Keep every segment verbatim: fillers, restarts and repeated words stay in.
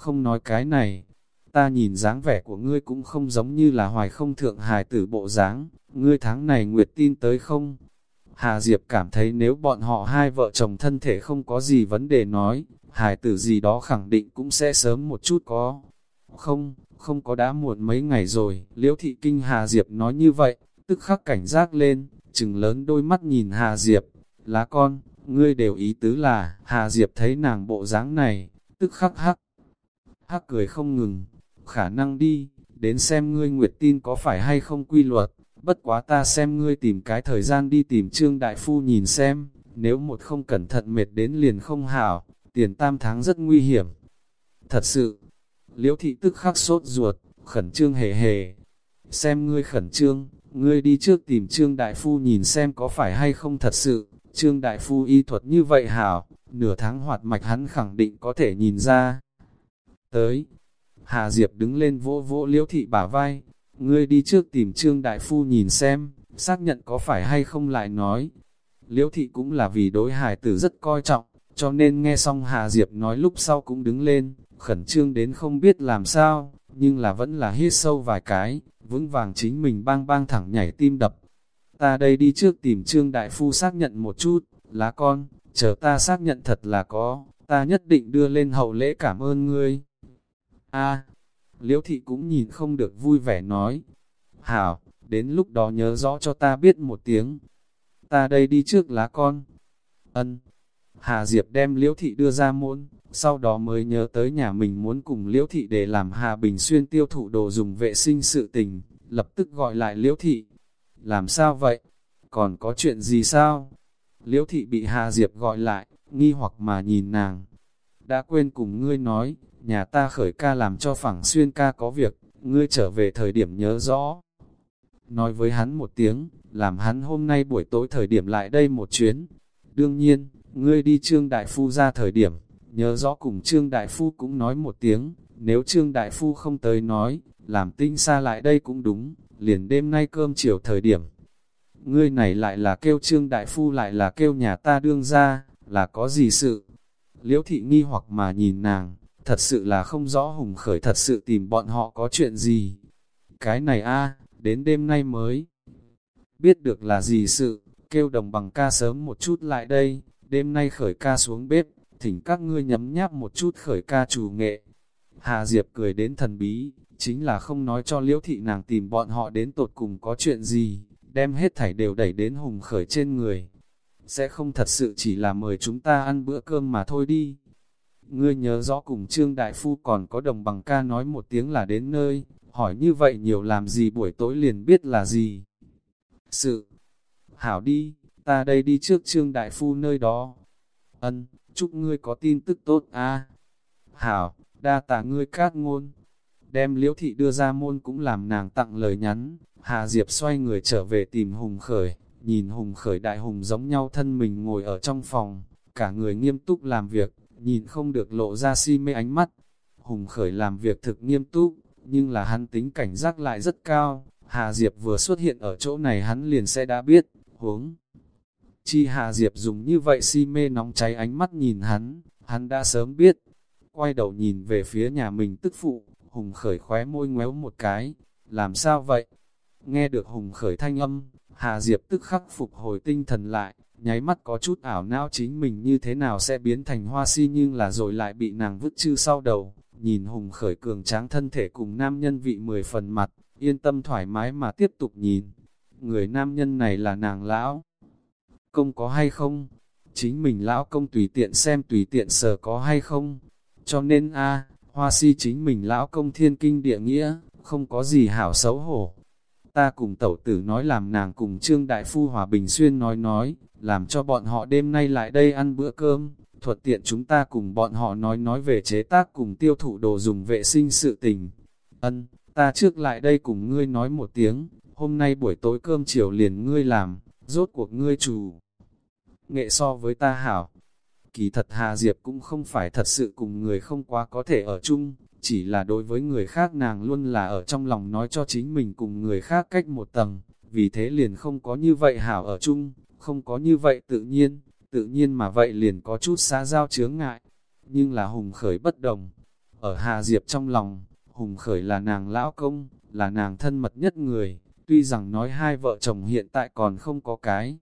không nói cái này. Ta nhìn dáng vẻ của ngươi cũng không giống như là hoài không thượng hài tử bộ dáng, ngươi tháng này nguyệt tin tới không? Hà Diệp cảm thấy nếu bọn họ hai vợ chồng thân thể không có gì vấn đề nói, hài tử gì đó khẳng định cũng sẽ sớm một chút có. Không, không có, đã muộn mấy ngày rồi. Liễu thị kinh Hà Diệp nói như vậy, tức khắc cảnh giác lên, trừng lớn đôi mắt nhìn Hà Diệp. Lá con, ngươi đều ý tứ là, Hà Diệp thấy nàng bộ dáng này, tức khắc hắc, hắc cười không ngừng. Khả năng đi, đến xem ngươi nguyệt tin có phải hay không quy luật, bất quá ta xem ngươi tìm cái thời gian đi tìm Trương Đại Phu nhìn xem, nếu một không cẩn thận mệt đến liền không hảo, tiền tam tháng rất nguy hiểm. Thật sự, Liễu thị tức khắc sốt ruột, khẩn trương hề hề. Xem ngươi khẩn trương, ngươi đi trước tìm Trương Đại Phu nhìn xem có phải hay không thật sự. Trương Đại Phu y thuật như vậy hảo, nửa tháng hoạt mạch hắn khẳng định có thể nhìn ra. Tới, Hà Diệp đứng lên vỗ vỗ Liễu thị bả vai, ngươi đi trước tìm Trương Đại Phu nhìn xem, xác nhận có phải hay không lại nói. Liễu thị cũng là vì đối hài tử rất coi trọng, cho nên nghe xong Hà Diệp nói lúc sau cũng đứng lên, khẩn trương đến không biết làm sao, nhưng là vẫn là hít sâu vài cái, vững vàng chính mình bang bang thẳng nhảy tim đập. Ta đây đi trước tìm Trương Đại Phu xác nhận một chút, lá con, chờ ta xác nhận thật là có, ta nhất định đưa lên hậu lễ cảm ơn ngươi. A, Liễu thị cũng nhìn không được vui vẻ nói, hảo, đến lúc đó nhớ rõ cho ta biết một tiếng. Ta đây đi trước lá con. Ân. Hà Diệp đem Liễu thị đưa ra môn, sau đó mới nhớ tới nhà mình muốn cùng Liễu thị để làm Hà Bình Xuyên tiêu thụ đồ dùng vệ sinh sự tình, lập tức gọi lại Liễu thị. Làm sao vậy? Còn có chuyện gì sao? Liễu thị bị Hà Diệp gọi lại, nghi hoặc mà nhìn nàng. Đã quên cùng ngươi nói, nhà ta khởi ca làm cho phẳng Xuyên ca có việc, ngươi trở về thời điểm nhớ rõ. Nói với hắn một tiếng, làm hắn hôm nay buổi tối thời điểm lại đây một chuyến. Đương nhiên, ngươi đi Trương Đại Phu ra thời điểm, nhớ rõ cùng Trương Đại Phu cũng nói một tiếng, nếu Trương Đại Phu không tới nói, làm Tinh Sa lại đây cũng đúng, liền đêm nay cơm chiều thời điểm. Ngươi này lại là kêu Trương Đại Phu lại là kêu nhà ta đương ra, là có gì sự? Liễu thị nghi hoặc mà nhìn nàng, thật sự là không rõ Hùng Khởi thật sự tìm bọn họ có chuyện gì. Cái này a đến đêm nay mới biết được là gì sự, kêu đồng bằng ca sớm một chút lại đây, đêm nay Khởi ca xuống bếp, thỉnh các ngươi nhấm nháp một chút Khởi ca chủ nghệ. Hà Diệp cười đến thần bí, chính là không nói cho Liễu thị nàng tìm bọn họ đến tột cùng có chuyện gì, đem hết thảy đều đẩy đến Hùng Khởi trên người. Sẽ không thật sự chỉ là mời chúng ta ăn bữa cơm mà thôi đi. Ngươi nhớ rõ cùng Trương Đại Phu còn có đồng bằng ca nói một tiếng là đến nơi, hỏi như vậy nhiều làm gì buổi tối liền biết là gì. Sự, hảo đi, ta đây đi trước Trương Đại Phu nơi đó. Ân, chúc ngươi có tin tức tốt a. Hảo, đa tạ ngươi cát ngôn. Đem Liễu thị đưa ra môn cũng làm nàng tặng lời nhắn. Hà Diệp xoay người trở về tìm Hùng Khởi, nhìn Hùng Khởi đại hùng giống nhau thân mình ngồi ở trong phòng, cả người nghiêm túc làm việc, nhìn không được lộ ra si mê ánh mắt. Hùng Khởi làm việc thực nghiêm túc, nhưng là hắn tính cảnh giác lại rất cao. Hà Diệp vừa xuất hiện ở chỗ này hắn liền sẽ đã biết, huống chi Hà Diệp dùng như vậy si mê nóng cháy ánh mắt nhìn hắn, hắn đã sớm biết. Quay đầu nhìn về phía nhà mình tức phụ, Hùng Khởi khóe môi ngoéo một cái, làm sao vậy? Nghe được Hùng Khởi thanh âm, Hà Diệp tức khắc phục hồi tinh thần lại, nháy mắt có chút ảo não chính mình như thế nào sẽ biến thành hoa si nhưng là rồi lại bị nàng vứt chư sau đầu. Nhìn Hùng Khởi cường tráng thân thể cùng nam nhân vị mười phần mặt, yên tâm thoải mái mà tiếp tục nhìn. Người nam nhân này là nàng lão công có hay không? Chính mình lão công tùy tiện xem tùy tiện sờ có hay không? Cho nên a hoa si chính mình lão công thiên kinh địa nghĩa, không có gì hảo xấu hổ. Ta cùng tẩu tử nói làm nàng cùng Trương Đại Phu Hòa Bình Xuyên nói nói, làm cho bọn họ đêm nay lại đây ăn bữa cơm, thuận tiện chúng ta cùng bọn họ nói nói về chế tác cùng tiêu thụ đồ dùng vệ sinh sự tình. Ân, ta trước lại đây cùng ngươi nói một tiếng, hôm nay buổi tối cơm chiều liền ngươi làm, rốt cuộc ngươi chủ nghệ so với ta hảo. Kỳ thật Hà Diệp cũng không phải thật sự cùng người không quá có thể ở chung, chỉ là đối với người khác nàng luôn là ở trong lòng nói cho chính mình cùng người khác cách một tầng, vì thế liền không có như vậy hảo ở chung, không có như vậy tự nhiên, tự nhiên mà vậy liền có chút xã giao chướng ngại. Nhưng là Hùng Khởi bất đồng, Ở Hà Diệp trong lòng, Hùng Khởi là nàng lão công, là nàng thân mật nhất người, tuy rằng nói hai vợ chồng hiện tại còn không có cái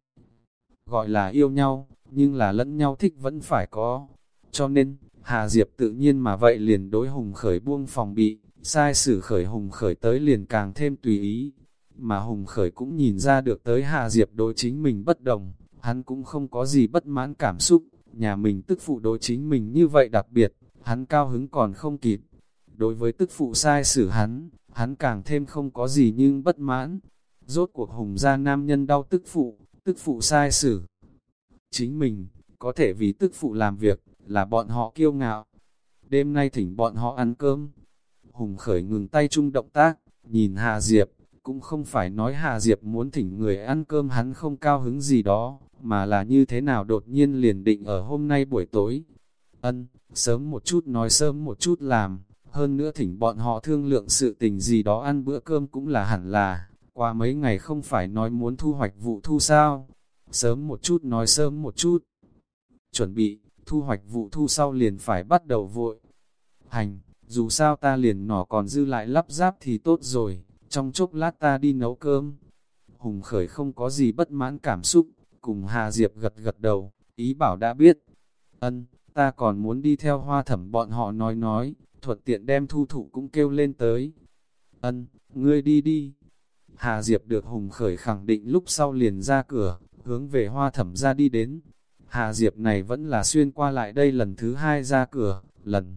gọi là yêu nhau, nhưng là lẫn nhau thích vẫn phải có. Cho nên, Hà Diệp tự nhiên mà vậy liền đối Hùng Khởi buông phòng bị, sai xử Khởi Hùng Khởi tới liền càng thêm tùy ý. Mà Hùng Khởi cũng nhìn ra được tới Hà Diệp đối chính mình bất đồng, hắn cũng không có gì bất mãn cảm xúc, nhà mình tức phụ đối chính mình như vậy đặc biệt, hắn cao hứng còn không kịp. Đối với tức phụ sai xử hắn, hắn càng thêm không có gì nhưng bất mãn. Rốt cuộc Hùng gia nam nhân đau tức phụ, tức phụ sai xử chính mình, có thể vì tức phụ làm việc, là bọn họ kiêu ngạo. Đêm nay thỉnh bọn họ ăn cơm. Hùng Khởi ngừng tay chung động tác, nhìn Hà Diệp, cũng không phải nói Hà Diệp muốn thỉnh người ăn cơm hắn không cao hứng gì đó, mà là như thế nào đột nhiên liền định ở hôm nay buổi tối. Ân, sớm một chút nói sớm một chút làm, hơn nữa thỉnh bọn họ thương lượng sự tình gì đó ăn bữa cơm cũng là hẳn là, qua mấy ngày không phải nói muốn thu hoạch vụ thu sao. Sớm một chút nói sớm một chút. Chuẩn bị, thu hoạch vụ thu sau liền phải bắt đầu vội. Hành, dù sao ta liền nỏ còn dư lại lắp ráp thì tốt rồi, trong chốc lát ta đi nấu cơm. Hùng Khởi không có gì bất mãn cảm xúc, cùng Hà Diệp gật gật đầu, ý bảo đã biết. Ân, ta còn muốn đi theo Hoa Thẩm bọn họ nói nói, thuận tiện đem Thu Thụ cũng kêu lên tới. Ân, ngươi đi đi. Hà Diệp được Hùng Khởi khẳng định lúc sau liền ra cửa, hướng về Hoa Thẩm ra đi đến. Hà Diệp này vẫn là xuyên qua lại đây lần thứ hai ra cửa, lần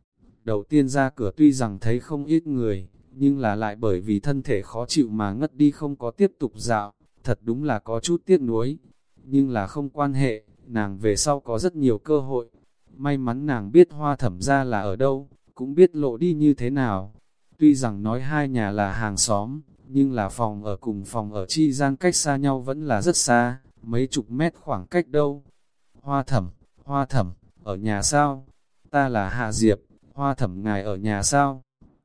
đầu tiên ra cửa tuy rằng thấy không ít người, nhưng là lại bởi vì thân thể khó chịu mà ngất đi không có tiếp tục dạo, thật đúng là có chút tiếc nuối. Nhưng là không quan hệ, nàng về sau có rất nhiều cơ hội. May mắn nàng biết Hoa Thẩm ra là ở đâu, cũng biết lộ đi như thế nào. Tuy rằng nói hai nhà là hàng xóm, nhưng là phòng ở cùng phòng ở chi gian cách xa nhau vẫn là rất xa, mấy chục mét khoảng cách đâu. Hoa Thẩm, Hoa Thẩm, ở nhà sao? Ta là Hà Diệp, Hoa Thẩm ngài ở nhà sao?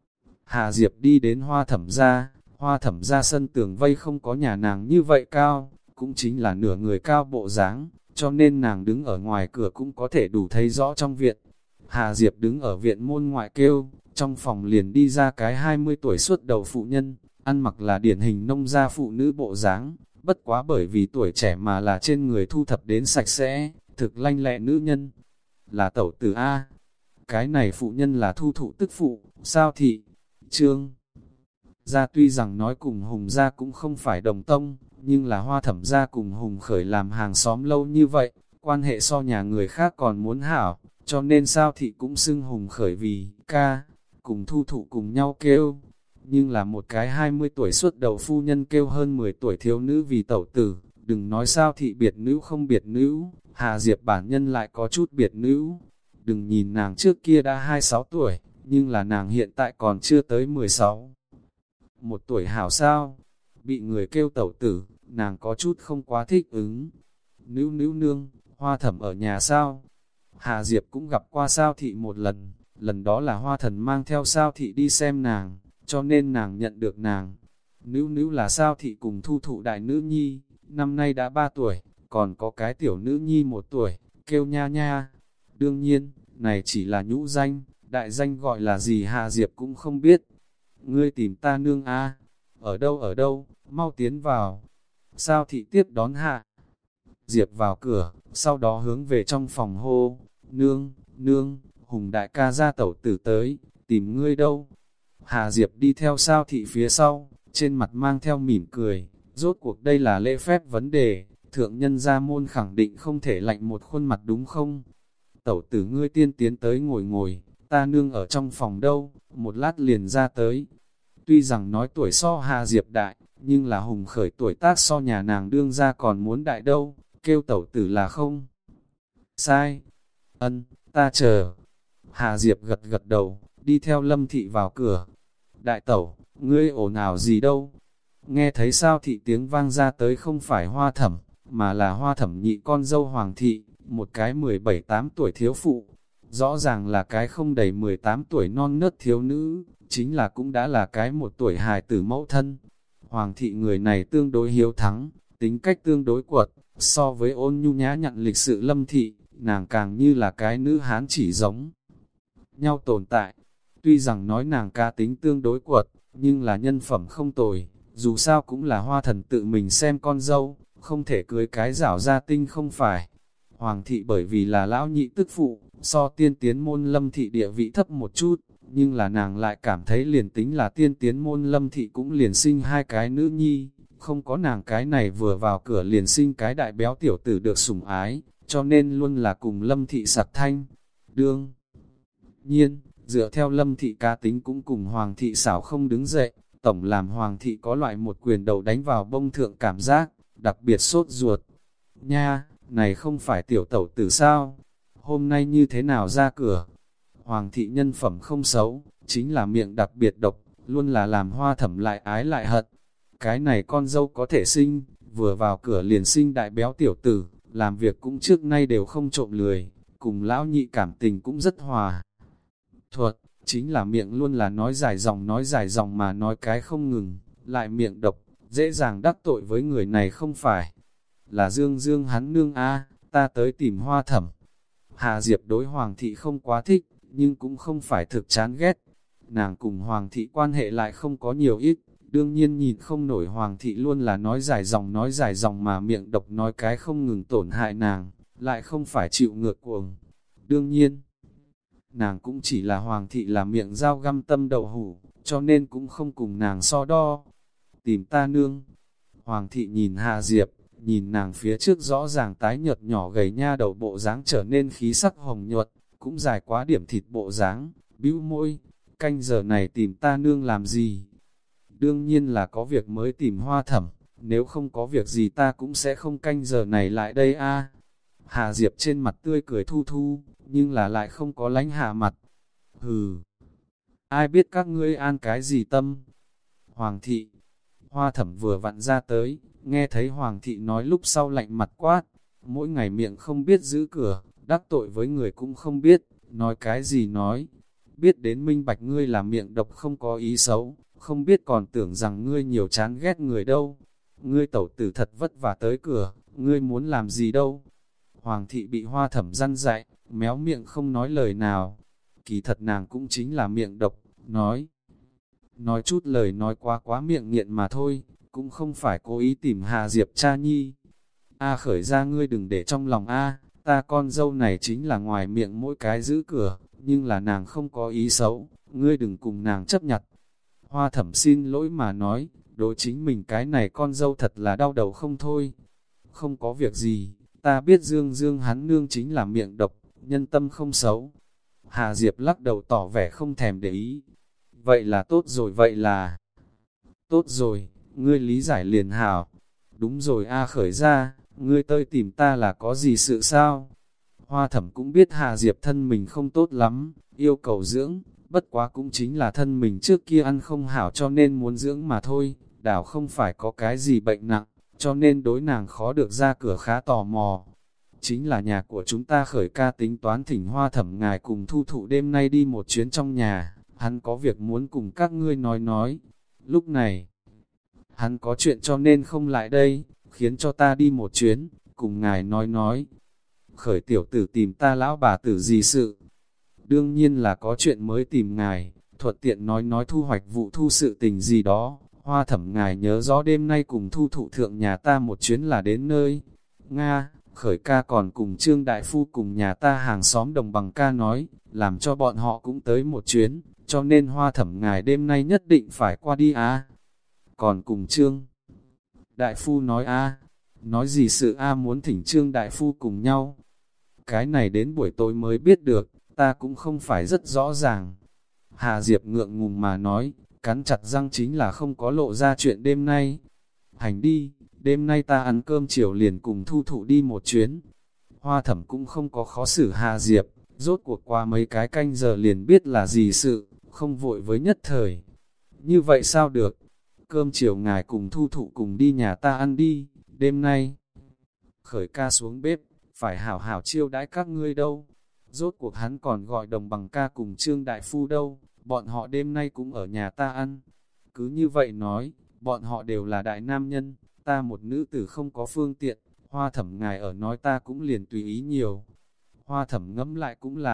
Hà Diệp đi đến Hoa Thẩm ra, Hoa Thẩm ra sân tường vây không có nhà nàng như vậy cao, cũng chính là nửa người cao bộ dáng, cho nên nàng đứng ở ngoài cửa cũng có thể đủ thấy rõ trong viện. Hà Diệp đứng ở viện môn ngoại kêu, trong phòng liền đi ra cái hai mươi tuổi xuất đầu phụ nhân, ăn mặc là điển hình nông gia phụ nữ bộ dáng, bất quá bởi vì tuổi trẻ mà là trên người thu thập đến sạch sẽ, thực lanh lẹ nữ nhân. Là tẩu tử A. Cái này phụ nhân là Thu Thụ tức phụ, sao thị, Trương gia tuy rằng nói cùng Hùng gia cũng không phải đồng tông, nhưng là Hoa Thẩm gia cùng Hùng Khởi làm hàng xóm lâu như vậy, quan hệ so nhà người khác còn muốn hảo, cho nên sao thị cũng xưng Hùng Khởi vì ca, cùng Thu Thụ cùng nhau kêu. Nhưng là một cái hai mươi tuổi xuất đầu phu nhân kêu hơn mười tuổi thiếu nữ vì tẩu tử, đừng nói sao thị biệt nữ không biệt nữ, Hà Diệp bản nhân lại có chút biệt nữ. Đừng nhìn nàng trước kia đã hai mươi sáu tuổi, nhưng là nàng hiện tại còn chưa tới mười sáu. Một tuổi hảo sao? Bị người kêu tẩu tử, nàng có chút không quá thích ứng. Nữ nữ nương, Hoa Thẩm ở nhà sao? Hà Diệp cũng gặp qua sao thị một lần, lần đó là Hoa Thần mang theo sao thị đi xem nàng, cho nên nàng nhận được nàng. Nữ nữ là sao thị cùng Thu Thụ đại nữ nhi, năm nay đã ba tuổi, còn có cái tiểu nữ nhi một tuổi, kêu nha nha. Đương nhiên, này chỉ là nhũ danh, đại danh gọi là gì Hà Diệp cũng không biết. Ngươi tìm ta nương a? Ở đâu ở đâu, mau tiến vào. Sao thị tiếp đón Hạ Diệp vào cửa, sau đó hướng về trong phòng hô, nương, nương, Hùng đại ca ra tẩu tử tới, tìm ngươi đâu. Hà Diệp đi theo sao thị phía sau, trên mặt mang theo mỉm cười, rốt cuộc đây là lễ phép vấn đề, thượng nhân gia môn khẳng định không thể lạnh một khuôn mặt đúng không? Tẩu tử ngươi tiên tiến tới ngồi ngồi, ta nương ở trong phòng đâu, một lát liền ra tới. Tuy rằng nói tuổi so Hà Diệp đại, nhưng là Hùng Khởi tuổi tác so nhà nàng đương ra còn muốn đại đâu, kêu tẩu tử là không. Sai. Ân, ta chờ. Hà Diệp gật gật đầu, đi theo Lâm Thị vào cửa. Đại tẩu, ngươi ồn ào gì đâu? Nghe thấy sao thị tiếng vang ra tới không phải Hoa Thẩm, mà là Hoa Thẩm nhị con dâu Hoàng Thị, một cái mười bảy tám tuổi thiếu phụ. Rõ ràng là cái không đầy mười tám tuổi non nớt thiếu nữ, chính là cũng đã là cái một tuổi hài tử mẫu thân. Hoàng Thị người này tương đối hiếu thắng, tính cách tương đối quật, so với ôn nhu nhã nhặn lịch sự Lâm Thị, nàng càng như là cái nữ hán chỉ giống nhau tồn tại. Tuy rằng nói nàng cá tính tương đối quật, nhưng là nhân phẩm không tồi, dù sao cũng là Hoa Thần tự mình xem con dâu, không thể cưới cái giảo gia tinh không phải. Hoàng thị bởi vì là lão nhị tức phụ, so tiên tiến môn Lâm thị địa vị thấp một chút, nhưng là nàng lại cảm thấy liền tính là tiên tiến môn Lâm thị cũng liền sinh hai cái nữ nhi, không có nàng cái này vừa vào cửa liền sinh cái đại béo tiểu tử được sủng ái, cho nên luôn là cùng Lâm thị sặc thanh. Đương nhiên, dựa theo Lâm thị cá tính cũng cùng Hoàng thị xảo không đứng dậy, tổng làm Hoàng thị có loại một quyền đầu đánh vào bông thượng cảm giác, đặc biệt sốt ruột. Nha, này không phải tiểu tẩu tử sao? Hôm nay như thế nào ra cửa? Hoàng thị nhân phẩm không xấu, chính là miệng đặc biệt độc, luôn là làm Hoa Thẩm lại ái lại hận. Cái này con dâu có thể sinh, vừa vào cửa liền sinh đại béo tiểu tử, làm việc cũng trước nay đều không trộm lười, cùng lão nhị cảm tình cũng rất hòa thuận, chính là miệng luôn là nói dài dòng nói dài dòng mà nói cái không ngừng, lại miệng độc, dễ dàng đắc tội với người này không phải. Là Dương Dương hắn nương a, ta tới tìm Hoa Thẩm. Hà Diệp đối Hoàng thị không quá thích, nhưng cũng không phải thực chán ghét. Nàng cùng Hoàng thị quan hệ lại không có nhiều ít, đương nhiên nhìn không nổi Hoàng thị luôn là nói dài dòng nói dài dòng mà miệng độc nói cái không ngừng tổn hại nàng, lại không phải chịu ngược cuồng. Đương nhiên, nàng cũng chỉ là Hoàng thị là miệng dao găm tâm đậu hủ, cho nên cũng không cùng nàng so đo. Tìm ta nương. Hoàng thị nhìn Hà Diệp, nhìn nàng phía trước rõ ràng tái nhợt nhỏ gầy nha đầu bộ dáng trở nên khí sắc hồng nhuận, cũng dài quá điểm thịt bộ dáng, bĩu môi, canh giờ này tìm ta nương làm gì? Đương nhiên là có việc mới tìm Hoa Thẩm, nếu không có việc gì ta cũng sẽ không canh giờ này lại đây a. Hà Diệp trên mặt tươi cười thu thu, nhưng là lại không có lánh hạ mặt. Hừ, ai biết các ngươi an cái gì tâm? Hoàng thị, Hoa Thẩm vừa vặn ra tới, nghe thấy Hoàng thị nói lúc sau lạnh mặt quát, mỗi ngày miệng không biết giữ cửa, đắc tội với người cũng không biết, nói cái gì nói, biết đến minh bạch ngươi là miệng độc không có ý xấu, không biết còn tưởng rằng ngươi nhiều chán ghét người đâu, ngươi tẩu tử thật vất vả tới cửa, ngươi muốn làm gì đâu. Hoàng thị bị Hoa Thẩm răn dạy, méo miệng không nói lời nào, kỳ thật nàng cũng chính là miệng độc, nói, nói chút lời nói quá quá miệng nghiện mà thôi, cũng không phải cố ý tìm Hà Diệp cha nhi. A khởi ra ngươi đừng để trong lòng A, ta con dâu này chính là ngoài miệng mỗi cái giữ cửa, nhưng là nàng không có ý xấu, ngươi đừng cùng nàng chấp nhặt. Hoa Thẩm xin lỗi mà nói, đối chính mình cái này con dâu thật là đau đầu không thôi. Không có việc gì, ta biết Dương Dương hắn nương chính là miệng độc, nhân tâm không xấu. Hà Diệp lắc đầu tỏ vẻ không thèm để ý. Vậy là tốt rồi, vậy là tốt rồi, ngươi lý giải liền hảo. Đúng rồi A khởi ra, ngươi tới tìm ta là có gì sự sao? Hoa Thẩm cũng biết Hà Diệp thân mình không tốt lắm, yêu cầu dưỡng, bất quá cũng chính là thân mình trước kia ăn không hảo cho nên muốn dưỡng mà thôi, đảo không phải có cái gì bệnh nặng, cho nên đối nàng khó được ra cửa khá tò mò. Chính là nhà của chúng ta khởi ca tính toán thỉnh Hoa Thẩm ngài cùng thu thụ đêm nay đi một chuyến trong nhà, hắn có việc muốn cùng các ngươi nói nói. Lúc này, hắn có chuyện cho nên không lại đây, khiến cho ta đi một chuyến, cùng ngài nói nói. Khởi tiểu tử tìm ta lão bà tử gì sự? Đương nhiên là có chuyện mới tìm ngài, thuận tiện nói nói thu hoạch vụ thu sự tình gì đó. Hoa Thẩm ngài nhớ rõ đêm nay cùng thu thụ thượng nhà ta một chuyến là đến nơi. Nga, khởi ca còn cùng Trương Đại Phu cùng nhà ta hàng xóm đồng bằng ca nói, làm cho bọn họ cũng tới một chuyến, cho nên Hoa Thẩm ngài đêm nay nhất định phải qua đi à. Còn cùng Trương Đại Phu nói a nói gì sự a muốn thỉnh Trương Đại Phu cùng nhau. Cái này đến buổi tối mới biết được, ta cũng không phải rất rõ ràng. Hà Diệp ngượng ngùng mà nói, cắn chặt răng chính là không có lộ ra chuyện đêm nay. Hành đi, đêm nay ta ăn cơm chiều liền cùng thu thụ đi một chuyến. Hoa Thẩm cũng không có khó xử Hà Diệp, rốt cuộc qua mấy cái canh giờ liền biết là gì sự, không vội với nhất thời. Như vậy sao được? Cơm chiều ngài cùng thu thụ cùng đi nhà ta ăn đi, đêm nay. Khởi ca xuống bếp, phải hảo hảo chiêu đãi các ngươi đâu. Rốt cuộc hắn còn gọi đồng bằng ca cùng Trương Đại Phu đâu, bọn họ đêm nay cũng ở nhà ta ăn. Cứ như vậy nói, bọn họ đều là đại nam nhân, ta một nữ tử không có phương tiện, Hoa Thẩm ngài ở nói ta cũng liền tùy ý nhiều. Hoa Thẩm ngẫm lại cũng là,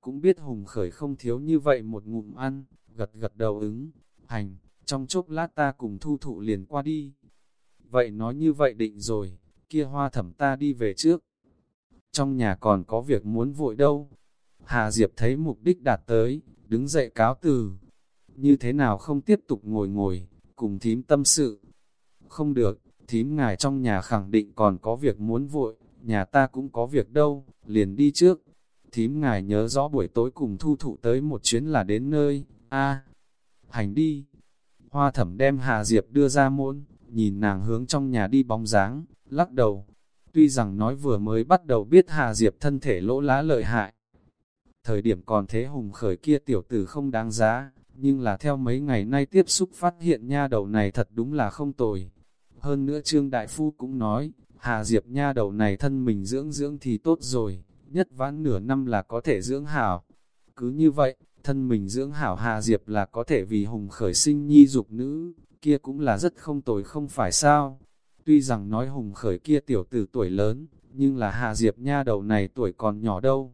cũng biết Hùng Khởi không thiếu như vậy một ngụm ăn, gật gật đầu ứng, hành, trong chốc lát ta cùng Thu Thụ liền qua đi. Vậy nói như vậy định rồi, kia Hoa Thẩm ta đi về trước. Trong nhà còn có việc muốn vội đâu. Hà Diệp thấy mục đích đạt tới, đứng dậy cáo từ. Như thế nào không tiếp tục ngồi ngồi, cùng thím tâm sự. Không được, thím ngài trong nhà khẳng định còn có việc muốn vội, nhà ta cũng có việc đâu, liền đi trước. Thím ngài nhớ rõ buổi tối cùng Thu Thụ tới một chuyến là đến nơi, a hành đi. Hoa Thẩm đem Hà Diệp đưa ra môn, nhìn nàng hướng trong nhà đi bóng dáng, lắc đầu. Tuy rằng nói vừa mới bắt đầu biết Hà Diệp thân thể lỗ lá lợi hại, thời điểm còn thế Hùng Khởi kia tiểu tử không đáng giá, nhưng là theo mấy ngày nay tiếp xúc phát hiện nha đầu này thật đúng là không tồi. Hơn nữa Trương Đại Phu cũng nói, Hà Diệp nha đầu này thân mình dưỡng dưỡng thì tốt rồi, nhất vãn nửa năm là có thể dưỡng hảo. Cứ như vậy, thân mình dưỡng hảo Hà Diệp là có thể vì Hùng Khởi sinh nhi dục nữ, kia cũng là rất không tồi không phải sao. Tuy rằng nói Hùng Khởi kia tiểu tử tuổi lớn, nhưng là Hà Diệp nha đầu này tuổi còn nhỏ đâu.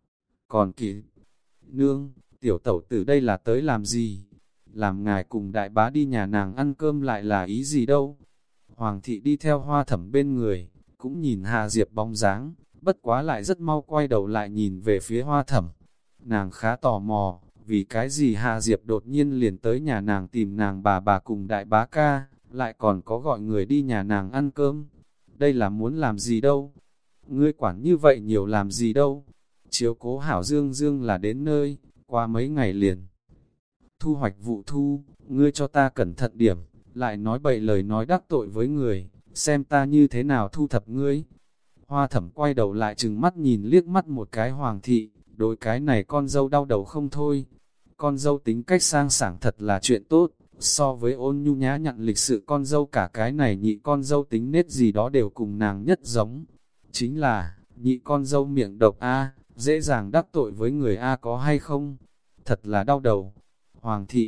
Còn kỳ, nương, tiểu tẩu tử đây là tới làm gì? Làm ngài cùng đại bá đi nhà nàng ăn cơm lại là ý gì đâu? Hoàng thị đi theo Hoa Thẩm bên người, cũng nhìn Hà Diệp bóng dáng, bất quá lại rất mau quay đầu lại nhìn về phía Hoa Thẩm. Nàng khá tò mò, vì cái gì Hà Diệp đột nhiên liền tới nhà nàng tìm nàng bà bà cùng đại bá ca, lại còn có gọi người đi nhà nàng ăn cơm. Đây là muốn làm gì đâu? Ngươi quản như vậy nhiều làm gì đâu? Chiếu cố hảo Dương Dương là đến nơi, qua mấy ngày liền. Thu hoạch vụ thu, ngươi cho ta cẩn thận điểm, lại nói bậy lời nói đắc tội với người, xem ta như thế nào thu thập ngươi. Hoa Thẩm quay đầu lại trừng mắt nhìn liếc mắt một cái Hoàng thị, đối cái này con dâu đau đầu không thôi. Con dâu tính cách sang sảng thật là chuyện tốt, so với ôn nhu nhã nhặn lịch sự con dâu cả cái này nhị con dâu tính nết gì đó đều cùng nàng nhất giống. Chính là, nhị con dâu miệng độc A, dễ dàng đắc tội với người A có hay không? Thật là đau đầu. Hoàng thị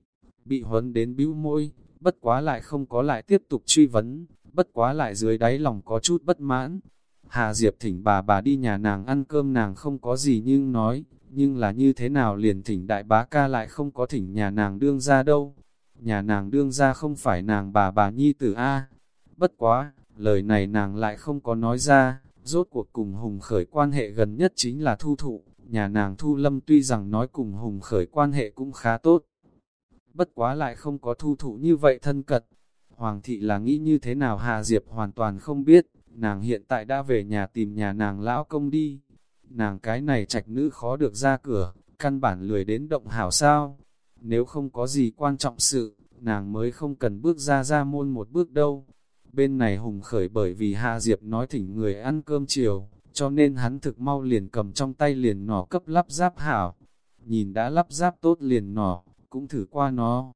bị huấn đến bĩu môi, bất quá lại không có lại tiếp tục truy vấn, bất quá lại dưới đáy lòng có chút bất mãn. Hà Diệp thỉnh bà bà đi nhà nàng ăn cơm nàng không có gì nhưng nói, nhưng là như thế nào liền thỉnh đại bá ca lại không có thỉnh nhà nàng đương ra đâu. Nhà nàng đương ra không phải nàng bà bà nhi tử A. Bất quá, lời này nàng lại không có nói ra, rốt cuộc cùng Hùng Khởi quan hệ gần nhất chính là Thu Thụ. Nhà nàng Thu Lâm tuy rằng nói cùng Hùng Khởi quan hệ cũng khá tốt, bất quá lại không có Thu Thụ như vậy thân cận. Hoàng thị là nghĩ như thế nào Hà Diệp hoàn toàn không biết, nàng hiện tại đã về nhà tìm nhà nàng lão công đi. Nàng cái này trạch nữ khó được ra cửa, căn bản lười đến động hảo sao. Nếu không có gì quan trọng sự, nàng mới không cần bước ra ra môn một bước đâu. Bên này Hùng Khởi bởi vì Hà Diệp nói thỉnh người ăn cơm chiều, cho nên hắn thực mau liền cầm trong tay liền nỏ cấp lắp ráp hảo. Nhìn đã lắp ráp tốt liền nỏ, cũng thử qua nó.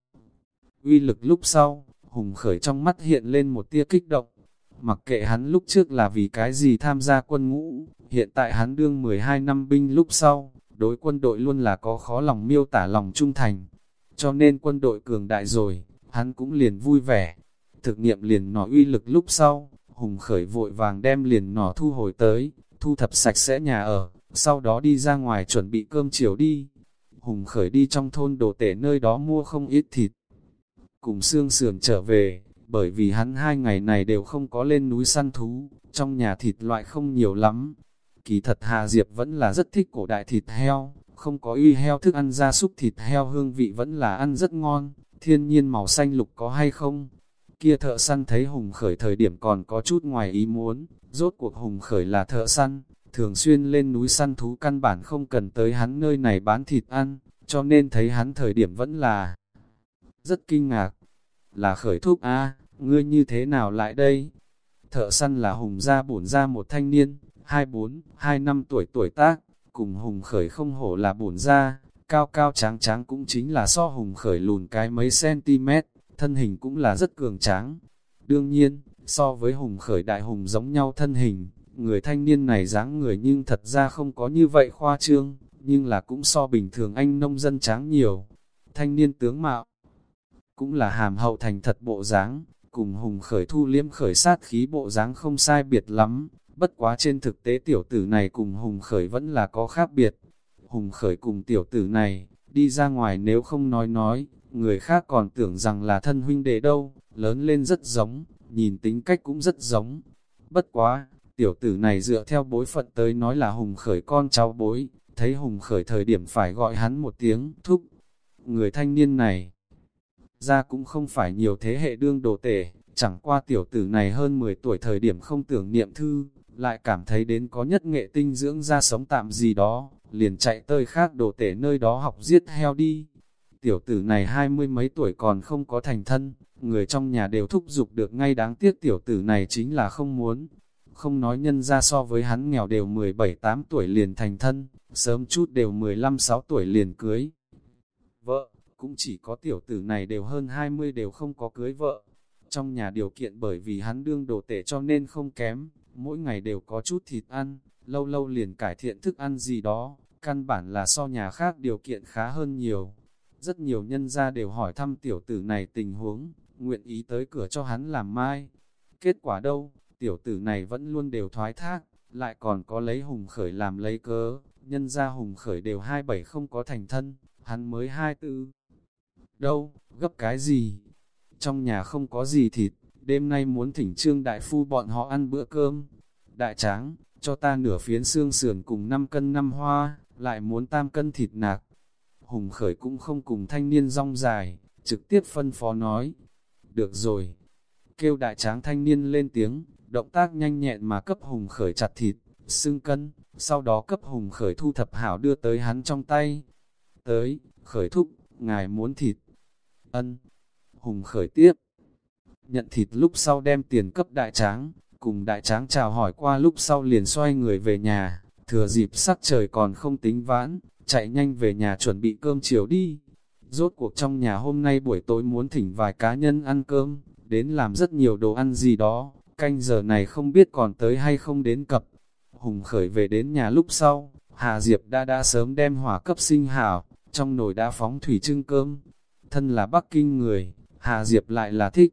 Uy lực lúc sau, Hùng Khởi trong mắt hiện lên một tia kích động. Mặc kệ hắn lúc trước là vì cái gì tham gia quân ngũ, hiện tại hắn đương mười hai năm binh lúc sau, đối quân đội luôn là có khó lòng miêu tả lòng trung thành. Cho nên quân đội cường đại rồi, hắn cũng liền vui vẻ. Thực nghiệm liền nỏ uy lực lúc sau, Hùng Khởi vội vàng đem liền nỏ thu hồi tới, thu thập sạch sẽ nhà ở, sau đó đi ra ngoài chuẩn bị cơm chiều đi. Hùng Khởi đi trong thôn đồ tể nơi đó mua không ít thịt, cùng xương sườn trở về, bởi vì hắn hai ngày này đều không có lên núi săn thú, trong nhà thịt loại không nhiều lắm. Kỳ thật Hà Diệp vẫn là rất thích cổ đại thịt heo, không có uy heo thức ăn gia súc thịt heo hương vị vẫn là ăn rất ngon, thiên nhiên màu xanh lục có hay không? Kia thợ săn thấy Hùng Khởi thời điểm còn có chút ngoài ý muốn, rốt cuộc Hùng Khởi là thợ săn, thường xuyên lên núi săn thú căn bản không cần tới hắn nơi này bán thịt ăn, cho nên thấy hắn thời điểm vẫn là rất kinh ngạc. Là Khởi thúc a, ngươi như thế nào lại đây? Thợ săn là Hùng gia bổn gia một thanh niên, hai bốn, hai năm tuổi tuổi tác, cùng Hùng Khởi không hổ là bổn gia, cao cao tráng tráng cũng chính là so Hùng Khởi lùn cái mấy cm, thân hình cũng là rất cường tráng. Đương nhiên, so với Hùng Khởi đại hùng giống nhau thân hình, người thanh niên này dáng người nhưng thật ra không có như vậy khoa trương, nhưng là cũng so bình thường anh nông dân tráng nhiều. Thanh niên tướng mạo cũng là hàm hậu thành thật bộ dáng, cùng Hùng Khởi thu liếm khởi sát khí bộ dáng không sai biệt lắm, bất quá trên thực tế tiểu tử này cùng Hùng Khởi vẫn là có khác biệt. Hùng Khởi cùng tiểu tử này, đi ra ngoài nếu không nói nói, người khác còn tưởng rằng là thân huynh đệ đâu, lớn lên rất giống, nhìn tính cách cũng rất giống. Bất quá, tiểu tử này dựa theo bối phận tới nói là Hùng Khởi con cháu bối, thấy Hùng Khởi thời điểm phải gọi hắn một tiếng thúc. Người thanh niên này, ra cũng không phải nhiều thế hệ đương đồ tể, chẳng qua tiểu tử này hơn mười tuổi thời điểm không tưởng niệm thư, lại cảm thấy đến có nhất nghệ tinh dưỡng ra sống tạm gì đó, liền chạy tới khác đồ tể nơi đó học giết heo đi. Tiểu tử này hai mươi mấy tuổi còn không có thành thân, người trong nhà đều thúc giục được ngay, đáng tiếc tiểu tử này chính là không muốn. Không nói nhân ra so với hắn nghèo đều mười bảy tám tuổi liền thành thân, sớm chút đều mười lăm sáu tuổi liền cưới vợ, cũng chỉ có tiểu tử này đều hơn hai mươi đều không có cưới vợ. Trong nhà điều kiện bởi vì hắn đương đồ tể cho nên không kém, mỗi ngày đều có chút thịt ăn, lâu lâu liền cải thiện thức ăn gì đó, căn bản là so nhà khác điều kiện khá hơn nhiều. Rất nhiều nhân gia đều hỏi thăm tiểu tử này tình huống, nguyện ý tới cửa cho hắn làm mai. Kết quả đâu, tiểu tử này vẫn luôn đều thoái thác, lại còn có lấy Hùng Khởi làm lấy cớ, nhân gia Hùng Khởi đều hai bảy không có thành thân, hắn mới hai tư. Đâu, gấp cái gì? Trong nhà không có gì thịt, đêm nay muốn thỉnh Trương đại phu bọn họ ăn bữa cơm. Đại tráng, cho ta nửa phiến xương sườn cùng năm cân năm hoa, lại muốn tam cân thịt nạc. Hùng Khởi cũng không cùng thanh niên rong dài, trực tiếp phân phó nói. Được rồi. Kêu đại tráng thanh niên lên tiếng, động tác nhanh nhẹn mà cấp Hùng Khởi chặt thịt, xương cân, sau đó cấp Hùng Khởi thu thập hảo đưa tới hắn trong tay. Tới, Khởi thúc, ngài muốn thịt. Ân. Hùng Khởi tiếp. Nhận thịt lúc sau đem tiền cấp đại tráng, cùng đại tráng chào hỏi qua lúc sau liền xoay người về nhà, thừa dịp sắc trời còn không tính vãn, chạy nhanh về nhà chuẩn bị cơm chiều đi. Rốt cuộc trong nhà hôm nay buổi tối muốn thỉnh vài cá nhân ăn cơm, đến làm rất nhiều đồ ăn gì đó, canh giờ này không biết còn tới hay không đến cập. Hùng Khởi về đến nhà lúc sau, Hà Diệp đã đã sớm đem hỏa cấp sinh hảo, trong nồi đã phóng thủy trưng cơm. Thân là Bắc Kinh người, Hà Diệp lại là thích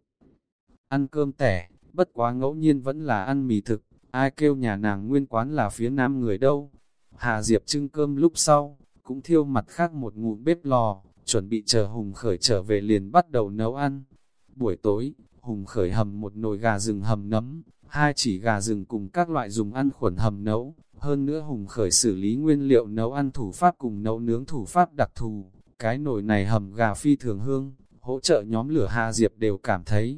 ăn cơm tẻ, bất quá ngẫu nhiên vẫn là ăn mì thực, ai kêu nhà nàng nguyên quán là phía nam người đâu. Hà Diệp trưng cơm lúc sau, cũng thiêu mặt khác một ngụm bếp lò, chuẩn bị chờ Hùng Khởi trở về liền bắt đầu nấu ăn. Buổi tối, Hùng Khởi hầm một nồi gà rừng hầm nấm, hai chỉ gà rừng cùng các loại dùng ăn khuẩn hầm nấu. Hơn nữa Hùng Khởi xử lý nguyên liệu nấu ăn thủ pháp cùng nấu nướng thủ pháp đặc thù. Cái nồi này hầm gà phi thường hương, hỗ trợ nhóm lửa Hà Diệp đều cảm thấy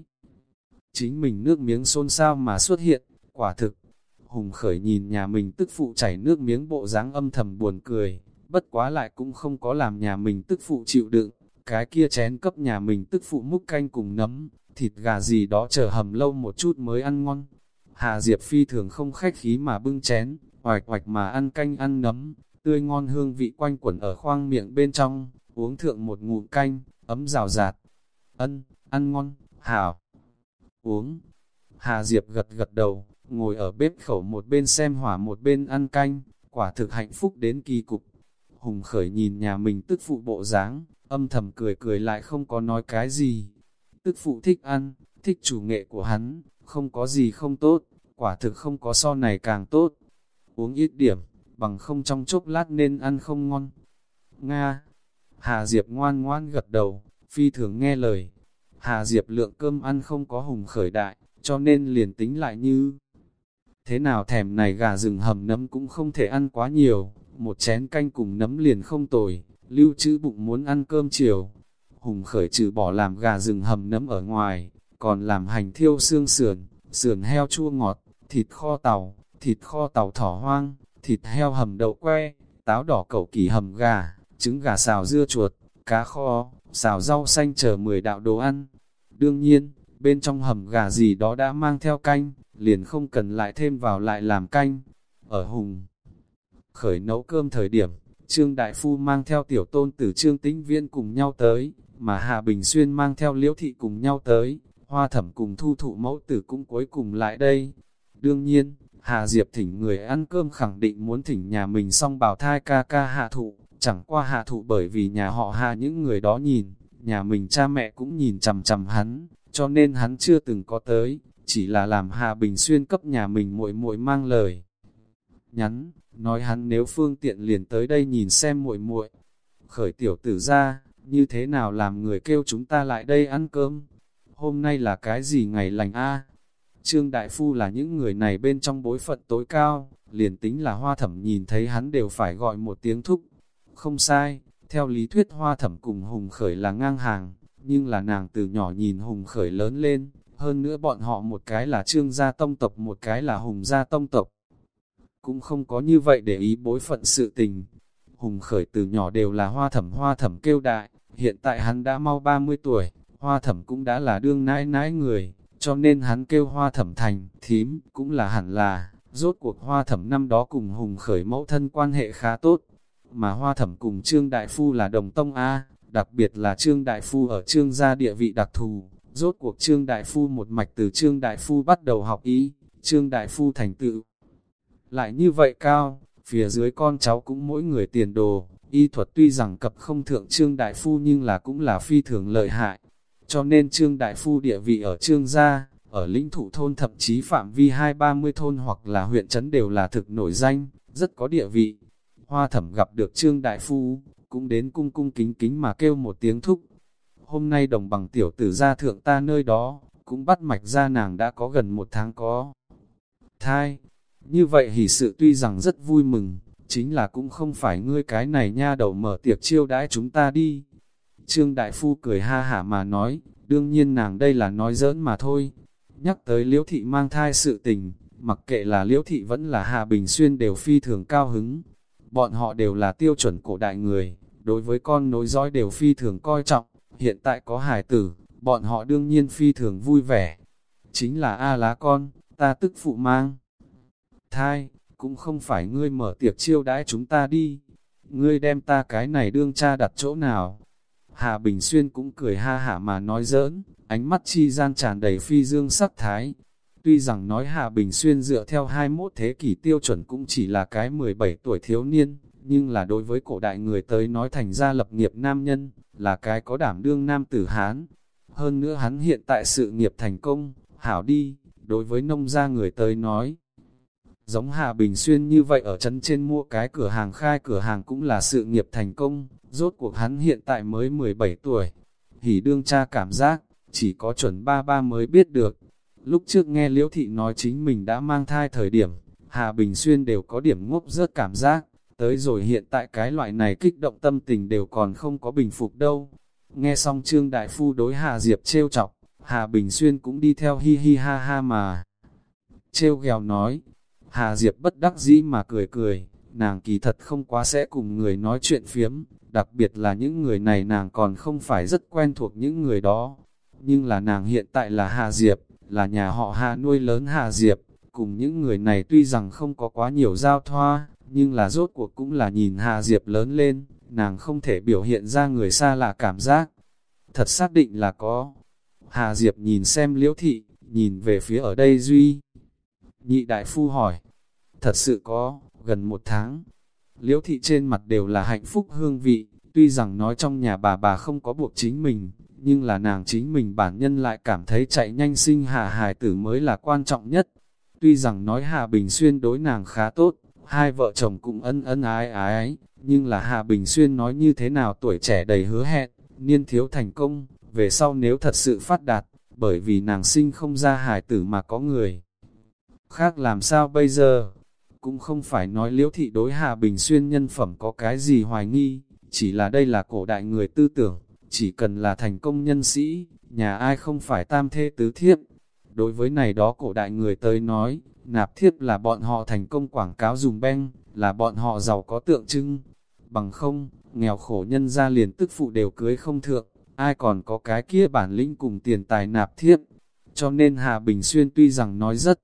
chính mình nước miếng xôn xao mà xuất hiện, quả thực. Hùng Khởi nhìn nhà mình tức phụ chảy nước miếng bộ dáng âm thầm buồn cười, bất quá lại cũng không có làm nhà mình tức phụ chịu đựng, cái kia chén cấp nhà mình tức phụ múc canh cùng nấm, thịt gà gì đó chờ hầm lâu một chút mới ăn ngon. Hà Diệp phi thường không khách khí mà bưng chén, oạch oạch mà ăn canh ăn nấm, tươi ngon hương vị quanh quẩn ở khoang miệng bên trong, uống thượng một ngụm canh, ấm rào rạt. Ân, ăn ngon, hảo. Uống. Hà Diệp gật gật đầu, ngồi ở bếp khẩu một bên xem hỏa một bên ăn canh, quả thực hạnh phúc đến kỳ cục. Hùng Khởi nhìn nhà mình tức phụ bộ dáng, âm thầm cười cười lại không có nói cái gì. Tức phụ thích ăn, thích chủ nghệ của hắn, không có gì không tốt, quả thực không có so này càng tốt. Uống ít điểm, bằng không trong chốc lát nên ăn không ngon. Nga. Hà Diệp ngoan ngoan gật đầu, phi thường nghe lời. Hà Diệp lượng cơm ăn không có Hùng Khởi đại, cho nên liền tính lại như thế nào thèm này gà rừng hầm nấm cũng không thể ăn quá nhiều, một chén canh cùng nấm liền không tồi, lưu trữ bụng muốn ăn cơm chiều. Hùng Khởi trừ bỏ làm gà rừng hầm nấm ở ngoài, còn làm hành thiêu xương sườn, sườn heo chua ngọt, thịt kho tàu, thịt kho tàu thỏ hoang, thịt heo hầm đậu que, táo đỏ cẩu kỳ hầm gà, trứng gà xào dưa chuột, cá kho, xào rau xanh chờ mười đạo đồ ăn. Đương nhiên, bên trong hầm gà gì đó đã mang theo canh, liền không cần lại thêm vào lại làm canh. Ở Hùng Khởi nấu cơm thời điểm, Trương Đại Phu mang theo tiểu tôn tử Trương Tĩnh Viễn cùng nhau tới, mà Hà Bình Xuyên mang theo Liễu Thị cùng nhau tới, Hoa Thẩm cùng Thu Thụ mẫu tử cũng cuối cùng lại đây. Đương nhiên, Hà Diệp thỉnh người ăn cơm khẳng định muốn thỉnh nhà mình song bào thai ca ca Hạ Thụ, chẳng qua Hạ Thụ bởi vì nhà họ Hà những người đó nhìn, nhà mình cha mẹ cũng nhìn chằm chằm hắn, cho nên hắn chưa từng có tới, chỉ là làm Hà Bình Xuyên cấp nhà mình muội muội mang lời nhắn, nói hắn nếu phương tiện liền tới đây nhìn xem muội muội. Khởi tiểu tử ra, như thế nào làm người kêu chúng ta lại đây ăn cơm? Hôm nay là cái gì ngày lành a? Trương Đại Phu là những người này bên trong bối phận tối cao, liền tính là Hoa Thẩm nhìn thấy hắn đều phải gọi một tiếng thúc. Không sai, theo lý thuyết Hoa Thẩm cùng Hùng Khởi là ngang hàng, nhưng là nàng từ nhỏ nhìn Hùng Khởi lớn lên, hơn nữa bọn họ một cái là Trương gia tông tộc, một cái là Hùng gia tông tộc. Cũng không có như vậy để ý bối phận sự tình. Hùng Khởi từ nhỏ đều là Hoa Thẩm Hoa Thẩm kêu đại, hiện tại hắn đã mau ba mươi tuổi, Hoa Thẩm cũng đã là đương nãi nãi người, cho nên hắn kêu Hoa Thẩm thành, thím, cũng là hẳn là, rốt cuộc Hoa Thẩm năm đó cùng Hùng Khởi mẫu thân quan hệ khá tốt, mà Hoa Thẩm cùng Trương Đại Phu là đồng tông A, đặc biệt là Trương Đại Phu ở Trương gia địa vị đặc thù, rốt cuộc Trương Đại Phu một mạch từ Trương Đại Phu bắt đầu học ý, Trương Đại Phu thành tựu lại như vậy cao, phía dưới con cháu cũng mỗi người tiền đồ, y thuật tuy rằng cập không thượng Trương Đại Phu nhưng là cũng là phi thường lợi hại. Cho nên Trương Đại Phu địa vị ở Trương gia, ở lĩnh thủ thôn thậm chí phạm vi hai ba mươi thôn hoặc là huyện trấn đều là thực nổi danh, rất có địa vị. Hoa Thẩm gặp được Trương Đại Phu, cũng đến cung cung kính kính mà kêu một tiếng thúc. Hôm nay đồng bằng tiểu tử ra thượng ta nơi đó, cũng bắt mạch ra nàng đã có gần một tháng có thai. Như vậy hỷ sự tuy rằng rất vui mừng, chính là cũng không phải ngươi cái này nha đầu mở tiệc chiêu đãi chúng ta đi. Trương Đại Phu cười ha hả mà nói, đương nhiên nàng đây là nói giỡn mà thôi. Nhắc tới Liễu Thị mang thai sự tình, mặc kệ là Liễu Thị vẫn là Hà Bình Xuyên đều phi thường cao hứng. Bọn họ đều là tiêu chuẩn cổ đại người, đối với con nối dõi đều phi thường coi trọng. Hiện tại có hài tử, bọn họ đương nhiên phi thường vui vẻ. Chính là A lá con, ta tức phụ mang thai, cũng không phải ngươi mở tiệc chiêu đãi chúng ta đi. Ngươi đem ta cái này đương cha đặt chỗ nào? Hà Bình Xuyên cũng cười ha hả mà nói giỡn, ánh mắt chi gian tràn đầy phi dương sắc thái. Tuy rằng nói Hà Bình Xuyên dựa theo hai mươi mốt thế kỷ tiêu chuẩn cũng chỉ là cái mười bảy tuổi thiếu niên, nhưng là đối với cổ đại người tới nói thành ra lập nghiệp nam nhân, là cái có đảm đương nam tử Hán. Hơn nữa hắn hiện tại sự nghiệp thành công, hảo đi, đối với nông gia người tới nói. Giống Hà Bình Xuyên như vậy ở trấn trên mua cái cửa hàng khai cửa hàng cũng là sự nghiệp thành công, rốt cuộc hắn hiện tại mới mười bảy tuổi. Hỉ đương cha cảm giác, chỉ có chuẩn ba ba mới biết được. Lúc trước nghe Liễu Thị nói chính mình đã mang thai thời điểm, Hà Bình Xuyên đều có điểm ngốc rớt cảm giác, tới rồi hiện tại cái loại này kích động tâm tình đều còn không có bình phục đâu. Nghe xong Trương Đại Phu đối Hà Diệp trêu chọc, Hà Bình Xuyên cũng đi theo hi hi ha ha mà trêu ghèo nói. Hà Diệp bất đắc dĩ mà cười cười, nàng kỳ thật không quá sẽ cùng người nói chuyện phiếm, đặc biệt là những người này nàng còn không phải rất quen thuộc những người đó. Nhưng là nàng hiện tại là Hà Diệp, là nhà họ Hà nuôi lớn Hà Diệp, cùng những người này tuy rằng không có quá nhiều giao thoa, nhưng là rốt cuộc cũng là nhìn Hà Diệp lớn lên, nàng không thể biểu hiện ra người xa lạ cảm giác. Thật xác định là có. Hà Diệp nhìn xem Liễu Thị, nhìn về phía ở đây Duy. Nhị Đại Phu hỏi, thật sự có, gần một tháng. Liễu Thị trên mặt đều là hạnh phúc hương vị, tuy rằng nói trong nhà bà bà không có buộc chính mình, nhưng là nàng chính mình bản nhân lại cảm thấy chạy nhanh sinh hạ hài tử mới là quan trọng nhất. Tuy rằng nói Hà Bình Xuyên đối nàng khá tốt, hai vợ chồng cũng ân ân ái ái, nhưng là Hà Bình Xuyên nói như thế nào tuổi trẻ đầy hứa hẹn, niên thiếu thành công, về sau nếu thật sự phát đạt, bởi vì nàng sinh không ra hài tử mà có người khác làm sao bây giờ? Cũng không phải nói Liễu Thị đối Hà Bình Xuyên nhân phẩm có cái gì hoài nghi, chỉ là đây là cổ đại người tư tưởng, chỉ cần là thành công nhân sĩ, nhà ai không phải tam thê tứ thiếp. Đối với này đó cổ đại người tới nói, nạp thiếp là bọn họ thành công quảng cáo dùng beng, là bọn họ giàu có tượng trưng. Bằng không, nghèo khổ nhân gia liền tức phụ đều cưới không thượng, ai còn có cái kia bản lĩnh cùng tiền tài nạp thiếp. Cho nên Hà Bình Xuyên tuy rằng nói rất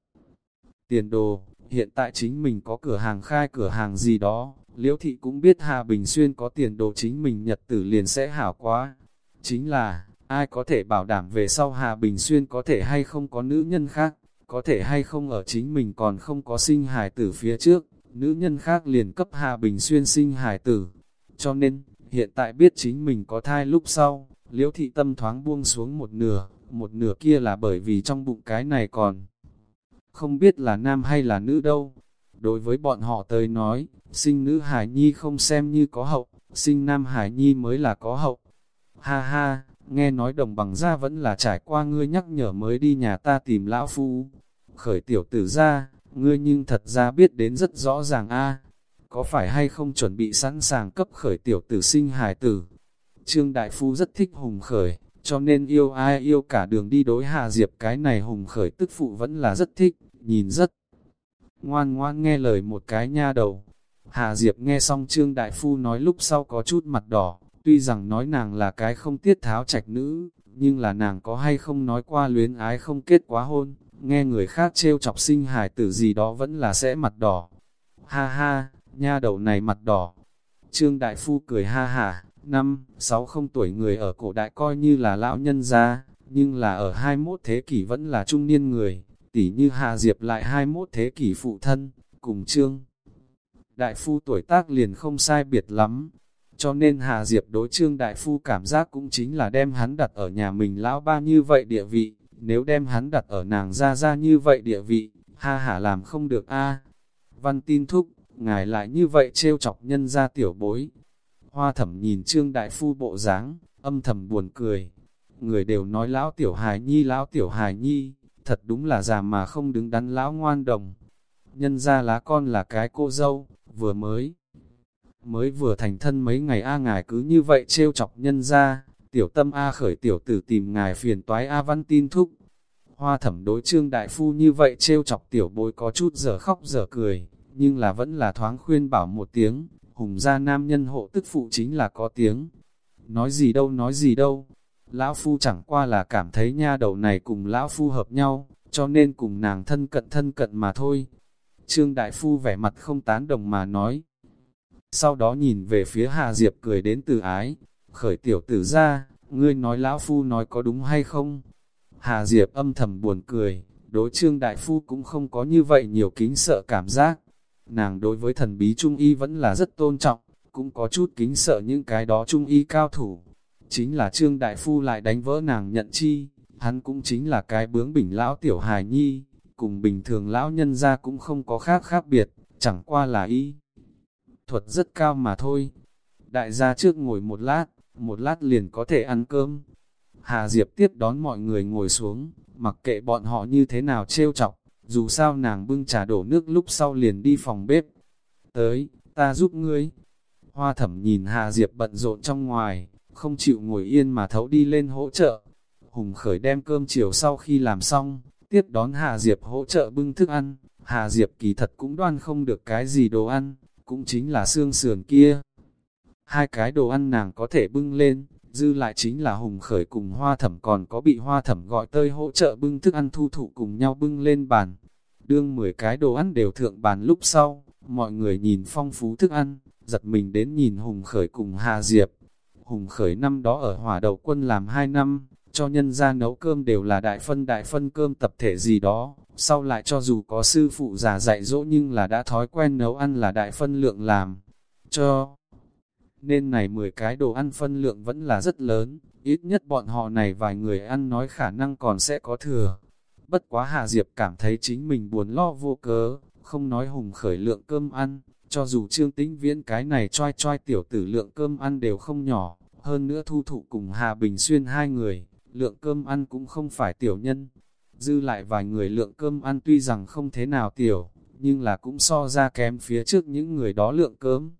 tiền đồ, hiện tại chính mình có cửa hàng khai cửa hàng gì đó, Liễu Thị cũng biết Hà Bình Xuyên có tiền đồ chính mình nhật tử liền sẽ hảo quá. Chính là, ai có thể bảo đảm về sau Hà Bình Xuyên có thể hay không có nữ nhân khác, có thể hay không ở chính mình còn không có sinh hài tử phía trước, nữ nhân khác liền cấp Hà Bình Xuyên sinh hài tử. Cho nên, hiện tại biết chính mình có thai lúc sau, Liễu Thị tâm thoáng buông xuống một nửa, một nửa kia là bởi vì trong bụng cái này còn không biết là nam hay là nữ đâu. Đối với bọn họ tới nói, sinh nữ hài nhi không xem như có hậu, sinh nam hài nhi mới là có hậu. Ha ha, nghe nói đồng bằng gia vẫn là trải qua ngươi nhắc nhở mới đi nhà ta tìm lão phu. Khởi tiểu tử ra, ngươi nhưng thật ra biết đến rất rõ ràng a, có phải hay không chuẩn bị sẵn sàng cấp khởi tiểu tử sinh hài tử. Trương Đại Phu rất thích Hùng Khởi, cho nên yêu ai yêu cả đường đi đối Hà Diệp cái này Hùng Khởi tức phụ vẫn là rất thích, nhìn rất ngoan ngoan nghe lời một cái nha đầu. Hà Diệp nghe xong Trương Đại Phu nói lúc sau có chút mặt đỏ, tuy rằng nói nàng là cái không tiết tháo trạch nữ, nhưng là nàng có hay không nói qua luyến ái không kết quá hôn, nghe người khác trêu chọc sinh hài tử gì đó vẫn là sẽ mặt đỏ. Ha ha, nha đầu này mặt đỏ. Trương Đại Phu cười ha hả, năm, sáu không tuổi người ở cổ đại coi như là lão nhân gia, nhưng là ở hai mươi mốt thế kỷ vẫn là trung niên người, tỉ như Hà Diệp lại hai mươi mốt thế kỷ phụ thân, cùng Trương Đại Phu tuổi tác liền không sai biệt lắm. Cho nên Hà Diệp đối Trương Đại Phu cảm giác cũng chính là đem hắn đặt ở nhà mình lão ba như vậy địa vị, nếu đem hắn đặt ở nàng ra ra như vậy địa vị, ha hả làm không được a. Văn Tin thúc, ngài lại như vậy trêu chọc nhân ra tiểu bối. Hoa Thẩm nhìn Trương Đại Phu bộ dáng, âm thầm buồn cười. Người đều nói lão tiểu hài nhi lão tiểu hài nhi, thật đúng là già mà không đứng đắn lão ngoan đồng. Nhân ra lá con là cái cô dâu, vừa mới mới vừa thành thân mấy ngày a ngài cứ như vậy trêu chọc nhân ra, tiểu tâm a khởi tiểu tử tìm ngài phiền toái a. Văn Tin thúc. Hoa Thẩm đối Trương Đại Phu như vậy trêu chọc tiểu bối có chút giờ khóc giờ cười, nhưng là vẫn là thoáng khuyên bảo một tiếng, Hùng gia nam nhân hộ tức phụ chính là có tiếng. Nói gì đâu nói gì đâu, lão phu chẳng qua là cảm thấy nha đầu này cùng lão phu hợp nhau, cho nên cùng nàng thân cận thân cận mà thôi. Trương Đại Phu vẻ mặt không tán đồng mà nói. Sau đó nhìn về phía Hà Diệp cười đến từ ái, khởi tiểu tử ra, ngươi nói lão phu nói có đúng hay không? Hà Diệp âm thầm buồn cười, đối Trương Đại Phu cũng không có như vậy nhiều kính sợ cảm giác. Nàng đối với thần bí trung y vẫn là rất tôn trọng, cũng có chút kính sợ những cái đó trung y cao thủ. Chính là Trương Đại Phu lại đánh vỡ nàng nhận chi, hắn cũng chính là cái bướng bỉnh lão tiểu hài nhi, cùng bình thường lão nhân gia cũng không có khác khác biệt, chẳng qua là y thuật rất cao mà thôi. Đại gia trước ngồi một lát, một lát liền có thể ăn cơm. Hà Diệp tiếp đón mọi người ngồi xuống, mặc kệ bọn họ như thế nào trêu chọc, dù sao nàng bưng trà đổ nước lúc sau liền đi phòng bếp. Tới, ta giúp ngươi. Hoa Thẩm nhìn Hà Diệp bận rộn trong ngoài, không chịu ngồi yên mà thấu đi lên hỗ trợ. Hùng Khởi đem cơm chiều sau khi làm xong, tiếp đón Hà Diệp hỗ trợ bưng thức ăn. Hà Diệp kỳ thật cũng đoan không được cái gì đồ ăn, cũng chính là xương sườn kia. Hai cái đồ ăn nàng có thể bưng lên, dư lại chính là Hùng Khởi cùng Hoa Thẩm còn có bị Hoa Thẩm gọi tới hỗ trợ bưng thức ăn thu thụ cùng nhau bưng lên bàn. Đương mười cái đồ ăn đều thượng bàn lúc sau, mọi người nhìn phong phú thức ăn, giật mình đến nhìn Hùng Khởi cùng Hà Diệp. Hùng Khởi năm đó ở Hỏa Đầu Quân làm hai năm, cho nhân ra nấu cơm đều là đại phân đại phân cơm tập thể gì đó, sau lại cho dù có sư phụ già dạy dỗ nhưng là đã thói quen nấu ăn là đại phân lượng làm, cho nên này mười cái đồ ăn phân lượng vẫn là rất lớn, ít nhất bọn họ này vài người ăn nói khả năng còn sẽ có thừa. Bất quá Hà Diệp cảm thấy chính mình buồn lo vô cớ, không nói Hùng Khởi lượng cơm ăn, cho dù Trương Tĩnh Viễn cái này choai choai tiểu tử lượng cơm ăn đều không nhỏ, hơn nữa Thu Thụ cùng Hà Bình Xuyên hai người, lượng cơm ăn cũng không phải tiểu nhân. Dư lại vài người lượng cơm ăn tuy rằng không thế nào tiểu, nhưng là cũng so ra kém phía trước những người đó lượng cơm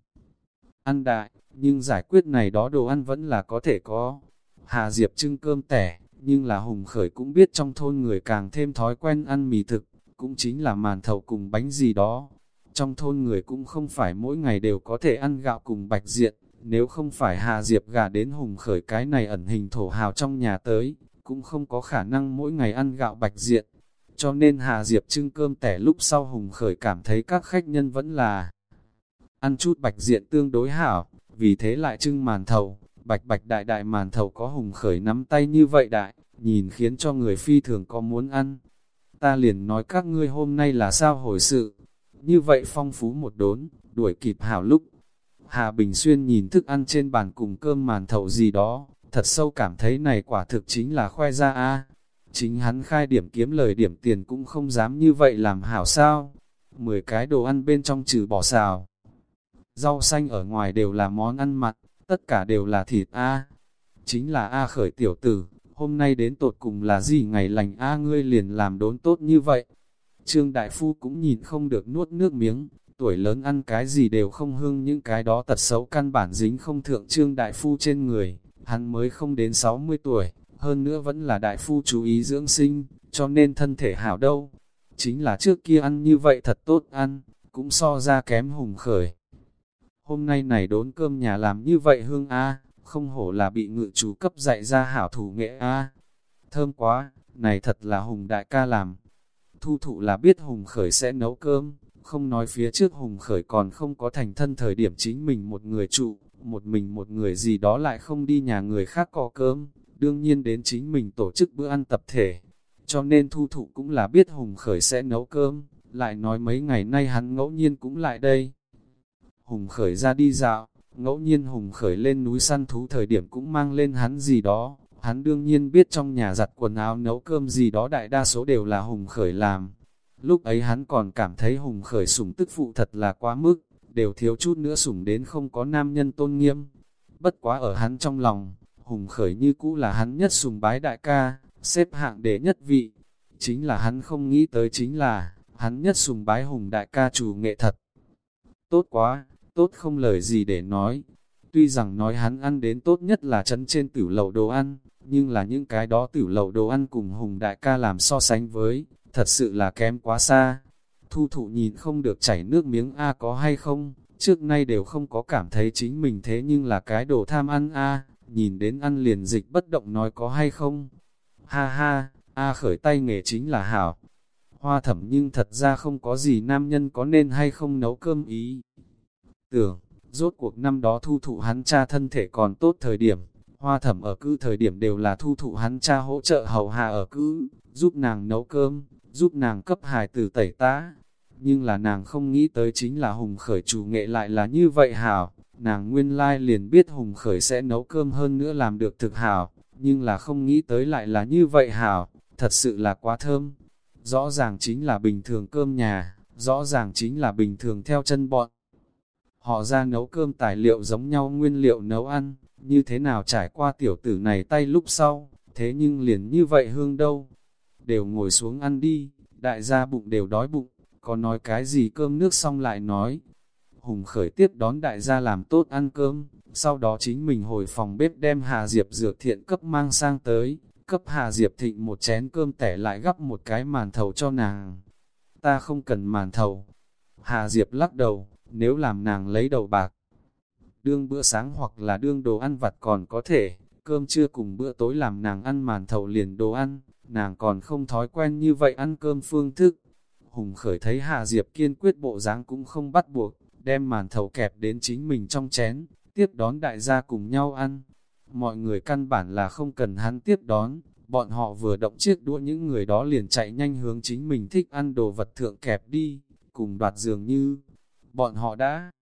ăn đại, nhưng giải quyết này đó đồ ăn vẫn là có thể có. Hà Diệp trưng cơm tẻ, nhưng là Hùng Khởi cũng biết trong thôn người càng thêm thói quen ăn mì thực, cũng chính là màn thầu cùng bánh gì đó. Trong thôn người cũng không phải mỗi ngày đều có thể ăn gạo cùng bạch diện, nếu không phải Hà Diệp gả đến Hùng Khởi cái này ẩn hình thổ hào trong nhà tới, cũng không có khả năng mỗi ngày ăn gạo bạch diện. Cho nên Hà Diệp trưng cơm tẻ lúc sau Hùng Khởi cảm thấy các khách nhân vẫn là ăn chút bạch diện tương đối hảo, vì thế lại trưng màn thầu, bạch bạch đại đại màn thầu có Hùng Khởi nắm tay như vậy đại, nhìn khiến cho người phi thường có muốn ăn. Ta liền nói các ngươi hôm nay là sao hồi sự, như vậy phong phú một đốn, đuổi kịp hảo lúc. Hà Bình Xuyên nhìn thức ăn trên bàn cùng cơm màn thầu gì đó, thật sâu cảm thấy này quả thực chính là khoe ra a. Chính hắn khai điểm kiếm lời điểm tiền cũng không dám như vậy làm hảo sao. mười cái đồ ăn bên trong trừ bỏ xào. Rau xanh ở ngoài đều là món ăn mặn, tất cả đều là thịt a. Chính là A Khởi tiểu tử, hôm nay đến tột cùng là gì ngày lành A ngươi liền làm đốn tốt như vậy. Trương Đại Phu cũng nhìn không được nuốt nước miếng, tuổi lớn ăn cái gì đều không hương, những cái đó tật xấu căn bản dính không thượng Trương Đại Phu trên người, hắn mới không đến sáu mươi tuổi, hơn nữa vẫn là Đại Phu chú ý dưỡng sinh, cho nên thân thể hảo đâu. Chính là trước kia ăn như vậy thật tốt ăn, cũng so ra kém Hùng Khởi. Hôm nay này đốn cơm nhà làm như vậy hương A, không hổ là bị ngự chú cấp dạy ra hảo thủ nghệ A. Thơm quá, này thật là Hùng đại ca làm. Thu Thụ là biết Hùng Khởi sẽ nấu cơm, không nói phía trước Hùng Khởi còn không có thành thân thời điểm chính mình một người trụ, một mình một người gì đó lại không đi nhà người khác có cơm, đương nhiên đến chính mình tổ chức bữa ăn tập thể. Cho nên Thu Thụ cũng là biết Hùng Khởi sẽ nấu cơm, lại nói mấy ngày nay hắn ngẫu nhiên cũng lại đây. Hùng Khởi ra đi dạo, ngẫu nhiên Hùng Khởi lên núi săn thú thời điểm cũng mang lên hắn gì đó, hắn đương nhiên biết trong nhà giặt quần áo nấu cơm gì đó đại đa số đều là Hùng Khởi làm. Lúc ấy hắn còn cảm thấy Hùng Khởi sủng tức phụ thật là quá mức, đều thiếu chút nữa sủng đến không có nam nhân tôn nghiêm. Bất quá ở hắn trong lòng, Hùng Khởi như cũ là hắn nhất sùng bái đại ca, xếp hạng đệ nhất vị. Chính là hắn không nghĩ tới chính là, hắn nhất sùng bái Hùng đại ca chủ nghệ thật. Tốt quá, tốt không lời gì để nói. Tuy rằng nói hắn ăn đến tốt nhất là trấn trên tử lầu đồ ăn, nhưng là những cái đó tử lầu đồ ăn cùng Hùng đại ca làm so sánh với, thật sự là kém quá xa. Thu Thụ nhìn không được chảy nước miếng a có hay không, trước nay đều không có cảm thấy chính mình thế nhưng là cái đồ tham ăn a, nhìn đến ăn liền dịch bất động nói có hay không. Ha ha, A Khởi tay nghề chính là hảo. Hoa Thẩm nhưng thật ra không có gì nam nhân có nên hay không nấu cơm ý. Tưởng, rốt cuộc năm đó Thu Thụ hắn cha thân thể còn tốt thời điểm, Hoa Thẩm ở cữ thời điểm đều là Thu Thụ hắn cha hỗ trợ hầu hạ ở cữ, giúp nàng nấu cơm, giúp nàng cấp hài tử tẩy tã. Nhưng là nàng không nghĩ tới chính là Hùng Khởi chủ nghệ lại là như vậy hảo, nàng nguyên lai liền biết Hùng Khởi sẽ nấu cơm hơn nữa làm được thực hảo, nhưng là không nghĩ tới lại là như vậy hảo, thật sự là quá thơm. Rõ ràng chính là bình thường cơm nhà, rõ ràng chính là bình thường theo chân bọn. Họ ra nấu cơm tài liệu giống nhau nguyên liệu nấu ăn, như thế nào trải qua tiểu tử này tay lúc sau, thế nhưng liền như vậy hương đâu. Đều ngồi xuống ăn đi, đại gia bụng đều đói bụng, có nói cái gì cơm nước xong lại nói. Hùng Khởi tiếp đón đại gia làm tốt ăn cơm, sau đó chính mình hồi phòng bếp đem Hà Diệp dược thiện cấp mang sang tới, cấp Hà Diệp thịnh một chén cơm tẻ lại gắp một cái màn thầu cho nàng. Ta không cần màn thầu. Hà Diệp lắc đầu, nếu làm nàng lấy đầu bạc. Đương bữa sáng hoặc là đương đồ ăn vặt còn có thể, cơm trưa cùng bữa tối làm nàng ăn màn thầu liền đồ ăn, nàng còn không thói quen như vậy ăn cơm phương thức. Hùng Khởi thấy Hà Diệp kiên quyết bộ dáng cũng không bắt buộc, đem màn thầu kẹp đến chính mình trong chén, tiếp đón đại gia cùng nhau ăn. Mọi người căn bản là không cần hắn tiếp đón, bọn họ vừa động chiếc đũa những người đó liền chạy nhanh hướng chính mình thích ăn đồ vật thượng kẹp đi, cùng đoạt dường như bọn họ đã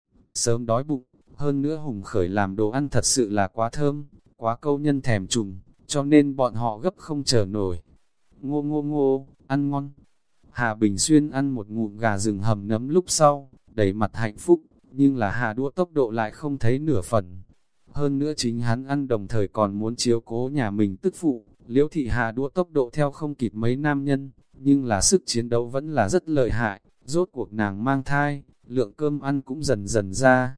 sớm đói bụng. Hơn nữa Hùng Khởi làm đồ ăn thật sự là quá thơm, quá câu nhân thèm trùng, cho nên bọn họ gấp không chờ nổi. Ngô ngô ngô, ăn ngon. Hà Bình Xuyên ăn một ngụm gà rừng hầm nấm lúc sau, đầy mặt hạnh phúc, nhưng là Hà đũa tốc độ lại không thấy nửa phần. Hơn nữa chính hắn ăn đồng thời còn muốn chiếu cố nhà mình tức phụ, Liễu thị Hà đũa tốc độ theo không kịp mấy nam nhân, nhưng là sức chiến đấu vẫn là rất lợi hại, rốt cuộc nàng mang thai, lượng cơm ăn cũng dần dần ra.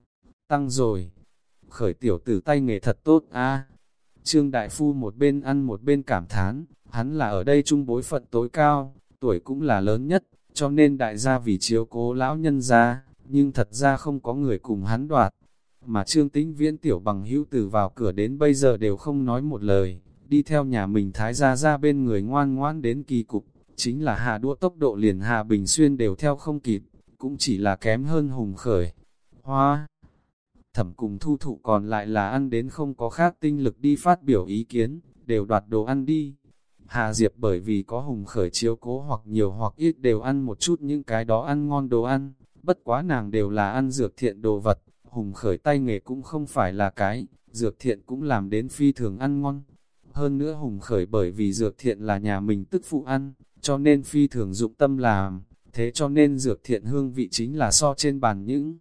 Tăng rồi, Khởi tiểu tử tay nghề thật tốt a. Trương Đại Phu một bên ăn một bên cảm thán, hắn là ở đây trung bối phận tối cao, tuổi cũng là lớn nhất, cho nên đại gia vì chiếu cố lão nhân ra, nhưng thật ra không có người cùng hắn đoạt. Mà Trương Tĩnh Viễn tiểu bằng hữu từ vào cửa đến bây giờ đều không nói một lời, đi theo nhà mình thái gia ra bên người ngoan ngoan đến kỳ cục, chính là Hà đũa tốc độ liền Hà Bình Xuyên đều theo không kịp, cũng chỉ là kém hơn Hùng Khởi. Hoa Thẩm cùng Thu Thụ còn lại là ăn đến không có khác tinh lực đi phát biểu ý kiến, đều đoạt đồ ăn đi. Hà Diệp bởi vì có Hùng Khởi chiếu cố hoặc nhiều hoặc ít đều ăn một chút những cái đó ăn ngon đồ ăn, bất quá nàng đều là ăn dược thiện đồ vật, Hùng Khởi tay nghề cũng không phải là cái, dược thiện cũng làm đến phi thường ăn ngon. Hơn nữa Hùng Khởi bởi vì dược thiện là nhà mình tức phụ ăn, cho nên phi thường dụng tâm làm, Thế cho nên dược thiện hương vị chính là so trên bàn những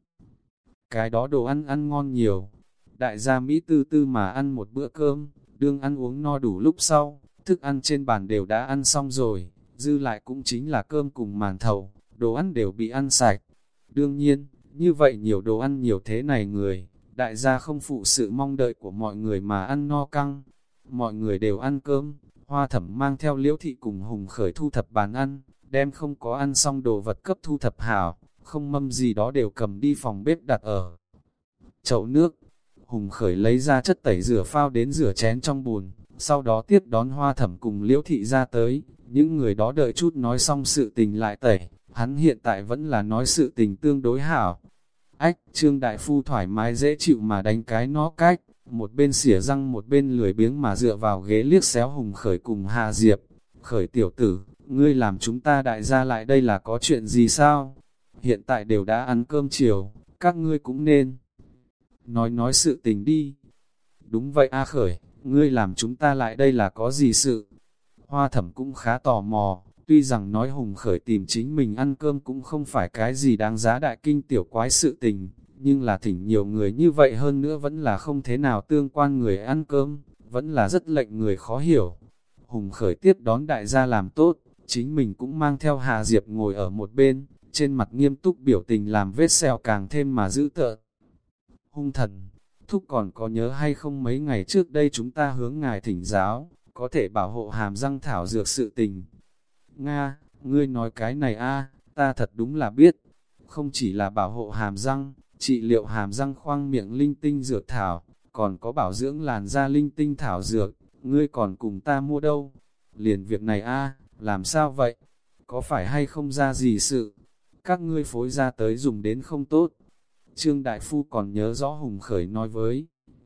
cái đó đồ ăn ăn ngon nhiều. Đại gia Mỹ tư tư mà ăn một bữa cơm, đương ăn uống no đủ lúc sau, thức ăn trên bàn đều đã ăn xong rồi, dư lại cũng chính là cơm cùng màn thầu, đồ ăn đều bị ăn sạch. Đương nhiên, như vậy nhiều đồ ăn nhiều thế này người, đại gia không phụ sự mong đợi của mọi người mà ăn no căng. Mọi người đều ăn cơm, Hoa Thẩm mang theo Liễu Thị cùng Hùng Khởi thu thập bàn ăn, đem không có ăn xong đồ vật cấp thu thập hảo, không mâm gì đó đều cầm đi phòng bếp đặt ở chậu nước. Hùng Khởi lấy ra chất tẩy rửa phao đến rửa chén trong bùn, sau đó tiếp đón Hoa Thẩm cùng Liễu Thị ra tới, những người đó đợi chút nói xong sự tình lại tẩy, hắn hiện tại vẫn là nói sự tình tương đối hảo. Ách, Trương Đại Phu thoải mái dễ chịu mà đánh cái nó cách, một bên xỉa răng một bên lười biếng mà dựa vào ghế liếc xéo Hùng Khởi cùng Hà Diệp. Khởi tiểu tử, ngươi làm chúng ta đại gia lại đây là có chuyện gì sao? Hiện tại đều đã ăn cơm chiều, các ngươi cũng nên nói nói sự tình đi. Đúng vậy A Khởi, ngươi làm chúng ta lại đây là có gì sự? Hoa Thẩm cũng khá tò mò, tuy rằng nói Hùng Khởi tìm chính mình ăn cơm cũng không phải cái gì đáng giá đại kinh tiểu quái sự tình, nhưng là thỉnh nhiều người như vậy hơn nữa vẫn là không thế nào tương quan người ăn cơm, vẫn là rất lệnh người khó hiểu. Hùng Khởi tiếp đón đại gia làm tốt, chính mình cũng mang theo Hà Diệp ngồi ở một bên, trên mặt nghiêm túc biểu tình làm vết sẹo càng thêm mà dữ tợn. Hung thần, thúc còn có nhớ hay không mấy ngày trước đây chúng ta hướng ngài thỉnh giáo, có thể bảo hộ hàm răng thảo dược sự tình. Nga, ngươi nói cái này a, ta thật đúng là biết, không chỉ là bảo hộ hàm răng, trị liệu hàm răng khoang miệng linh tinh dược thảo, còn có bảo dưỡng làn da linh tinh thảo dược, ngươi còn cùng ta mua đâu? Liền việc này a, làm sao vậy? Có phải hay không ra gì sự? Các ngươi phối ra tới dùng đến không tốt. Trương Đại Phu còn nhớ rõ Hùng Khởi nói với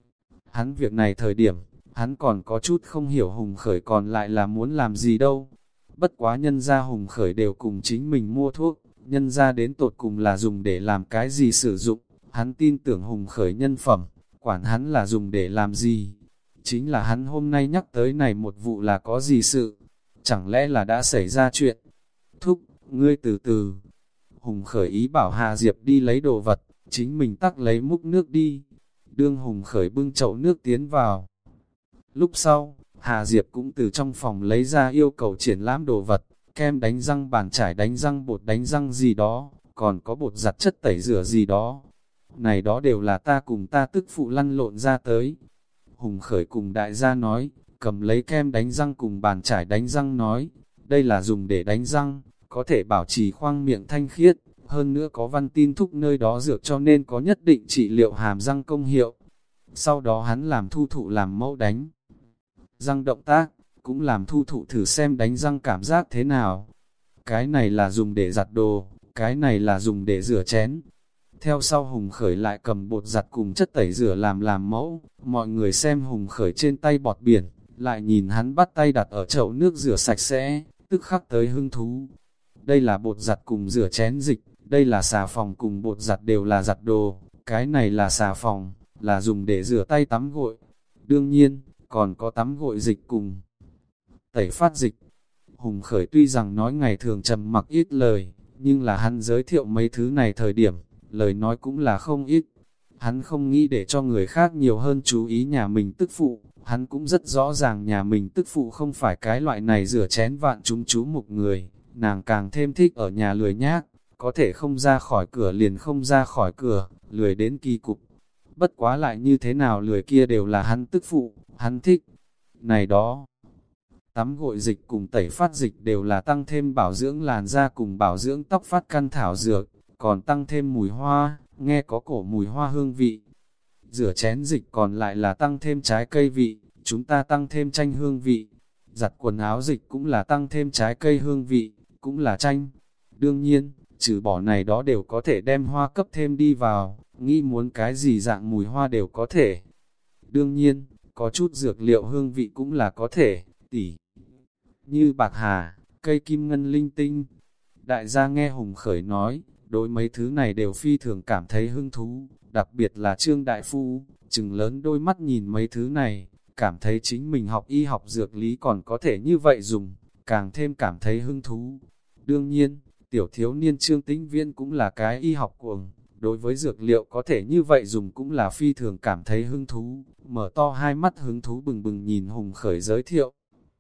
hắn việc này thời điểm, hắn còn có chút không hiểu Hùng Khởi còn lại là muốn làm gì đâu. Bất quá nhân gia Hùng Khởi đều cùng chính mình mua thuốc, nhân gia đến tột cùng là dùng để làm cái gì sử dụng, hắn tin tưởng Hùng Khởi nhân phẩm, quản hắn là dùng để làm gì. Chính là hắn hôm nay nhắc tới này một vụ là có gì sự, chẳng lẽ là đã xảy ra chuyện. Thúc, ngươi từ từ. Hùng Khởi ý bảo Hà Diệp đi lấy đồ vật, chính mình tắc lấy múc nước đi. Đương Hùng Khởi bưng chậu nước tiến vào. Lúc sau, Hà Diệp cũng từ trong phòng lấy ra yêu cầu triển lãm đồ vật, kem đánh răng, bàn chải đánh răng, bột đánh răng gì đó, còn có bột giặt chất tẩy rửa gì đó. Này đó đều là ta cùng ta tức phụ lăn lộn ra tới. Hùng Khởi cùng đại gia nói, cầm lấy kem đánh răng cùng bàn chải đánh răng nói, đây là dùng để đánh răng, có thể bảo trì khoang miệng thanh khiết, hơn nữa có văn tin thúc nơi đó dược cho nên có nhất định trị liệu hàm răng công hiệu. Sau đó hắn làm thu thụ làm mẫu đánh răng động tác, cũng làm thu thụ thử xem đánh răng cảm giác thế nào. Cái này là dùng để giặt đồ, cái này là dùng để rửa chén. Theo sau Hùng Khởi lại cầm bột giặt cùng chất tẩy rửa làm làm mẫu, mọi người xem Hùng Khởi trên tay bọt biển, lại nhìn hắn bắt tay đặt ở chậu nước rửa sạch sẽ, tức khắc tới hứng thú. Đây là bột giặt cùng rửa chén dịch, đây là xà phòng cùng bột giặt đều là giặt đồ, cái này là xà phòng, là dùng để rửa tay tắm gội. Đương nhiên, còn có tắm gội dịch cùng tẩy phát dịch. Hùng Khởi tuy rằng nói ngày thường trầm mặc ít lời, nhưng là hắn giới thiệu mấy thứ này thời điểm, lời nói cũng là không ít. Hắn không nghĩ để cho người khác nhiều hơn chú ý nhà mình tức phụ, hắn cũng rất rõ ràng nhà mình tức phụ không phải cái loại này rửa chén vạn chúng chú mục người, nàng càng thêm thích ở nhà lười nhác, có thể không ra khỏi cửa liền không ra khỏi cửa, lười đến kỳ cục. Bất quá lại như thế nào lười kia đều là hắn tức phụ, hắn thích. Này đó, tắm gội dịch cùng tẩy phát dịch đều là tăng thêm bảo dưỡng làn da cùng bảo dưỡng tóc phát căn thảo dược, còn tăng thêm mùi hoa, nghe có cổ mùi hoa hương vị. Rửa chén dịch còn lại là tăng thêm trái cây vị, chúng ta tăng thêm chanh hương vị. Giặt quần áo dịch cũng là tăng thêm trái cây hương vị, cũng là chanh. Đương nhiên, trừ bỏ này đó đều có thể đem hoa cấp thêm đi vào, nghĩ muốn cái gì dạng mùi hoa đều có thể. Đương nhiên, có chút dược liệu hương vị cũng là có thể, tỉ như bạc hà, cây kim ngân linh tinh. Đại gia nghe Hùng Khởi nói, đối mấy thứ này đều phi thường cảm thấy hứng thú, đặc biệt là Trương Đại Phu, chừng lớn đôi mắt nhìn mấy thứ này, cảm thấy chính mình học y học dược lý còn có thể như vậy dùng, càng thêm cảm thấy hứng thú. Đương nhiên, Tiểu thiếu niên Trương Tĩnh Viễn cũng là cái y học cuồng, đối với dược liệu có thể như vậy dùng cũng là phi thường cảm thấy hứng thú, mở to hai mắt hứng thú bừng bừng nhìn Hùng Khởi giới thiệu.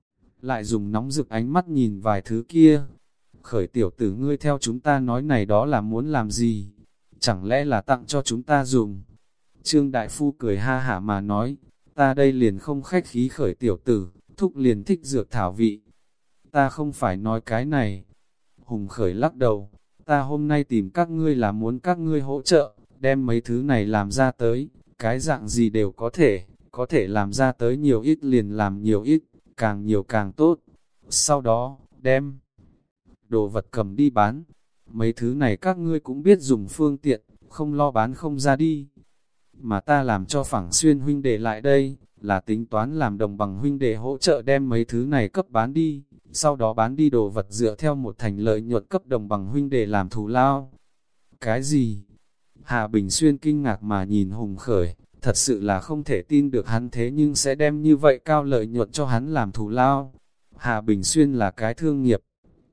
Lại dùng nóng rực ánh mắt nhìn vài thứ kia. Khởi tiểu tử ngươi theo chúng ta nói này đó là muốn làm gì? Chẳng lẽ là tặng cho chúng ta dùng? Trương Đại Phu cười ha hả mà nói, ta đây liền không khách khí Khởi tiểu tử, thúc liền thích dược thảo vị. Ta không phải nói cái này. Hùng Khởi lắc đầu, ta hôm nay tìm các ngươi là muốn các ngươi hỗ trợ, đem mấy thứ này làm ra tới, cái dạng gì đều có thể, có thể làm ra tới nhiều ít liền làm nhiều ít, càng nhiều càng tốt. Sau đó, đem đồ vật cầm đi bán. Mấy thứ này các ngươi cũng biết dùng phương tiện, không lo bán không ra đi. Mà ta làm cho Phẳng Xuyên huynh đệ lại đây, là tính toán làm đồng bằng huynh đệ hỗ trợ đem mấy thứ này cấp bán đi, sau đó bán đi đồ vật dựa theo một thành lợi nhuận cấp đồng bằng huynh đệ làm thù lao. Cái gì? Hà Bình Xuyên kinh ngạc mà nhìn Hùng Khởi, thật sự là không thể tin được hắn thế nhưng sẽ đem như vậy cao lợi nhuận cho hắn làm thù lao. Hà Bình Xuyên là cái thương nghiệp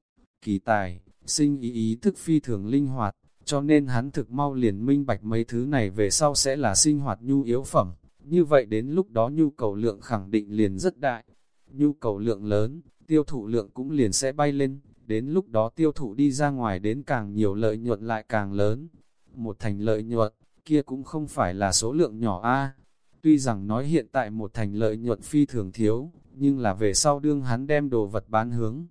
kỳ tài, sinh ý ý thức phi thường linh hoạt, cho nên hắn thực mau liền minh bạch mấy thứ này về sau sẽ là sinh hoạt nhu yếu phẩm. Như vậy đến lúc đó nhu cầu lượng khẳng định liền rất đại. Nhu cầu lượng lớn, tiêu thụ lượng cũng liền sẽ bay lên, đến lúc đó tiêu thụ đi ra ngoài đến càng nhiều lợi nhuận lại càng lớn. Một thành lợi nhuận, kia cũng không phải là số lượng nhỏ a. Tuy rằng nói hiện tại một thành lợi nhuận phi thường thiếu, nhưng là về sau đương hắn đem đồ vật bán hướng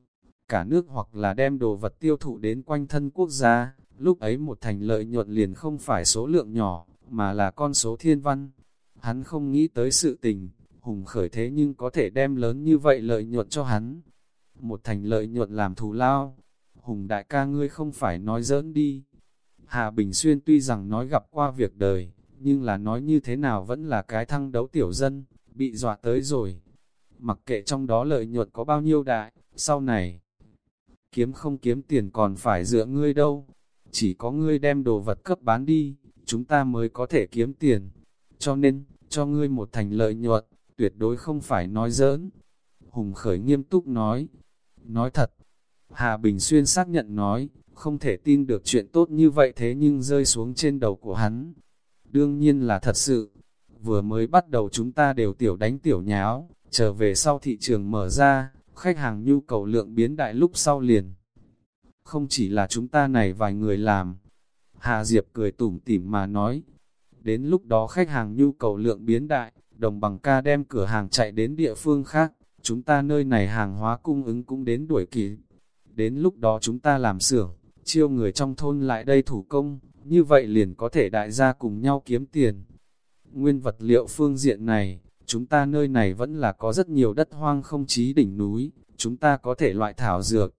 cả nước hoặc là đem đồ vật tiêu thụ đến quanh thân quốc gia, lúc ấy một thành lợi nhuận liền không phải số lượng nhỏ, mà là con số thiên văn. Hắn không nghĩ tới sự tình, Hùng Khởi thế nhưng có thể đem lớn như vậy lợi nhuận cho hắn. Một thành lợi nhuận làm thù lao. Hùng đại ca ngươi không phải nói giỡn đi. Hà Bình Xuyên tuy rằng nói gặp qua việc đời, nhưng là nói như thế nào vẫn là cái thăng đấu tiểu dân, bị dọa tới rồi. Mặc kệ trong đó lợi nhuận có bao nhiêu đại, sau này, kiếm không kiếm tiền còn phải dựa ngươi đâu. Chỉ có ngươi đem đồ vật cấp bán đi, chúng ta mới có thể kiếm tiền. Cho nên, cho ngươi một thành lợi nhuận, tuyệt đối không phải nói giỡn. Hùng Khởi nghiêm túc nói. Nói thật. Hà Bình Xuyên xác nhận nói, không thể tin được chuyện tốt như vậy thế nhưng rơi xuống trên đầu của hắn. Đương nhiên là thật sự. Vừa mới bắt đầu chúng ta đều tiểu đánh tiểu nháo, trở về sau thị trường mở ra, khách hàng nhu cầu lượng biến đại lúc sau liền. Không chỉ là chúng ta này vài người làm. Hà Diệp cười tủm tỉm mà nói. Đến lúc đó khách hàng nhu cầu lượng biến đại, đồng bằng ca đem cửa hàng chạy đến địa phương khác, chúng ta nơi này hàng hóa cung ứng cũng đến đuổi kịp. Đến lúc đó chúng ta làm xưởng, chiêu người trong thôn lại đây thủ công, như vậy liền có thể đại gia cùng nhau kiếm tiền. Nguyên vật liệu phương diện này, chúng ta nơi này vẫn là có rất nhiều đất hoang không chí đỉnh núi, chúng ta có thể loại thảo dược,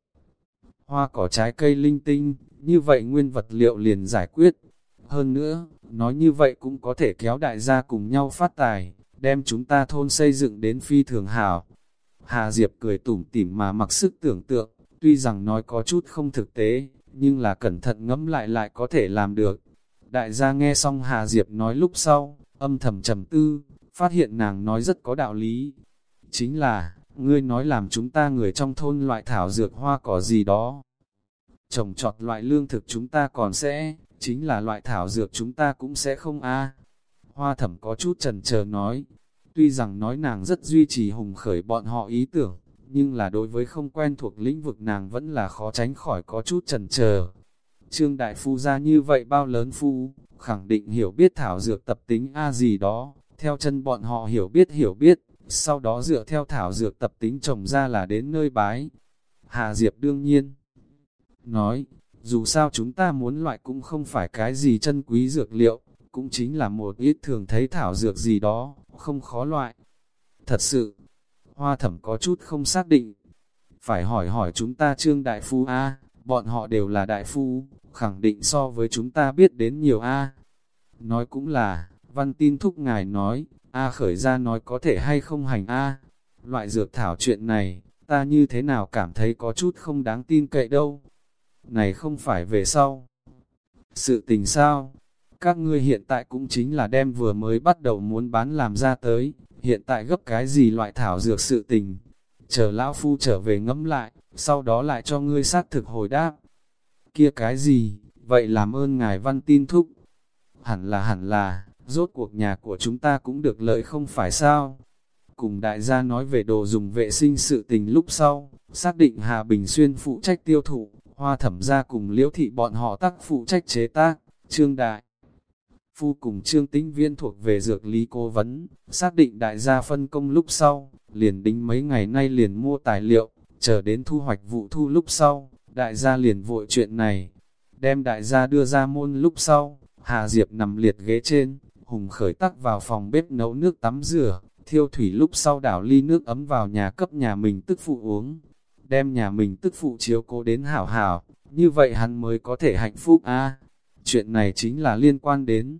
hoa cỏ trái cây linh tinh, như vậy nguyên vật liệu liền giải quyết. Hơn nữa, nói như vậy cũng có thể kéo đại gia cùng nhau phát tài, đem chúng ta thôn xây dựng đến phi thường hảo. Hà Diệp cười tủm tỉm mà mặc sức tưởng tượng, tuy rằng nói có chút không thực tế, nhưng là cẩn thận ngẫm lại lại có thể làm được. Đại gia nghe xong Hà Diệp nói lúc sau, âm thầm trầm tư, phát hiện nàng nói rất có đạo lý. Chính là, ngươi nói làm chúng ta người trong thôn loại thảo dược hoa cỏ gì đó. Trồng trọt loại lương thực chúng ta còn sẽ, chính là loại thảo dược chúng ta cũng sẽ không a. Hoa Thẩm có chút chần chờ nói, tuy rằng nói nàng rất duy trì Hùng Khởi bọn họ ý tưởng, nhưng là đối với không quen thuộc lĩnh vực nàng vẫn là khó tránh khỏi có chút chần chờ. Trương Đại Phu ra như vậy bao lớn phu, khẳng định hiểu biết thảo dược tập tính a gì đó, theo chân bọn họ hiểu biết hiểu biết, sau đó dựa theo thảo dược tập tính trồng ra là đến nơi bái. Hà Diệp đương nhiên nói, dù sao chúng ta muốn loại cũng không phải cái gì chân quý dược liệu, cũng chính là một ít thường thấy thảo dược gì đó, không khó loại. Thật sự, Hoa Thẩm có chút không xác định. Phải hỏi hỏi chúng ta Trương Đại Phu A, bọn họ đều là đại phu, khẳng định so với chúng ta biết đến nhiều A. Nói cũng là, Văn Tin thúc ngài nói, A Khởi ra nói có thể hay không hành A. Loại dược thảo chuyện này, ta như thế nào cảm thấy có chút không đáng tin cậy đâu. Này không phải về sau. Sự tình sao? Các ngươi hiện tại cũng chính là đem vừa mới bắt đầu muốn bán làm ra tới, hiện tại gấp cái gì loại thảo dược sự tình. Chờ lão phu trở về ngẫm lại, sau đó lại cho ngươi xác thực hồi đáp. Kia cái gì, vậy làm ơn ngài Văn tin thúc. Hẳn là hẳn là, rốt cuộc nhà của chúng ta cũng được lợi không phải sao. Cùng đại gia nói về đồ dùng vệ sinh sự tình lúc sau, xác định Hà Bình Xuyên phụ trách tiêu thụ, Hoa Thẩm gia cùng Liễu Thị bọn họ tác phụ trách chế tác, Trương Đại Phu cùng Trương Tĩnh Viễn thuộc về dược lý cố vấn, xác định đại gia phân công lúc sau, liền đính mấy ngày nay liền mua tài liệu, chờ đến thu hoạch vụ thu lúc sau, đại gia liền vội chuyện này, đem đại gia đưa ra môn lúc sau, Hà Diệp nằm liệt ghế trên, Hùng Khởi tắc vào phòng bếp nấu nước tắm rửa, thiêu thủy lúc sau đảo ly nước ấm vào nhà cấp nhà mình tức phụ uống, đem nhà mình tức phụ chiếu cố đến hảo hảo, như vậy hắn mới có thể hạnh phúc a. Chuyện này chính là liên quan đến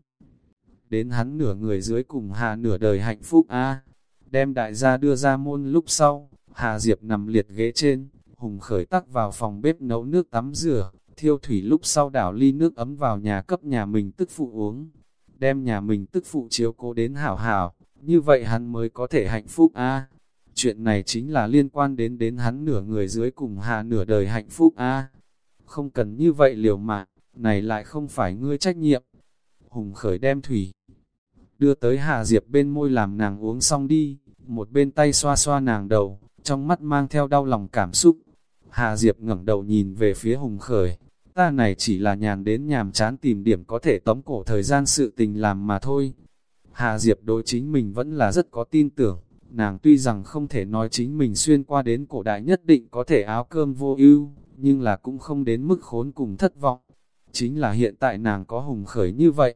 đến hắn nửa người dưới cùng Hà nửa đời hạnh phúc a. Đem đại gia đưa ra môn lúc sau, Hà Diệp nằm liệt ghế trên, Hùng Khởi tắc vào phòng bếp nấu nước tắm rửa, thiêu thủy lúc sau đảo ly nước ấm vào nhà cấp nhà mình tức phụ uống, đem nhà mình tức phụ chiếu cố đến hảo hảo, như vậy hắn mới có thể hạnh phúc a. Chuyện này chính là liên quan đến đến hắn nửa người dưới cùng Hà nửa đời hạnh phúc a. Không cần như vậy liều mạng, này lại không phải ngươi trách nhiệm. Hùng Khởi đem thủy đưa tới Hà Diệp bên môi làm nàng uống xong đi, một bên tay xoa xoa nàng đầu, trong mắt mang theo đau lòng cảm xúc. Hà Diệp ngẩng đầu nhìn về phía Hùng Khởi, ta này chỉ là nhàn đến nhàm chán tìm điểm có thể tống cổ thời gian sự tình làm mà thôi. Hà Diệp đối chính mình vẫn là rất có tin tưởng, nàng tuy rằng không thể nói chính mình xuyên qua đến cổ đại nhất định có thể áo cơm vô ưu, nhưng là cũng không đến mức khốn cùng thất vọng. Chính là hiện tại nàng có Hùng Khởi như vậy.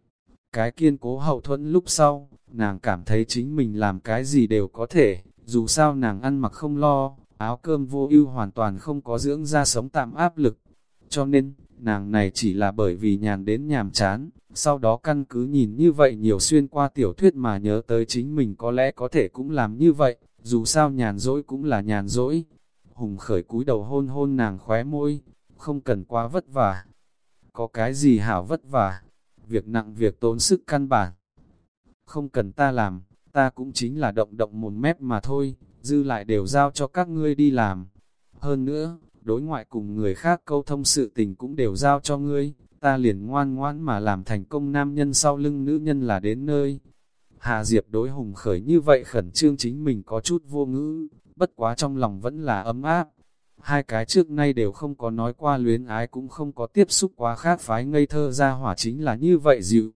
Cái kiên cố hậu thuẫn lúc sau, nàng cảm thấy chính mình làm cái gì đều có thể, dù sao nàng ăn mặc không lo, áo cơm vô ưu hoàn toàn không có dưỡng ra sống tạm áp lực. Cho nên, nàng này chỉ là bởi vì nhàn đến nhàm chán, sau đó căn cứ nhìn như vậy nhiều xuyên qua tiểu thuyết mà nhớ tới chính mình có lẽ có thể cũng làm như vậy, dù sao nhàn dỗi cũng là nhàn dỗi. Hùng Khởi cúi đầu hôn hôn nàng khóe môi, không cần quá vất vả. Có cái gì hảo vất vả, việc nặng việc tốn sức căn bản. Không cần ta làm, ta cũng chính là động động một mép mà thôi, dư lại đều giao cho các ngươi đi làm. Hơn nữa, đối ngoại cùng người khác câu thông sự tình cũng đều giao cho ngươi, ta liền ngoan ngoãn mà làm thành công nam nhân sau lưng nữ nhân là đến nơi. Hà Diệp đối Hùng Khởi như vậy khẩn trương chính mình có chút vô ngữ, bất quá trong lòng vẫn là ấm áp. Hai cái trước nay đều không có nói qua luyến ái cũng không có tiếp xúc quá khác phái ngây thơ ra hỏa chính là như vậy dịu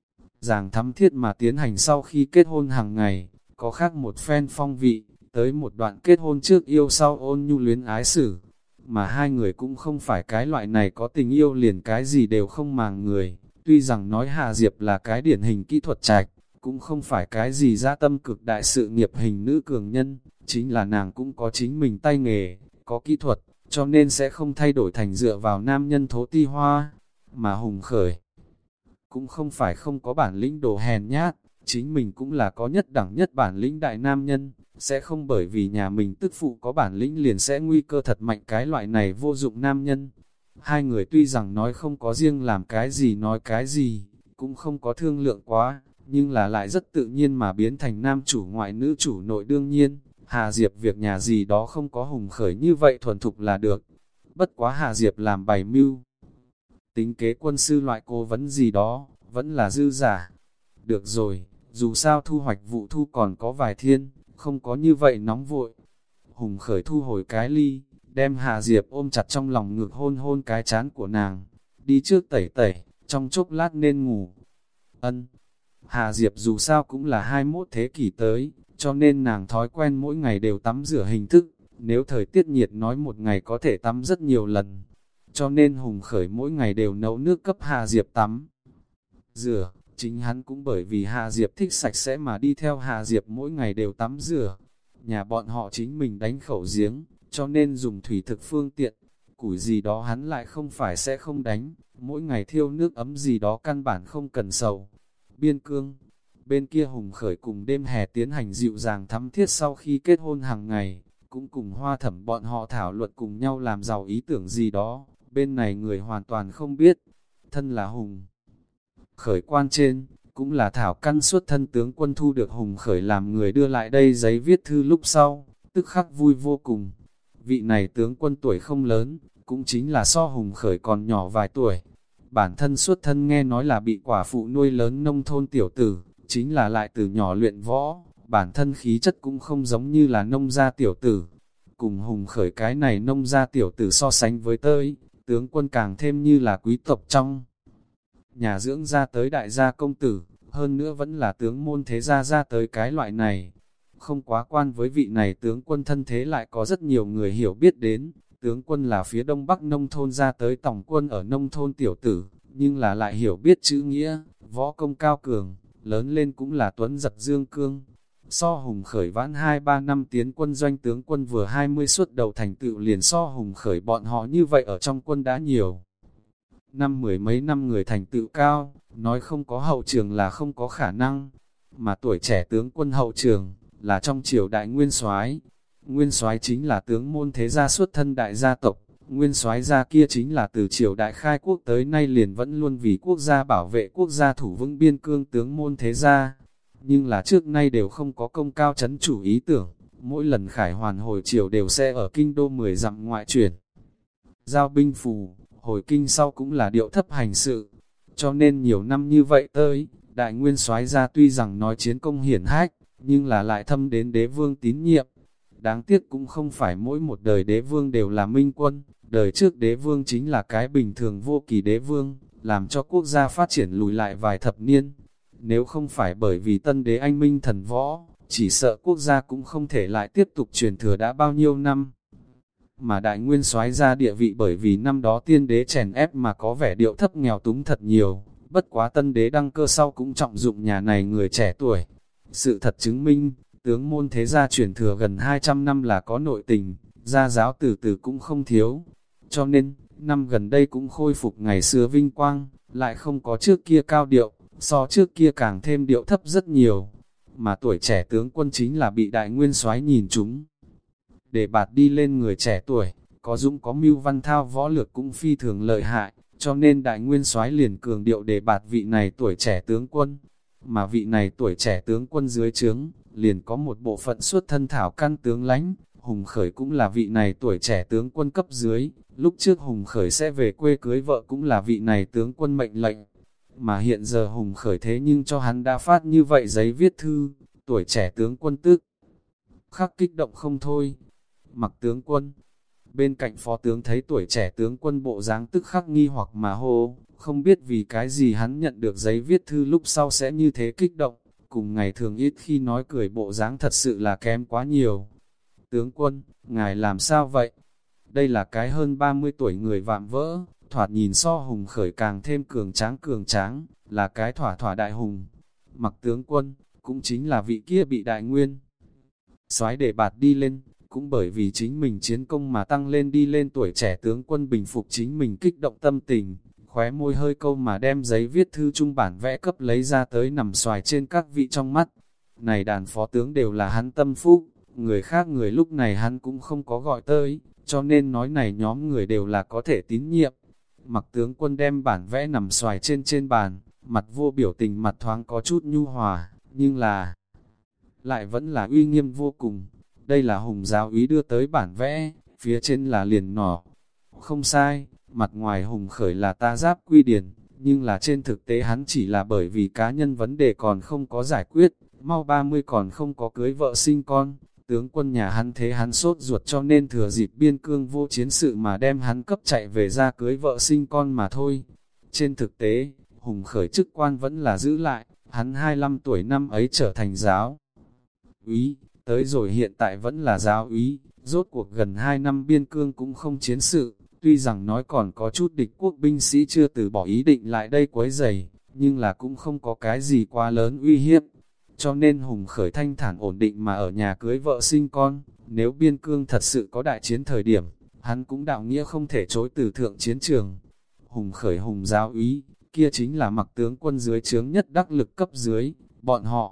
dàng thắm thiết mà tiến hành sau khi kết hôn hàng ngày, có khác một phen phong vị, tới một đoạn kết hôn trước yêu sau ôn nhu luyến ái xử. Mà hai người cũng không phải cái loại này có tình yêu liền cái gì đều không màng người, tuy rằng nói Hà Diệp là cái điển hình kỹ thuật trạch, cũng không phải cái gì dã tâm cực đại sự nghiệp hình nữ cường nhân, chính là nàng cũng có chính mình tay nghề, có kỹ thuật, cho nên sẽ không thay đổi thành dựa vào nam nhân thố ti hoa. Mà Hùng Khởi cũng không phải không có bản lĩnh đồ hèn nhát, chính mình cũng là có nhất đẳng nhất bản lĩnh đại nam nhân, sẽ không bởi vì nhà mình tức phụ có bản lĩnh liền sẽ nguy cơ thật mạnh cái loại này vô dụng nam nhân. Hai người tuy rằng nói không có riêng làm cái gì nói cái gì, cũng không có thương lượng quá, nhưng là lại rất tự nhiên mà biến thành nam chủ ngoại nữ chủ nội. Đương nhiên, Hà Diệp việc nhà gì đó không có Hùng Khởi như vậy thuần thục là được. Bất quá Hà Diệp làm bày mưu, tính kế quân sư loại cố vấn gì đó, vẫn là dư giả. Được rồi, dù sao thu hoạch vụ thu còn có vài thiên, không có như vậy nóng vội. Hùng Khởi thu hồi cái ly, đem Hà Diệp ôm chặt trong lòng ngực hôn hôn cái chán của nàng, đi trước tẩy tẩy, trong chốc lát nên ngủ. Ân, Hà Diệp dù sao cũng là hai mươi mốt thế kỷ tới, cho nên nàng thói quen mỗi ngày đều tắm rửa hình thức, nếu thời tiết nhiệt nói một ngày có thể tắm rất nhiều lần. Cho nên Hùng Khởi mỗi ngày đều nấu nước cấp Hà Diệp tắm rửa, chính hắn cũng bởi vì Hà Diệp thích sạch sẽ mà đi theo Hà Diệp mỗi ngày đều tắm rửa. Nhà bọn họ chính mình đánh khẩu giếng, cho nên dùng thủy thực phương tiện, củi gì đó hắn lại không phải sẽ không đánh, mỗi ngày thiêu nước ấm gì đó căn bản không cần sầu. Biên cương, bên kia Hùng Khởi cùng đêm hè tiến hành dịu dàng thắm thiết sau khi kết hôn hàng ngày, cũng cùng Hoa Thẩm bọn họ thảo luận cùng nhau làm giàu ý tưởng gì đó, bên này người hoàn toàn không biết. Thân là Hùng Khởi quan trên, cũng là Thảo Căn xuất thân tướng quân thu được Hùng Khởi làm người đưa lại đây giấy viết thư lúc sau, tức khắc vui vô cùng. Vị này tướng quân tuổi không lớn, cũng chính là so Hùng Khởi còn nhỏ vài tuổi. Bản thân xuất thân nghe nói là bị quả phụ nuôi lớn nông thôn tiểu tử, chính là lại từ nhỏ luyện võ, bản thân khí chất cũng không giống như là nông gia tiểu tử. Cùng Hùng Khởi cái này nông gia tiểu tử so sánh với tới, tướng quân càng thêm như là quý tộc trong nhà dưỡng ra tới đại gia công tử, hơn nữa vẫn là tướng môn thế gia ra tới cái loại này. Không quá quan với vị này tướng quân thân thế lại có rất nhiều người hiểu biết đến, tướng quân là phía đông bắc nông thôn ra tới tổng quân ở nông thôn tiểu tử, nhưng là lại hiểu biết chữ nghĩa, võ công cao cường, lớn lên cũng là tuấn giật dương cương. So Hùng Khởi vãn hai ba năm tiến quân doanh tướng quân vừa hai mươi suốt đầu thành tựu liền so Hùng Khởi bọn họ như vậy ở trong quân đã nhiều. Năm mười mấy năm người thành tựu cao, nói không có hậu trường là không có khả năng, mà tuổi trẻ tướng quân hậu trường, là trong triều đại nguyên soái. Nguyên soái chính là tướng môn thế gia xuất thân đại gia tộc, nguyên soái gia kia chính là từ triều đại khai quốc tới nay liền vẫn luôn vì quốc gia bảo vệ quốc gia thủ vững biên cương tướng môn thế gia. Nhưng là trước nay đều không có công cao chấn chủ ý tưởng, mỗi lần khải hoàn hồi triều đều sẽ ở kinh đô mười dặm ngoại chuyển. Giao binh phù, hồi kinh sau cũng là điệu thấp hành sự, cho nên nhiều năm như vậy tới, đại nguyên soái gia tuy rằng nói chiến công hiển hách, nhưng là lại thâm đến đế vương tín nhiệm. Đáng tiếc cũng không phải mỗi một đời đế vương đều là minh quân, đời trước đế vương chính là cái bình thường vô kỳ đế vương, làm cho quốc gia phát triển lùi lại vài thập niên. Nếu không phải bởi vì tân đế anh minh thần võ, chỉ sợ quốc gia cũng không thể lại tiếp tục truyền thừa đã bao nhiêu năm. Mà đại nguyên soái gia địa vị bởi vì năm đó tiên đế chèn ép mà có vẻ điệu thấp nghèo túng thật nhiều, bất quá tân đế đăng cơ sau cũng trọng dụng nhà này người trẻ tuổi. Sự thật chứng minh, tướng môn thế gia truyền thừa gần hai trăm năm là có nội tình, gia giáo từ từ cũng không thiếu. Cho nên, năm gần đây cũng khôi phục ngày xưa vinh quang, lại không có trước kia cao điệu, so trước kia càng thêm điệu thấp rất nhiều. Mà tuổi trẻ tướng quân chính là bị đại nguyên soái nhìn chúng. Để bạt đi lên người trẻ tuổi, có dũng có mưu văn thao võ lược cũng phi thường lợi hại, cho nên đại nguyên soái liền cường điệu để bạt vị này tuổi trẻ tướng quân. Mà vị này tuổi trẻ tướng quân dưới trướng, liền có một bộ phận xuất thân thảo căn tướng lãnh, Hùng Khởi cũng là vị này tuổi trẻ tướng quân cấp dưới, lúc trước Hùng Khởi sẽ về quê cưới vợ cũng là vị này tướng quân mệnh lệnh. Mà hiện giờ Hùng Khởi thế nhưng cho hắn đã phát như vậy giấy viết thư, tuổi trẻ tướng quân tức khắc kích động không thôi. Mặc tướng quân, bên cạnh phó tướng thấy tuổi trẻ tướng quân bộ dáng tức khắc nghi hoặc mà hô, không biết vì cái gì hắn nhận được giấy viết thư lúc sau sẽ như thế kích động, cùng ngày thường ít khi nói cười bộ dáng thật sự là kém quá nhiều. Tướng quân, ngài làm sao vậy? Đây là cái hơn ba mươi tuổi người vạm vỡ, thoạt nhìn so Hùng Khởi càng thêm cường tráng cường tráng, là cái thỏa thỏa đại hùng. Mặc tướng quân, cũng chính là vị kia bị đại nguyên soái để bạt đi lên, cũng bởi vì chính mình chiến công mà tăng lên đi lên tuổi trẻ tướng quân bình phục chính mình kích động tâm tình, khóe môi hơi câu mà đem giấy viết thư trung bản vẽ cấp lấy ra tới nằm xoài trên các vị trong mắt. Này đàn phó tướng đều là hắn tâm phúc, người khác người lúc này hắn cũng không có gọi tới, cho nên nói này nhóm người đều là có thể tín nhiệm. Mặc tướng quân đem bản vẽ nằm xoài trên trên bàn, mặt vô biểu tình mặt thoáng có chút nhu hòa, nhưng là lại vẫn là uy nghiêm vô cùng. Đây là Hùng giáo úy đưa tới bản vẽ, phía trên là liền nỏ. Không sai, mặt ngoài Hùng Khởi là ta giáp quy điển, nhưng là trên thực tế hắn chỉ là bởi vì cá nhân vấn đề còn không có giải quyết, mau ba mươi còn không có cưới vợ sinh con. Tướng quân nhà hắn thế hắn sốt ruột cho nên thừa dịp biên cương vô chiến sự mà đem hắn cấp chạy về ra cưới vợ sinh con mà thôi. Trên thực tế, Hùng Khởi chức quan vẫn là giữ lại, hắn hai mươi lăm tuổi năm ấy trở thành giáo úy, tới rồi hiện tại vẫn là giáo úy, rốt cuộc gần hai năm biên cương cũng không chiến sự, tuy rằng nói còn có chút địch quốc binh sĩ chưa từ bỏ ý định lại đây quấy rầy, nhưng là cũng không có cái gì quá lớn uy hiếp. Cho nên Hùng Khởi thanh thản ổn định mà ở nhà cưới vợ sinh con, nếu biên cương thật sự có đại chiến thời điểm, hắn cũng đạo nghĩa không thể chối từ thượng chiến trường. Hùng Khởi Hùng giáo úy, kia chính là Mặc tướng quân dưới trướng nhất đắc lực cấp dưới, bọn họ.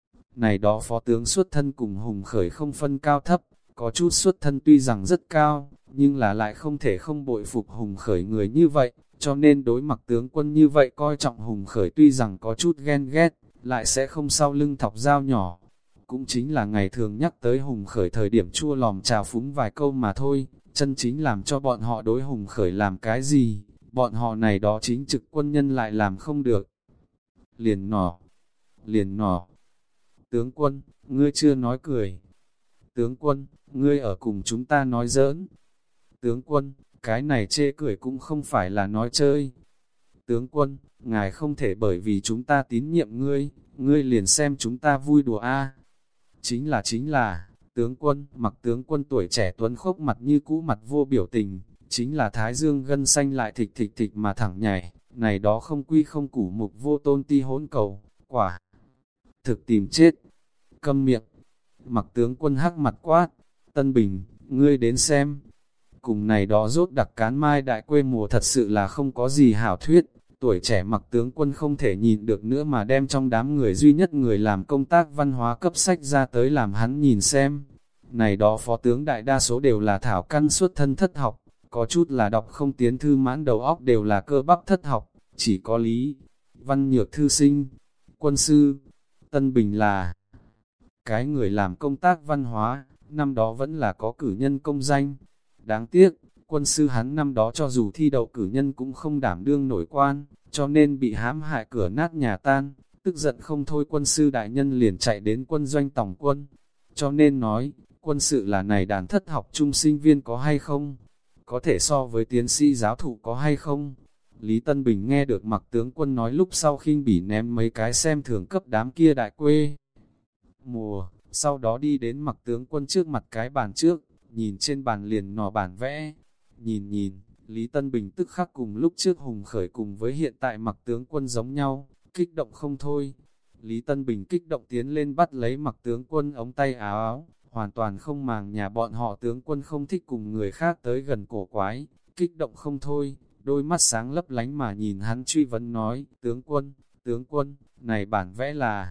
Này đó phó tướng xuất thân cùng Hùng Khởi không phân cao thấp, có chút xuất thân tuy rằng rất cao, nhưng là lại không thể không bội phục Hùng Khởi người như vậy, cho nên đối Mặc tướng quân như vậy coi trọng Hùng Khởi tuy rằng có chút ghen ghét, lại sẽ không sau lưng thọc dao nhỏ. Cũng chính là ngày thường nhắc tới Hùng Khởi thời điểm chua lòm trào phúng vài câu mà thôi, chân chính làm cho bọn họ đối Hùng Khởi làm cái gì, bọn họ này đó chính trực quân nhân lại làm không được. Liền nỏ, liền nỏ, tướng quân, ngươi chưa nói cười. Tướng quân, ngươi ở cùng chúng ta nói giỡn. Tướng quân, cái này chê cười cũng không phải là nói chơi. Tướng quân, ngài không thể bởi vì chúng ta tín nhiệm ngươi, ngươi liền xem chúng ta vui đùa a. Chính là chính là, tướng quân, mặc tướng quân tuổi trẻ tuấn khốc mặt như cũ mặt vô biểu tình, chính là thái dương gân xanh lại thịch thịch thịch mà thẳng nhảy, này đó không quy không củ mục vô tôn ti hỗn cầu, quả. Thực tìm chết, câm miệng, mặc tướng quân hắc mặt quát, Tân Bình, ngươi đến xem. Cùng này đó rốt đặc cán mai đại quê mùa thật sự là không có gì hảo thuyết, tuổi trẻ mặc tướng quân không thể nhìn được nữa mà đem trong đám người duy nhất người làm công tác văn hóa cấp sách ra tới làm hắn nhìn xem. Này đó phó tướng đại đa số đều là thảo căn xuất thân thất học, có chút là đọc không tiến thư mãn đầu óc đều là cơ bắp thất học, chỉ có Lý, Văn Nhược thư sinh, quân sư, Tân Bình là cái người làm công tác văn hóa, năm đó vẫn là có cử nhân công danh. Đáng tiếc, quân sư hắn năm đó cho dù thi đậu cử nhân cũng không đảm đương nổi quan, cho nên bị hãm hại cửa nát nhà tan, tức giận không thôi quân sư đại nhân liền chạy đến quân doanh tổng quân. Cho nên nói, quân sự là này đàn thất học trung sinh viên có hay không? Có thể so với tiến sĩ giáo thụ có hay không? Lý Tân Bình nghe được mặc tướng quân nói lúc sau khinh bỉ ném mấy cái xem thường cấp đám kia đại quê mùa, sau đó đi đến mặc tướng quân trước mặt cái bàn trước, nhìn trên bàn liền nỏ bản vẽ. Nhìn nhìn, Lý Tân Bình tức khắc cùng lúc trước Hùng Khởi cùng với hiện tại mặc tướng quân giống nhau, kích động không thôi. Lý Tân Bình kích động tiến lên bắt lấy mặc tướng quân ống tay áo áo, hoàn toàn không màng nhà bọn họ tướng quân không thích cùng người khác tới gần cổ quái, kích động không thôi, đôi mắt sáng lấp lánh mà nhìn hắn truy vấn nói, tướng quân, tướng quân, này bản vẽ là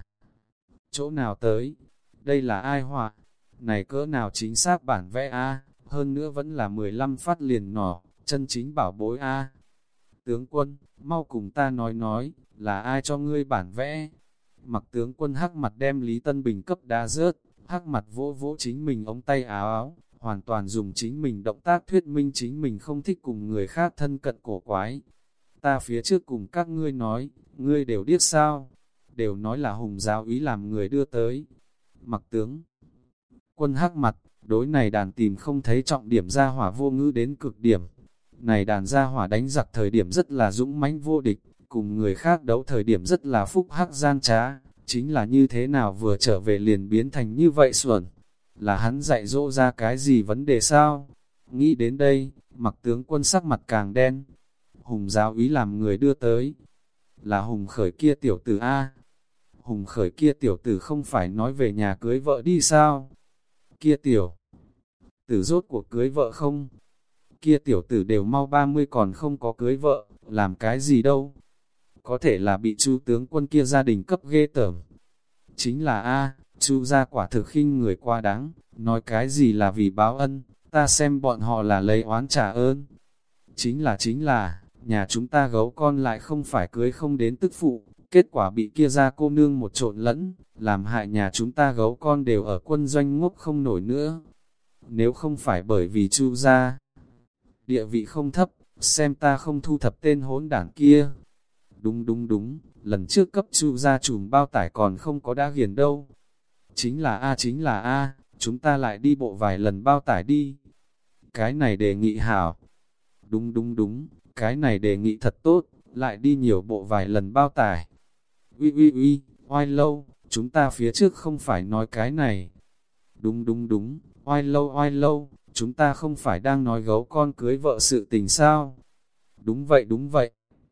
chỗ nào tới, đây là ai họa, này cỡ nào chính xác bản vẽ a, hơn nữa vẫn là mười lăm phát liền nỏ, chân chính bảo bối a. Tướng quân, mau cùng ta nói nói, là ai cho ngươi bản vẽ? Mặc tướng quân hắc mặt đem Lý Tân Bình cấp đá rớt, hắc mặt vỗ vỗ chính mình ống tay áo áo, hoàn toàn dùng chính mình động tác thuyết minh chính mình không thích cùng người khác thân cận cổ quái. Ta phía trước cùng các ngươi nói, ngươi đều điếc sao? Đều nói là Hùng giáo úy làm người đưa tới. Mặc tướng quân hắc mặt, đối này đàn tìm không thấy trọng điểm ra hỏa vô ngữ đến cực điểm. Này đàn ra hỏa đánh giặc thời điểm rất là dũng mãnh vô địch, cùng người khác đấu thời điểm rất là phúc hắc gian trá, chính là như thế nào vừa trở về liền biến thành như vậy xuẩn. Là hắn dạy dỗ ra cái gì vấn đề sao? Nghĩ đến đây, mặc tướng quân sắc mặt càng đen. Hùng giáo úy làm người đưa tới. Là Hùng Khởi kia tiểu tử A. Hùng Khởi kia tiểu tử không phải nói về nhà cưới vợ đi sao? Kia tiểu tử rốt cuộc cưới vợ không? Kia tiểu tử đều mau ba mươi còn không có cưới vợ, làm cái gì đâu? Có thể là bị Chu tướng quân kia gia đình cấp ghê tởm. Chính là A, Chu gia quả thực khinh người quá đáng, nói cái gì là vì báo ân, ta xem bọn họ là lấy oán trả ơn. Chính là chính là, nhà chúng ta gấu con lại không phải cưới không đến tức phụ, kết quả bị kia ra cô nương một trộn lẫn, làm hại nhà chúng ta gấu con đều ở quân doanh ngốc không nổi nữa. Nếu không phải bởi vì Chu gia địa vị không thấp, xem ta không thu thập tên hỗn đảng kia. Đúng đúng đúng, lần trước cấp Chu gia trùm bao tải còn không có đã hiền đâu. Chính là A chính là A, chúng ta lại đi bộ vài lần bao tải đi. Cái này đề nghị hảo. Đúng đúng đúng, cái này đề nghị thật tốt, lại đi nhiều bộ vài lần bao tải. Uy uy uy, oai lâu, chúng ta phía trước không phải nói cái này. Đúng đúng đúng, oai lâu oai lâu, chúng ta không phải đang nói gấu con cưới vợ sự tình sao? Đúng vậy đúng vậy.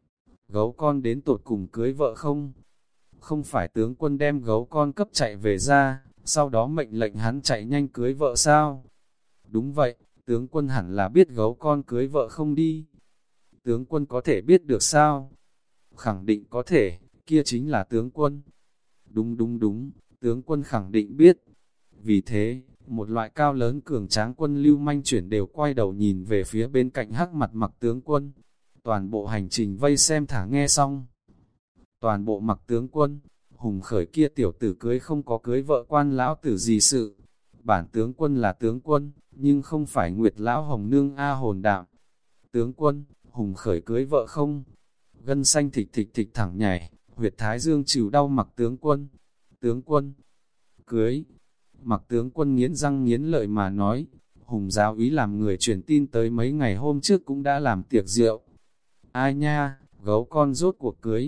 Gấu con đến tột cùng cưới vợ không? Không phải tướng quân đem gấu con cấp chạy về ra, sau đó mệnh lệnh hắn chạy nhanh cưới vợ sao? Đúng vậy, tướng quân hẳn là biết gấu con cưới vợ không đi. Tướng quân có thể biết được sao? Khẳng định có thể, kia chính là tướng quân. Đúng đúng đúng, tướng quân khẳng định biết. Vì thế, một loại cao lớn cường tráng quân lưu manh chuyển đều quay đầu nhìn về phía bên cạnh hắc mặt mặc tướng quân. Toàn bộ hành trình vây xem thả nghe xong. Toàn bộ mặc tướng quân, Hùng Khởi kia tiểu tử cưới không có cưới vợ quan lão tử gì sự. Bản tướng quân là tướng quân, nhưng không phải Nguyệt Lão Hồng Nương A hồn đạo. Tướng quân, Hùng Khởi cưới vợ không? Gân xanh thịt thịt thịt thẳng nhảy, huyệt thái dương chịu đau Mặc tướng quân. Tướng quân, cưới. Mặc tướng quân nghiến răng nghiến lợi mà nói, Hùng giáo úy làm người truyền tin tới mấy ngày hôm trước cũng đã làm tiệc rượu. Ai nha, gấu con rốt cuộc cưới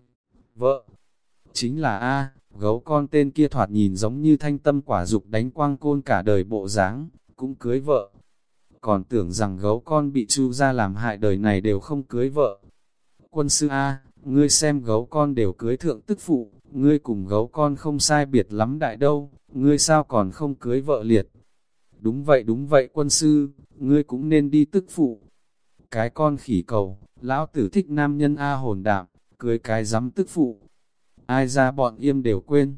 vợ. Chính là A, gấu con tên kia thoạt nhìn giống như thanh tâm quả dục đánh quang côn cả đời bộ dáng, cũng cưới vợ. Còn tưởng rằng gấu con bị Chu gia làm hại đời này đều không cưới vợ. Quân sư A, ngươi xem gấu con đều cưới thượng tức phụ, ngươi cùng gấu con không sai biệt lắm đại đâu, ngươi sao còn không cưới vợ liệt. Đúng vậy đúng vậy quân sư, ngươi cũng nên đi tức phụ. Cái con khỉ cầu, lão tử thích nam nhân A hồn đạm, cưới cái dám tức phụ. Ai ra bọn im đều quên.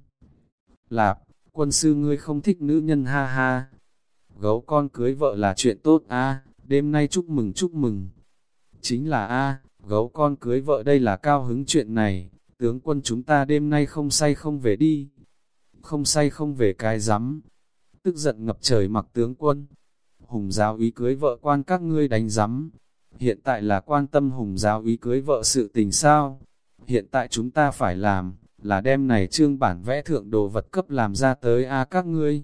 Lạp, quân sư ngươi không thích nữ nhân ha ha. Gấu con cưới vợ là chuyện tốt a, đêm nay chúc mừng chúc mừng. Chính là a, gấu con cưới vợ đây là cao hứng chuyện này, tướng quân chúng ta đêm nay không say không về đi. Không say không về cái rắm. Tức giận ngập trời Mặc tướng quân. Hùng giáo úy cưới vợ quan các ngươi đánh rắm. Hiện tại là quan tâm Hùng giáo úy cưới vợ sự tình sao? Hiện tại chúng ta phải làm, là đem này trương bản vẽ thượng đồ vật cấp làm ra tới a các ngươi.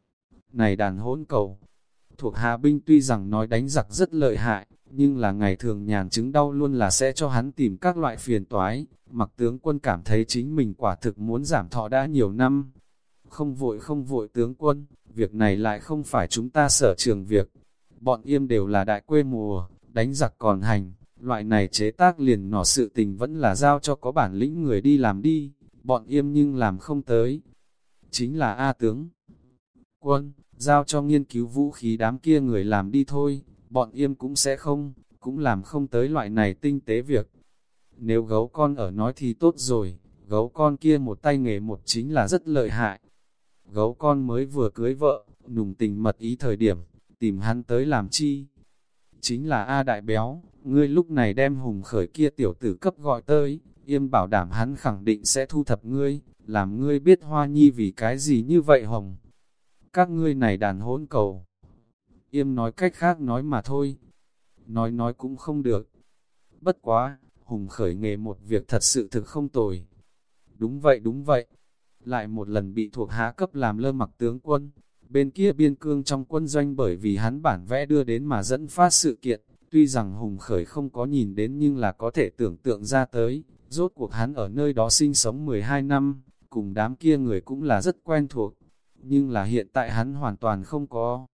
Này đàn hỗn cầu, thuộc hạ binh tuy rằng nói đánh giặc rất lợi hại, nhưng là ngày thường nhàn chứng đau luôn là sẽ cho hắn tìm các loại phiền toái. Mặc tướng quân cảm thấy chính mình quả thực muốn giảm thọ đã nhiều năm. Không vội không vội tướng quân, việc này lại không phải chúng ta sở trường việc. Bọn im đều là đại quê mùa, đánh giặc còn hành, loại này chế tác liền nỏ sự tình vẫn là giao cho có bản lĩnh người đi làm đi, bọn im nhưng làm không tới. Chính là A tướng quân, giao cho nghiên cứu vũ khí đám kia người làm đi thôi, bọn im cũng sẽ không, cũng làm không tới loại này tinh tế việc. Nếu gấu con ở nói thì tốt rồi, gấu con kia một tay nghề một chính là rất lợi hại. Gấu con mới vừa cưới vợ, nùng tình mật ý thời điểm, tìm hắn tới làm chi? Chính là A đại béo, ngươi lúc này đem Hùng Khởi kia tiểu tử cấp gọi tới, im bảo đảm hắn khẳng định sẽ thu thập ngươi, làm ngươi biết Hoa Nhi vì cái gì như vậy hồng. Các ngươi này đàn hỗn cầu. Im nói cách khác nói mà thôi. Nói nói cũng không được. Bất quá, Hùng Khởi nghề một việc thật sự thực không tồi. Đúng vậy đúng vậy. Lại một lần bị thuộc hạ cấp làm lơ Mặc tướng quân. Bên kia biên cương trong quân doanh bởi vì hắn bản vẽ đưa đến mà dẫn phát sự kiện. Tuy rằng Hùng Khởi không có nhìn đến nhưng là có thể tưởng tượng ra tới. Rốt cuộc hắn ở nơi đó sinh sống mười hai năm, cùng đám kia người cũng là rất quen thuộc. Nhưng là hiện tại hắn hoàn toàn không có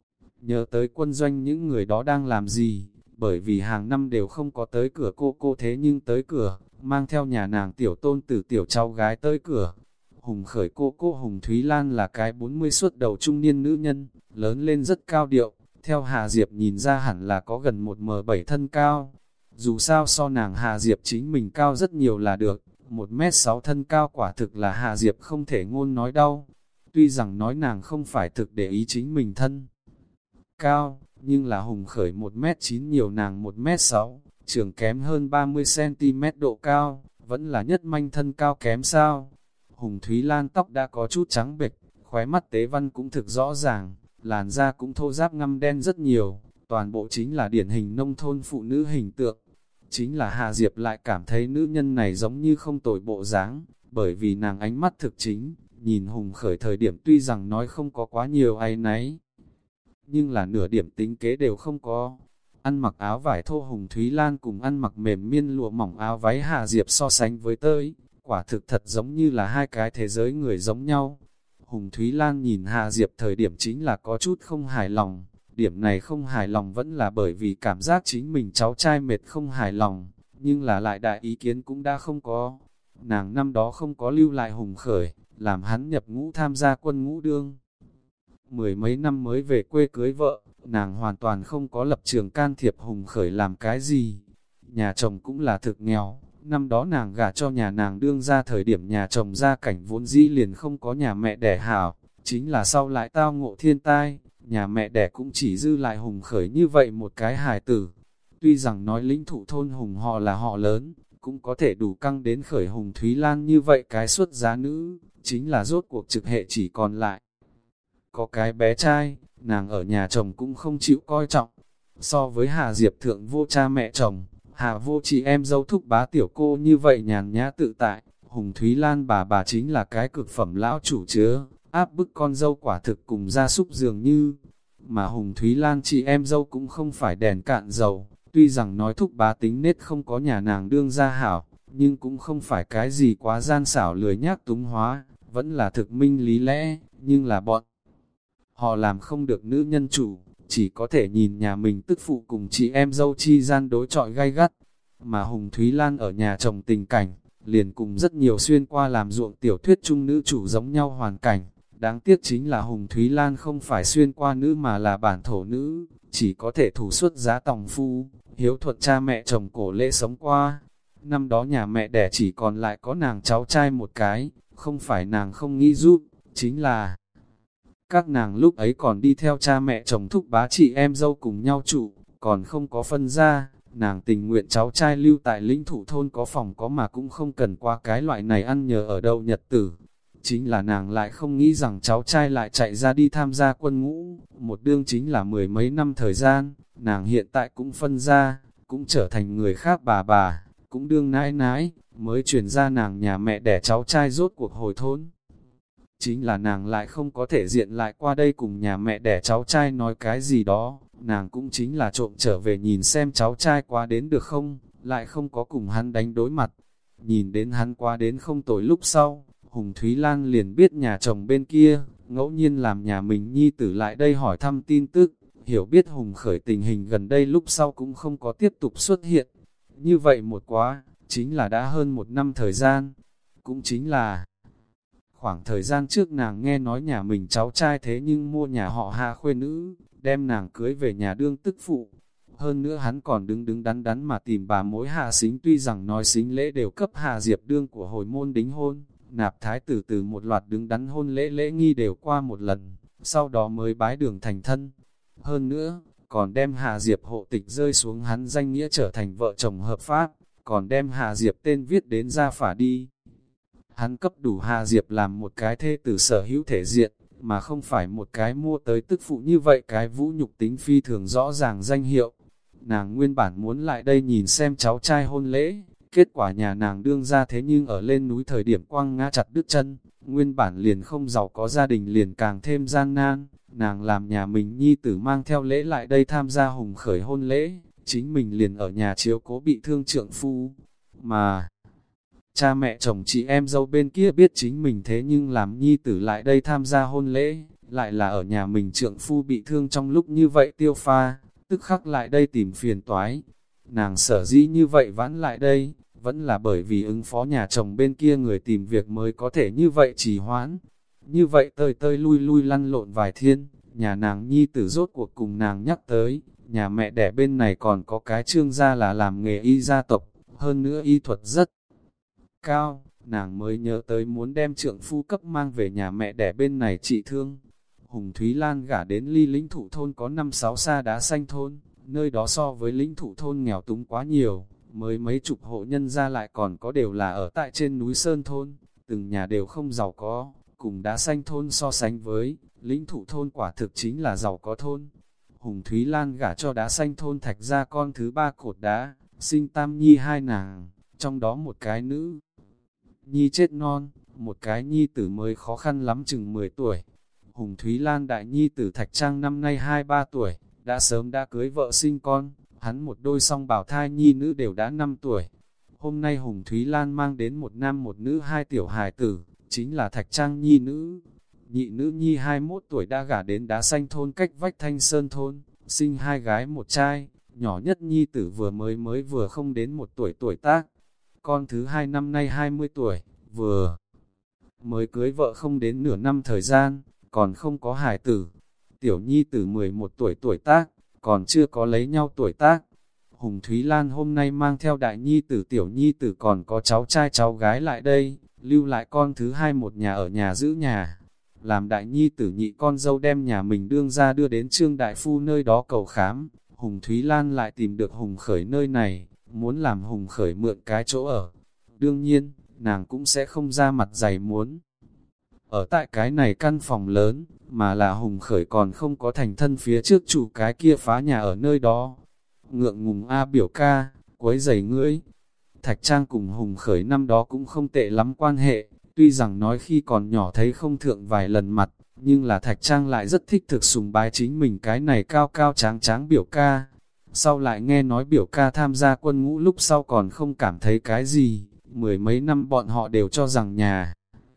nhớ tới quân doanh những người đó đang làm gì, bởi vì hàng năm đều không có tới cửa cô cô thế nhưng tới cửa, mang theo nhà nàng tiểu tôn tử tiểu cháu gái tới cửa. Hùng Khởi cô cô Hùng Thúy Lan là cái bốn mươi suốt đầu trung niên nữ nhân, lớn lên rất cao điệu, theo Hà Diệp nhìn ra hẳn là có gần một mét bảy thân cao. Dù sao so nàng Hà Diệp chính mình cao rất nhiều là được, một mét sáu thân cao quả thực là Hà Diệp không thể ngôn nói đâu. Tuy rằng nói nàng không phải thực để ý chính mình thân cao, nhưng là Hùng Khởi một mét chín nhiều nàng một mét sáu, trường kém hơn ba mươi xăng ti mét độ cao, vẫn là nhất manh thân cao kém sao. Hùng Thúy Lan tóc đã có chút trắng bệch, khóe mắt tế văn cũng thực rõ ràng, làn da cũng thô ráp ngăm đen rất nhiều, toàn bộ chính là điển hình nông thôn phụ nữ hình tượng. Chính là Hà Diệp lại cảm thấy nữ nhân này giống như không tồi bộ dáng, bởi vì nàng ánh mắt thực chính, nhìn Hùng Khởi thời điểm tuy rằng nói không có quá nhiều áy náy, nhưng là nửa điểm tính kế đều không có. Ăn mặc áo vải thô Hùng Thúy Lan cùng ăn mặc mềm miên lụa mỏng áo váy Hà Diệp so sánh với tới, quả thực thật giống như là hai cái thế giới người giống nhau. Hùng Thúy Lan nhìn Hà Diệp thời điểm chính là có chút không hài lòng, điểm này không hài lòng vẫn là bởi vì cảm giác chính mình cháu trai mệt không hài lòng, nhưng là lại đại ý kiến cũng đã không có. Nàng năm đó không có lưu lại Hùng Khởi, làm hắn nhập ngũ tham gia quân ngũ đương. Mười mấy năm mới về quê cưới vợ, nàng hoàn toàn không có lập trường can thiệp Hùng Khởi làm cái gì. Nhà chồng cũng là thực nghèo, năm đó nàng gả cho nhà nàng đương ra thời điểm nhà chồng gia cảnh vốn dĩ liền không có nhà mẹ đẻ hảo, chính là sau lại tao ngộ thiên tai, nhà mẹ đẻ cũng chỉ dư lại Hùng Khởi như vậy một cái hài tử. Tuy rằng nói lĩnh thụ thôn Hùng họ là họ lớn, cũng có thể đủ căng đến Khởi Hùng Thúy Lan như vậy cái xuất giá nữ, chính là rốt cuộc trực hệ chỉ còn lại. Có cái bé trai, nàng ở nhà chồng cũng không chịu coi trọng. So với Hà Diệp thượng vô cha mẹ chồng, Hà vô chị em dâu thúc bá tiểu cô như vậy nhàn nhã tự tại, Hùng Thúy Lan bà bà chính là cái cực phẩm lão chủ chứa, áp bức con dâu quả thực cùng gia súc dường như. Mà Hùng Thúy Lan chị em dâu cũng không phải đèn cạn dầu, tuy rằng nói thúc bá tính nết không có nhà nàng đương gia hảo, nhưng cũng không phải cái gì quá gian xảo lười nhác túng hóa, vẫn là thực minh lý lẽ, nhưng là bọn họ làm không được nữ nhân chủ, chỉ có thể nhìn nhà mình tức phụ cùng chị em dâu chi gian đối chọi gay gắt. Mà Hùng Thúy Lan ở nhà chồng tình cảnh, liền cùng rất nhiều xuyên qua làm ruộng tiểu thuyết chung nữ chủ giống nhau hoàn cảnh. Đáng tiếc chính là Hùng Thúy Lan không phải xuyên qua nữ mà là bản thổ nữ, chỉ có thể thủ xuất giá tòng phu, hiếu thuận cha mẹ chồng cổ lễ sống qua. Năm đó nhà mẹ đẻ chỉ còn lại có nàng cháu trai một cái, không phải nàng không nghĩ giúp, chính là các nàng lúc ấy còn đi theo cha mẹ chồng thúc bá chị em dâu cùng nhau trụ, còn không có phân ra, nàng tình nguyện cháu trai lưu tại lĩnh thủ thôn có phòng có mà cũng không cần qua cái loại này ăn nhờ ở đâu nhật tử. Chính là nàng lại không nghĩ rằng cháu trai lại chạy ra đi tham gia quân ngũ, một đương chính là mười mấy năm thời gian, nàng hiện tại cũng phân ra, cũng trở thành người khác bà bà, cũng đương nãi nãi, mới truyền ra nàng nhà mẹ đẻ cháu trai rốt cuộc hồi thôn. Chính là nàng lại không có thể diện lại qua đây cùng nhà mẹ đẻ cháu trai nói cái gì đó, nàng cũng chính là trộm trở về nhìn xem cháu trai qua đến được không, lại không có cùng hắn đánh đối mặt. Nhìn đến hắn qua đến không tồi lúc sau, Hùng Thúy Lan liền biết nhà chồng bên kia, ngẫu nhiên làm nhà mình nhi tử lại đây hỏi thăm tin tức, hiểu biết Hùng khởi tình hình gần đây lúc sau cũng không có tiếp tục xuất hiện. Như vậy một quá, chính là đã hơn một năm thời gian, cũng chính là khoảng thời gian trước nàng nghe nói nhà mình cháu trai thế nhưng mua nhà họ Hạ khuê nữ, đem nàng cưới về nhà đương tức phụ. Hơn nữa hắn còn đứng đứng đắn đắn mà tìm bà mối Hạ Sính, tuy rằng nói sính lễ đều cấp Hạ Diệp đương của hồi môn đính hôn, nạp thái tử từ một loạt đứng đắn hôn lễ lễ nghi đều qua một lần, sau đó mới bái đường thành thân. Hơn nữa, còn đem Hạ Diệp hộ tịch rơi xuống hắn danh nghĩa trở thành vợ chồng hợp pháp, còn đem Hạ Diệp tên viết đến gia phả đi. Hắn cấp đủ Hạ Diệp làm một cái thê tử sở hữu thể diện, mà không phải một cái mua tới tức phụ như vậy, cái vũ nhục tính phi thường rõ ràng danh hiệu. Nàng nguyên bản muốn lại đây nhìn xem cháu trai hôn lễ, kết quả nhà nàng đương ra thế nhưng ở lên núi thời điểm quăng ngã chặt đứt chân, nguyên bản liền không giàu có gia đình liền càng thêm gian nan. Nàng làm nhà mình nhi tử mang theo lễ lại đây tham gia Hùng khởi hôn lễ, chính mình liền ở nhà chiếu cố bị thương trượng phu. Mà cha mẹ chồng chị em dâu bên kia biết chính mình thế nhưng làm nhi tử lại đây tham gia hôn lễ, lại là ở nhà mình trượng phu bị thương trong lúc như vậy tiêu pha, tức khắc lại đây tìm phiền toái. Nàng sở dĩ như vậy vãn lại đây, vẫn là bởi vì ứng phó nhà chồng bên kia người tìm việc mới có thể như vậy trì hoãn. Như vậy tơi tơi lui lui lăn lộn vài thiên, nhà nàng nhi tử rốt cuộc cùng nàng nhắc tới, nhà mẹ đẻ bên này còn có cái trương gia là làm nghề y gia tộc, hơn nữa y thuật rất cao, nàng mới nhớ tới muốn đem trượng phu cấp mang về nhà mẹ đẻ bên này trị thương. Hùng Thúy Lan gả đến ly lĩnh thủ thôn có năm sáu sa đá xanh thôn, nơi đó so với lĩnh thủ thôn nghèo túng quá nhiều, mới mấy chục hộ nhân ra lại còn có đều là ở tại trên núi Sơn thôn, từng nhà đều không giàu có, cùng đá xanh thôn so sánh với, lĩnh thủ thôn quả thực chính là giàu có thôn. Hùng Thúy Lan gả cho đá xanh thôn Thạch ra con thứ ba cột đá, sinh tam nhi hai nàng, trong đó một cái nữ nhi chết non, một cái nhi tử mới khó khăn lắm chừng mười tuổi. Hùng Thúy Lan đại nhi tử Thạch Trang năm nay hai ba tuổi, đã sớm đã cưới vợ sinh con, hắn một đôi song bào thai nhi nữ đều đã năm tuổi. Hôm nay Hùng Thúy Lan mang đến một nam một nữ hai tiểu hài tử, chính là Thạch Trang nhi nữ. Nhị nữ nhi hai mươi mốt tuổi đã gả đến đá xanh thôn cách vách Thanh Sơn thôn, sinh hai gái một trai, nhỏ nhất nhi tử vừa mới mới vừa không đến một tuổi tuổi tác. Con thứ hai năm nay hai mươi tuổi, vừa mới cưới vợ không đến nửa năm thời gian, còn không có hài tử. Tiểu nhi tử mười một tuổi tuổi tác, còn chưa có lấy nhau tuổi tác. Hùng Thúy Lan hôm nay mang theo đại nhi tử tiểu nhi tử còn có cháu trai cháu gái lại đây, lưu lại con thứ hai một nhà ở nhà giữ nhà. Làm đại nhi tử nhị con dâu đem nhà mình đương ra đưa đến Trương Đại Phu nơi đó cầu khám, Hùng Thúy Lan lại tìm được Hùng Khởi nơi này, muốn làm Hùng Khởi mượn cái chỗ ở. Đương nhiên, nàng cũng sẽ không ra mặt dày muốn ở tại cái này căn phòng lớn, mà là Hùng Khởi còn không có thành thân phía trước chủ cái kia phá nhà ở nơi đó. Ngượng ngùng a biểu ca, quấy rầy ngươi. Thạch Trang cùng Hùng Khởi năm đó cũng không tệ lắm quan hệ, tuy rằng nói khi còn nhỏ thấy không thượng vài lần mặt, nhưng là Thạch Trang lại rất thích thực sùng bái chính mình cái này cao cao tráng tráng biểu ca. Sau lại nghe nói biểu ca tham gia quân ngũ lúc sau còn không cảm thấy cái gì, mười mấy năm bọn họ đều cho rằng nhà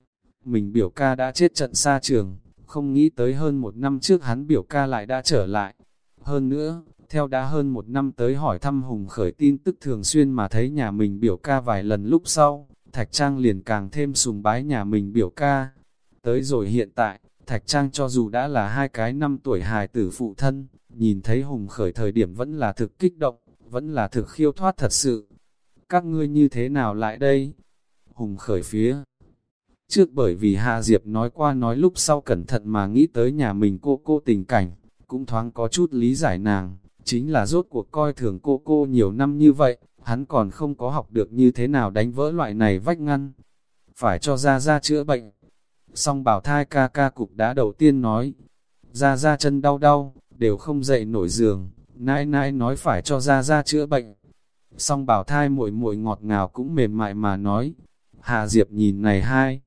mình biểu ca đã chết trận xa trường, không nghĩ tới hơn một năm trước hắn biểu ca lại đã trở lại. Hơn nữa, theo đã hơn một năm tới hỏi thăm Hùng Khởi tin tức thường xuyên mà thấy nhà mình biểu ca vài lần lúc sau, Thạch Trang liền càng thêm sùng bái nhà mình biểu ca. Tới rồi hiện tại, Thạch Trang cho dù đã là hai cái năm tuổi hài tử phụ thân, nhìn thấy Hùng Khởi thời điểm vẫn là thực kích động, vẫn là thực khiêu thoát thật sự. Các ngươi như thế nào lại đây? Hùng Khởi phía trước bởi vì Hạ Diệp nói qua nói lúc sau cẩn thận mà nghĩ tới nhà mình cô cô tình cảnh, cũng thoáng có chút lý giải nàng, chính là rốt cuộc coi thường cô cô nhiều năm như vậy, hắn còn không có học được như thế nào đánh vỡ loại này vách ngăn. Phải cho Gia Gia chữa bệnh. Song bảo thai ca ca cục đá đầu tiên nói, Gia Gia chân đau đau, đều không dậy nổi giường, nãi nãi nói phải cho Gia Gia chữa bệnh. Song bảo thai muội muội ngọt ngào cũng mềm mại mà nói. Hà Diệp nhìn này hai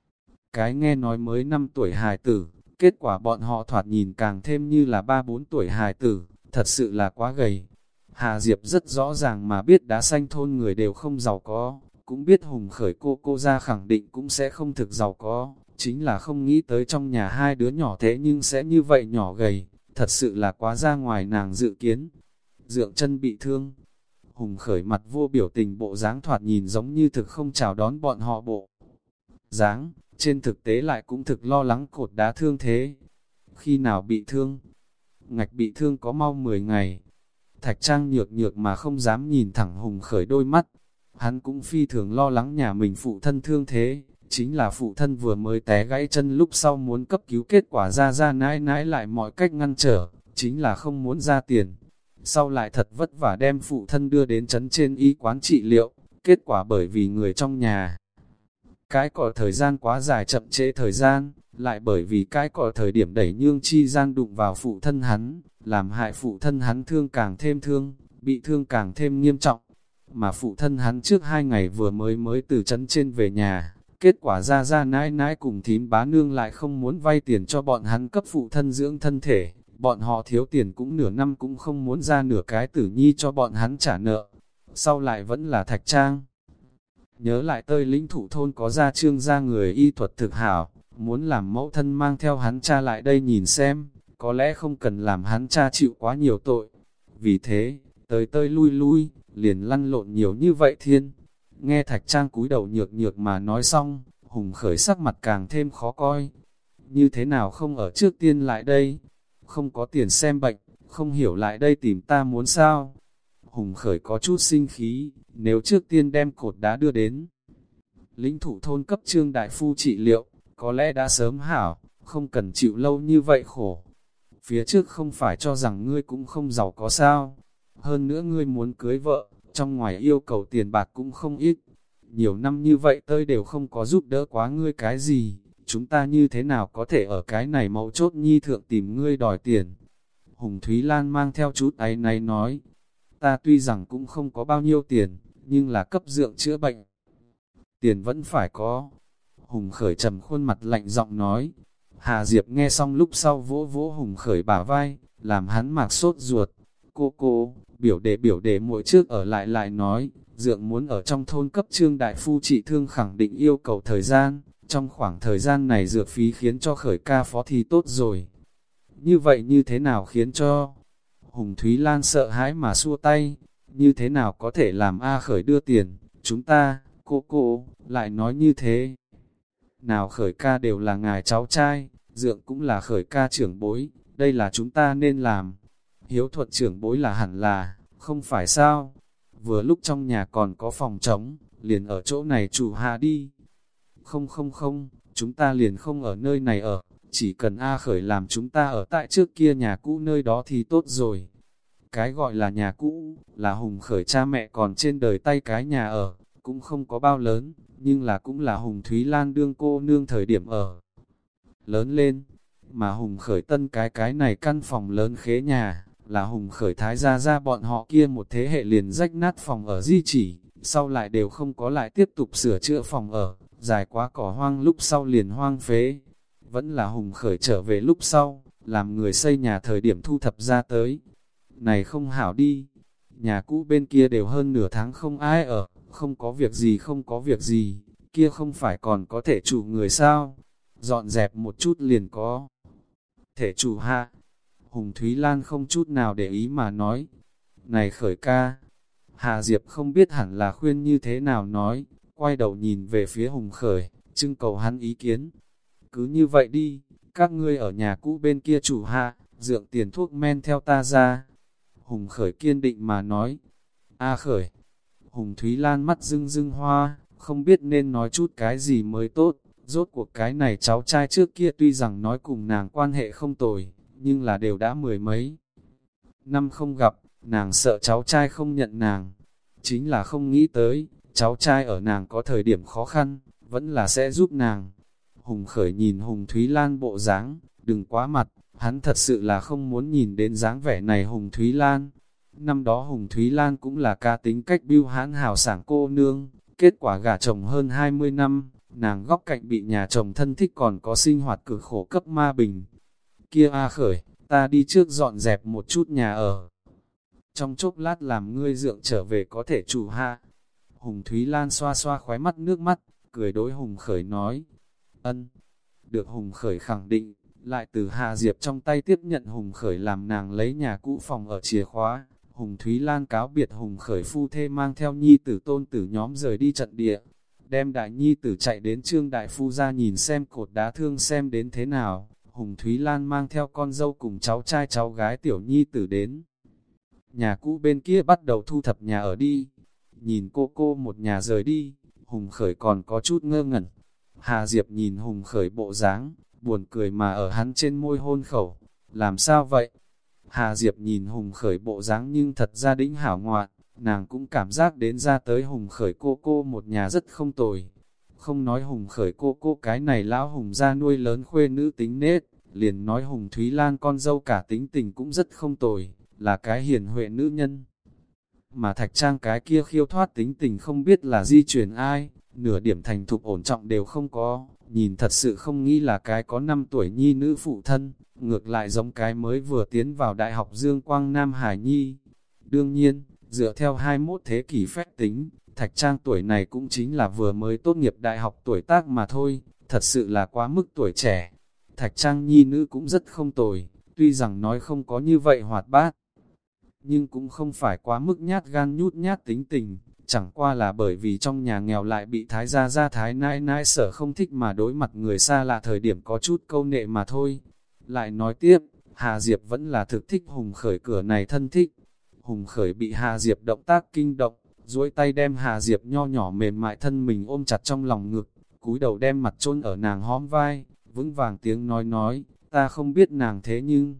cái nghe nói mới năm tuổi hài tử, kết quả bọn họ thoạt nhìn càng thêm như là ba bốn tuổi hài tử, thật sự là quá gầy. Hà Diệp rất rõ ràng mà biết đá xanh thôn người đều không giàu có, cũng biết Hùng Khởi cô cô ra khẳng định cũng sẽ không thực giàu có, chính là không nghĩ tới trong nhà hai đứa nhỏ thế nhưng sẽ như vậy nhỏ gầy, thật sự là quá ra ngoài nàng dự kiến. Dượng chân bị thương, Hùng Khởi mặt vô biểu tình bộ dáng thoạt nhìn giống như thực không chào đón bọn họ bộ dáng, trên thực tế lại cũng thực lo lắng cột đá thương thế. Khi nào bị thương? Ngạch bị thương có mau mười ngày. Thạch Trang nhược nhược mà không dám nhìn thẳng Hùng Khởi đôi mắt. Hắn cũng phi thường lo lắng nhà mình phụ thân thương thế, chính là phụ thân vừa mới té gãy chân lúc sau muốn cấp cứu, kết quả ra ra nãi nãi lại mọi cách ngăn trở, chính là không muốn ra tiền. Sau lại thật vất vả đem phụ thân đưa đến trấn trên y quán trị liệu, kết quả bởi vì người trong nhà cái cỏ thời gian quá dài chậm trễ thời gian, lại bởi vì cái cỏ thời điểm đẩy nhương chi gian đụng vào phụ thân hắn, làm hại phụ thân hắn thương càng thêm thương, bị thương càng thêm nghiêm trọng. Mà phụ thân hắn trước hai ngày vừa mới mới từ trấn trên về nhà, kết quả ra ra nãi nãi cùng thím bá nương lại không muốn vay tiền cho bọn hắn cấp phụ thân dưỡng thân thể, bọn họ thiếu tiền cũng nửa năm cũng không muốn ra nửa cái tử nhi cho bọn hắn trả nợ. Sau lại vẫn là Thạch Trang nhớ lại tơi lĩnh thủ thôn có gia trương gia người y thuật thực hảo, muốn làm mẫu thân mang theo hắn cha lại đây nhìn xem, có lẽ không cần làm hắn cha chịu quá nhiều tội. Vì thế, tới tơi lui lui, liền lăn lộn nhiều như vậy thiên. Nghe Thạch Trang cúi đầu nhược nhược mà nói xong, Hùng Khởi sắc mặt càng thêm khó coi. Như thế nào không ở trước tiên lại đây? Không có tiền xem bệnh, không hiểu lại đây tìm ta muốn sao? Hùng Khởi có chút sinh khí, nếu trước tiên đem cột đá đưa đến lĩnh thủ thôn cấp Trương đại phu trị liệu, có lẽ đã sớm hảo, không cần chịu lâu như vậy khổ. Phía trước không phải cho rằng ngươi cũng không giàu có sao? Hơn nữa ngươi muốn cưới vợ, trong ngoài yêu cầu tiền bạc cũng không ít. Nhiều năm như vậy tôi đều không có giúp đỡ quá ngươi cái gì, chúng ta như thế nào có thể ở cái này mấu chốt nhi thượng tìm ngươi đòi tiền? Hùng Thúy Lan mang theo chút áy náy nói, ta tuy rằng cũng không có bao nhiêu tiền, nhưng là cấp dượng chữa bệnh. Tiền vẫn phải có. Hùng Khởi trầm khuôn mặt lạnh giọng nói. Hà Diệp nghe xong lúc sau vỗ vỗ Hùng Khởi bả vai, làm hắn mạc sốt ruột. Cô cô, biểu đệ biểu đệ muội trước ở lại lại nói, dượng muốn ở trong thôn cấp Trương đại phu trị thương khẳng định yêu cầu thời gian, trong khoảng thời gian này dược phí khiến cho Khởi ca phó thì tốt rồi. Như vậy như thế nào khiến cho... Hùng Thúy Lan sợ hãi mà xua tay, như thế nào có thể làm A Khởi đưa tiền, chúng ta, cô cô, lại nói như thế. Nào Khởi ca đều là ngài cháu trai, dượng cũng là Khởi ca trưởng bối, đây là chúng ta nên làm. Hiếu thuận trưởng bối là hẳn là, không phải sao? Vừa lúc trong nhà còn có phòng trống, liền ở chỗ này chủ hạ đi. Không không không, chúng ta liền không ở nơi này ở. Chỉ cần A Khởi làm chúng ta ở tại trước kia nhà cũ nơi đó thì tốt rồi. Cái gọi là nhà cũ, là Hùng Khởi cha mẹ còn trên đời tay cái nhà ở, cũng không có bao lớn, nhưng là cũng là Hùng Thúy Lan đương cô nương thời điểm ở. lớn lên. Mà Hùng Khởi tân cái cái này căn phòng lớn khế nhà, là Hùng Khởi thái gia gia bọn họ kia một thế hệ liền rách nát phòng ở di chỉ, sau lại đều không có lại tiếp tục sửa chữa phòng ở, dài quá cỏ hoang lúc sau liền hoang phế. Vẫn là Hùng Khởi trở về lúc sau, làm người xây nhà thời điểm thu thập ra tới. Này không hảo đi, nhà cũ bên kia đều hơn nửa tháng không ai ở, không có việc gì không có việc gì, kia không phải còn có thể chủ người sao, dọn dẹp một chút liền có thể chủ hạ. Hùng Thúy Lan không chút nào để ý mà nói, này Khởi ca. Hà Diệp không biết hẳn là khuyên như thế nào nói, quay đầu nhìn về phía Hùng Khởi, trưng cầu hắn ý kiến. Cứ như vậy đi, các ngươi ở nhà cũ bên kia chủ hạ, dượng tiền thuốc men theo ta ra. Hùng Khởi kiên định mà nói, A Khởi. Hùng Thúy Lan mắt rưng rưng hoa, không biết nên nói chút cái gì mới tốt. Rốt cuộc cái này cháu trai trước kia tuy rằng nói cùng nàng quan hệ không tồi, nhưng là đều đã mười mấy năm không gặp, nàng sợ cháu trai không nhận nàng. Chính là không nghĩ tới, cháu trai ở nàng có thời điểm khó khăn, vẫn là sẽ giúp nàng. Hùng Khởi nhìn Hùng Thúy Lan bộ dáng, đừng quá mặt, hắn thật sự là không muốn nhìn đến dáng vẻ này Hùng Thúy Lan. Năm đó Hùng Thúy Lan cũng là cá tính cách bưu hãn hào sảng cô nương, kết quả gả chồng hơn hai mươi năm, nàng góc cạnh bị nhà chồng thân thích còn có sinh hoạt cực khổ cấp ma bình. Kia A Khởi, ta đi trước dọn dẹp một chút nhà ở. Trong chốc lát làm ngươi dượng trở về có thể chủ hạ. Hùng Thúy Lan xoa xoa khóe mắt nước mắt, cười đối Hùng Khởi nói. Ân, được Hùng Khởi khẳng định, lại từ Hà Diệp trong tay tiếp nhận Hùng Khởi làm nàng lấy nhà cũ phòng ở chìa khóa. Hùng Thúy Lan cáo biệt Hùng Khởi phu thê mang theo nhi tử tôn tử nhóm rời đi trận địa. Đem đại nhi tử chạy đến Trương Đại Phu ra nhìn xem cột đá thương xem đến thế nào. Hùng Thúy Lan mang theo con dâu cùng cháu trai cháu gái tiểu nhi tử đến. Nhà cũ bên kia bắt đầu thu thập nhà ở đi. Nhìn cô cô một nhà rời đi, Hùng Khởi còn có chút ngơ ngẩn. Hà Diệp nhìn Hùng Khởi bộ dáng, buồn cười mà ở hắn trên môi hôn khẩu. Làm sao vậy? Hà Diệp nhìn Hùng Khởi bộ dáng nhưng thật ra đĩnh hảo ngoạn, nàng cũng cảm giác đến ra tới Hùng Khởi cô cô một nhà rất không tồi. Không nói Hùng Khởi cô cô cái này lão Hùng ra nuôi lớn khuê nữ tính nết, liền nói Hùng Thúy Lan con dâu cả tính tình cũng rất không tồi, là cái hiền huệ nữ nhân. Mà Thạch Trang cái kia khiêu thoát tính tình không biết là di truyền ai, nửa điểm thành thục ổn trọng đều không có, nhìn thật sự không nghĩ là cái có năm tuổi nhi nữ phụ thân, ngược lại giống cái mới vừa tiến vào đại học Dương Quang Nam Hải Nhi. Đương nhiên, dựa theo hai mươi mốt thế kỷ phép tính, Thạch Trang tuổi này cũng chính là vừa mới tốt nghiệp đại học tuổi tác mà thôi, thật sự là quá mức tuổi trẻ. Thạch Trang nhi nữ cũng rất không tồi, tuy rằng nói không có như vậy hoạt bát, nhưng cũng không phải quá mức nhát gan nhút nhát tính tình, chẳng qua là bởi vì trong nhà nghèo lại bị thái gia gia thái nãi nãi sở không thích mà đối mặt người xa lạ thời điểm có chút câu nệ mà thôi. Lại nói tiếp, Hà Diệp vẫn là thực thích Hùng Khởi cửa này thân thích. Hùng Khởi bị Hà Diệp động tác kinh động, duỗi tay đem Hà Diệp nho nhỏ mềm mại thân mình ôm chặt trong lòng ngực, cúi đầu đem mặt chôn ở nàng hóm vai, vững vàng tiếng nói nói, ta không biết nàng thế nhưng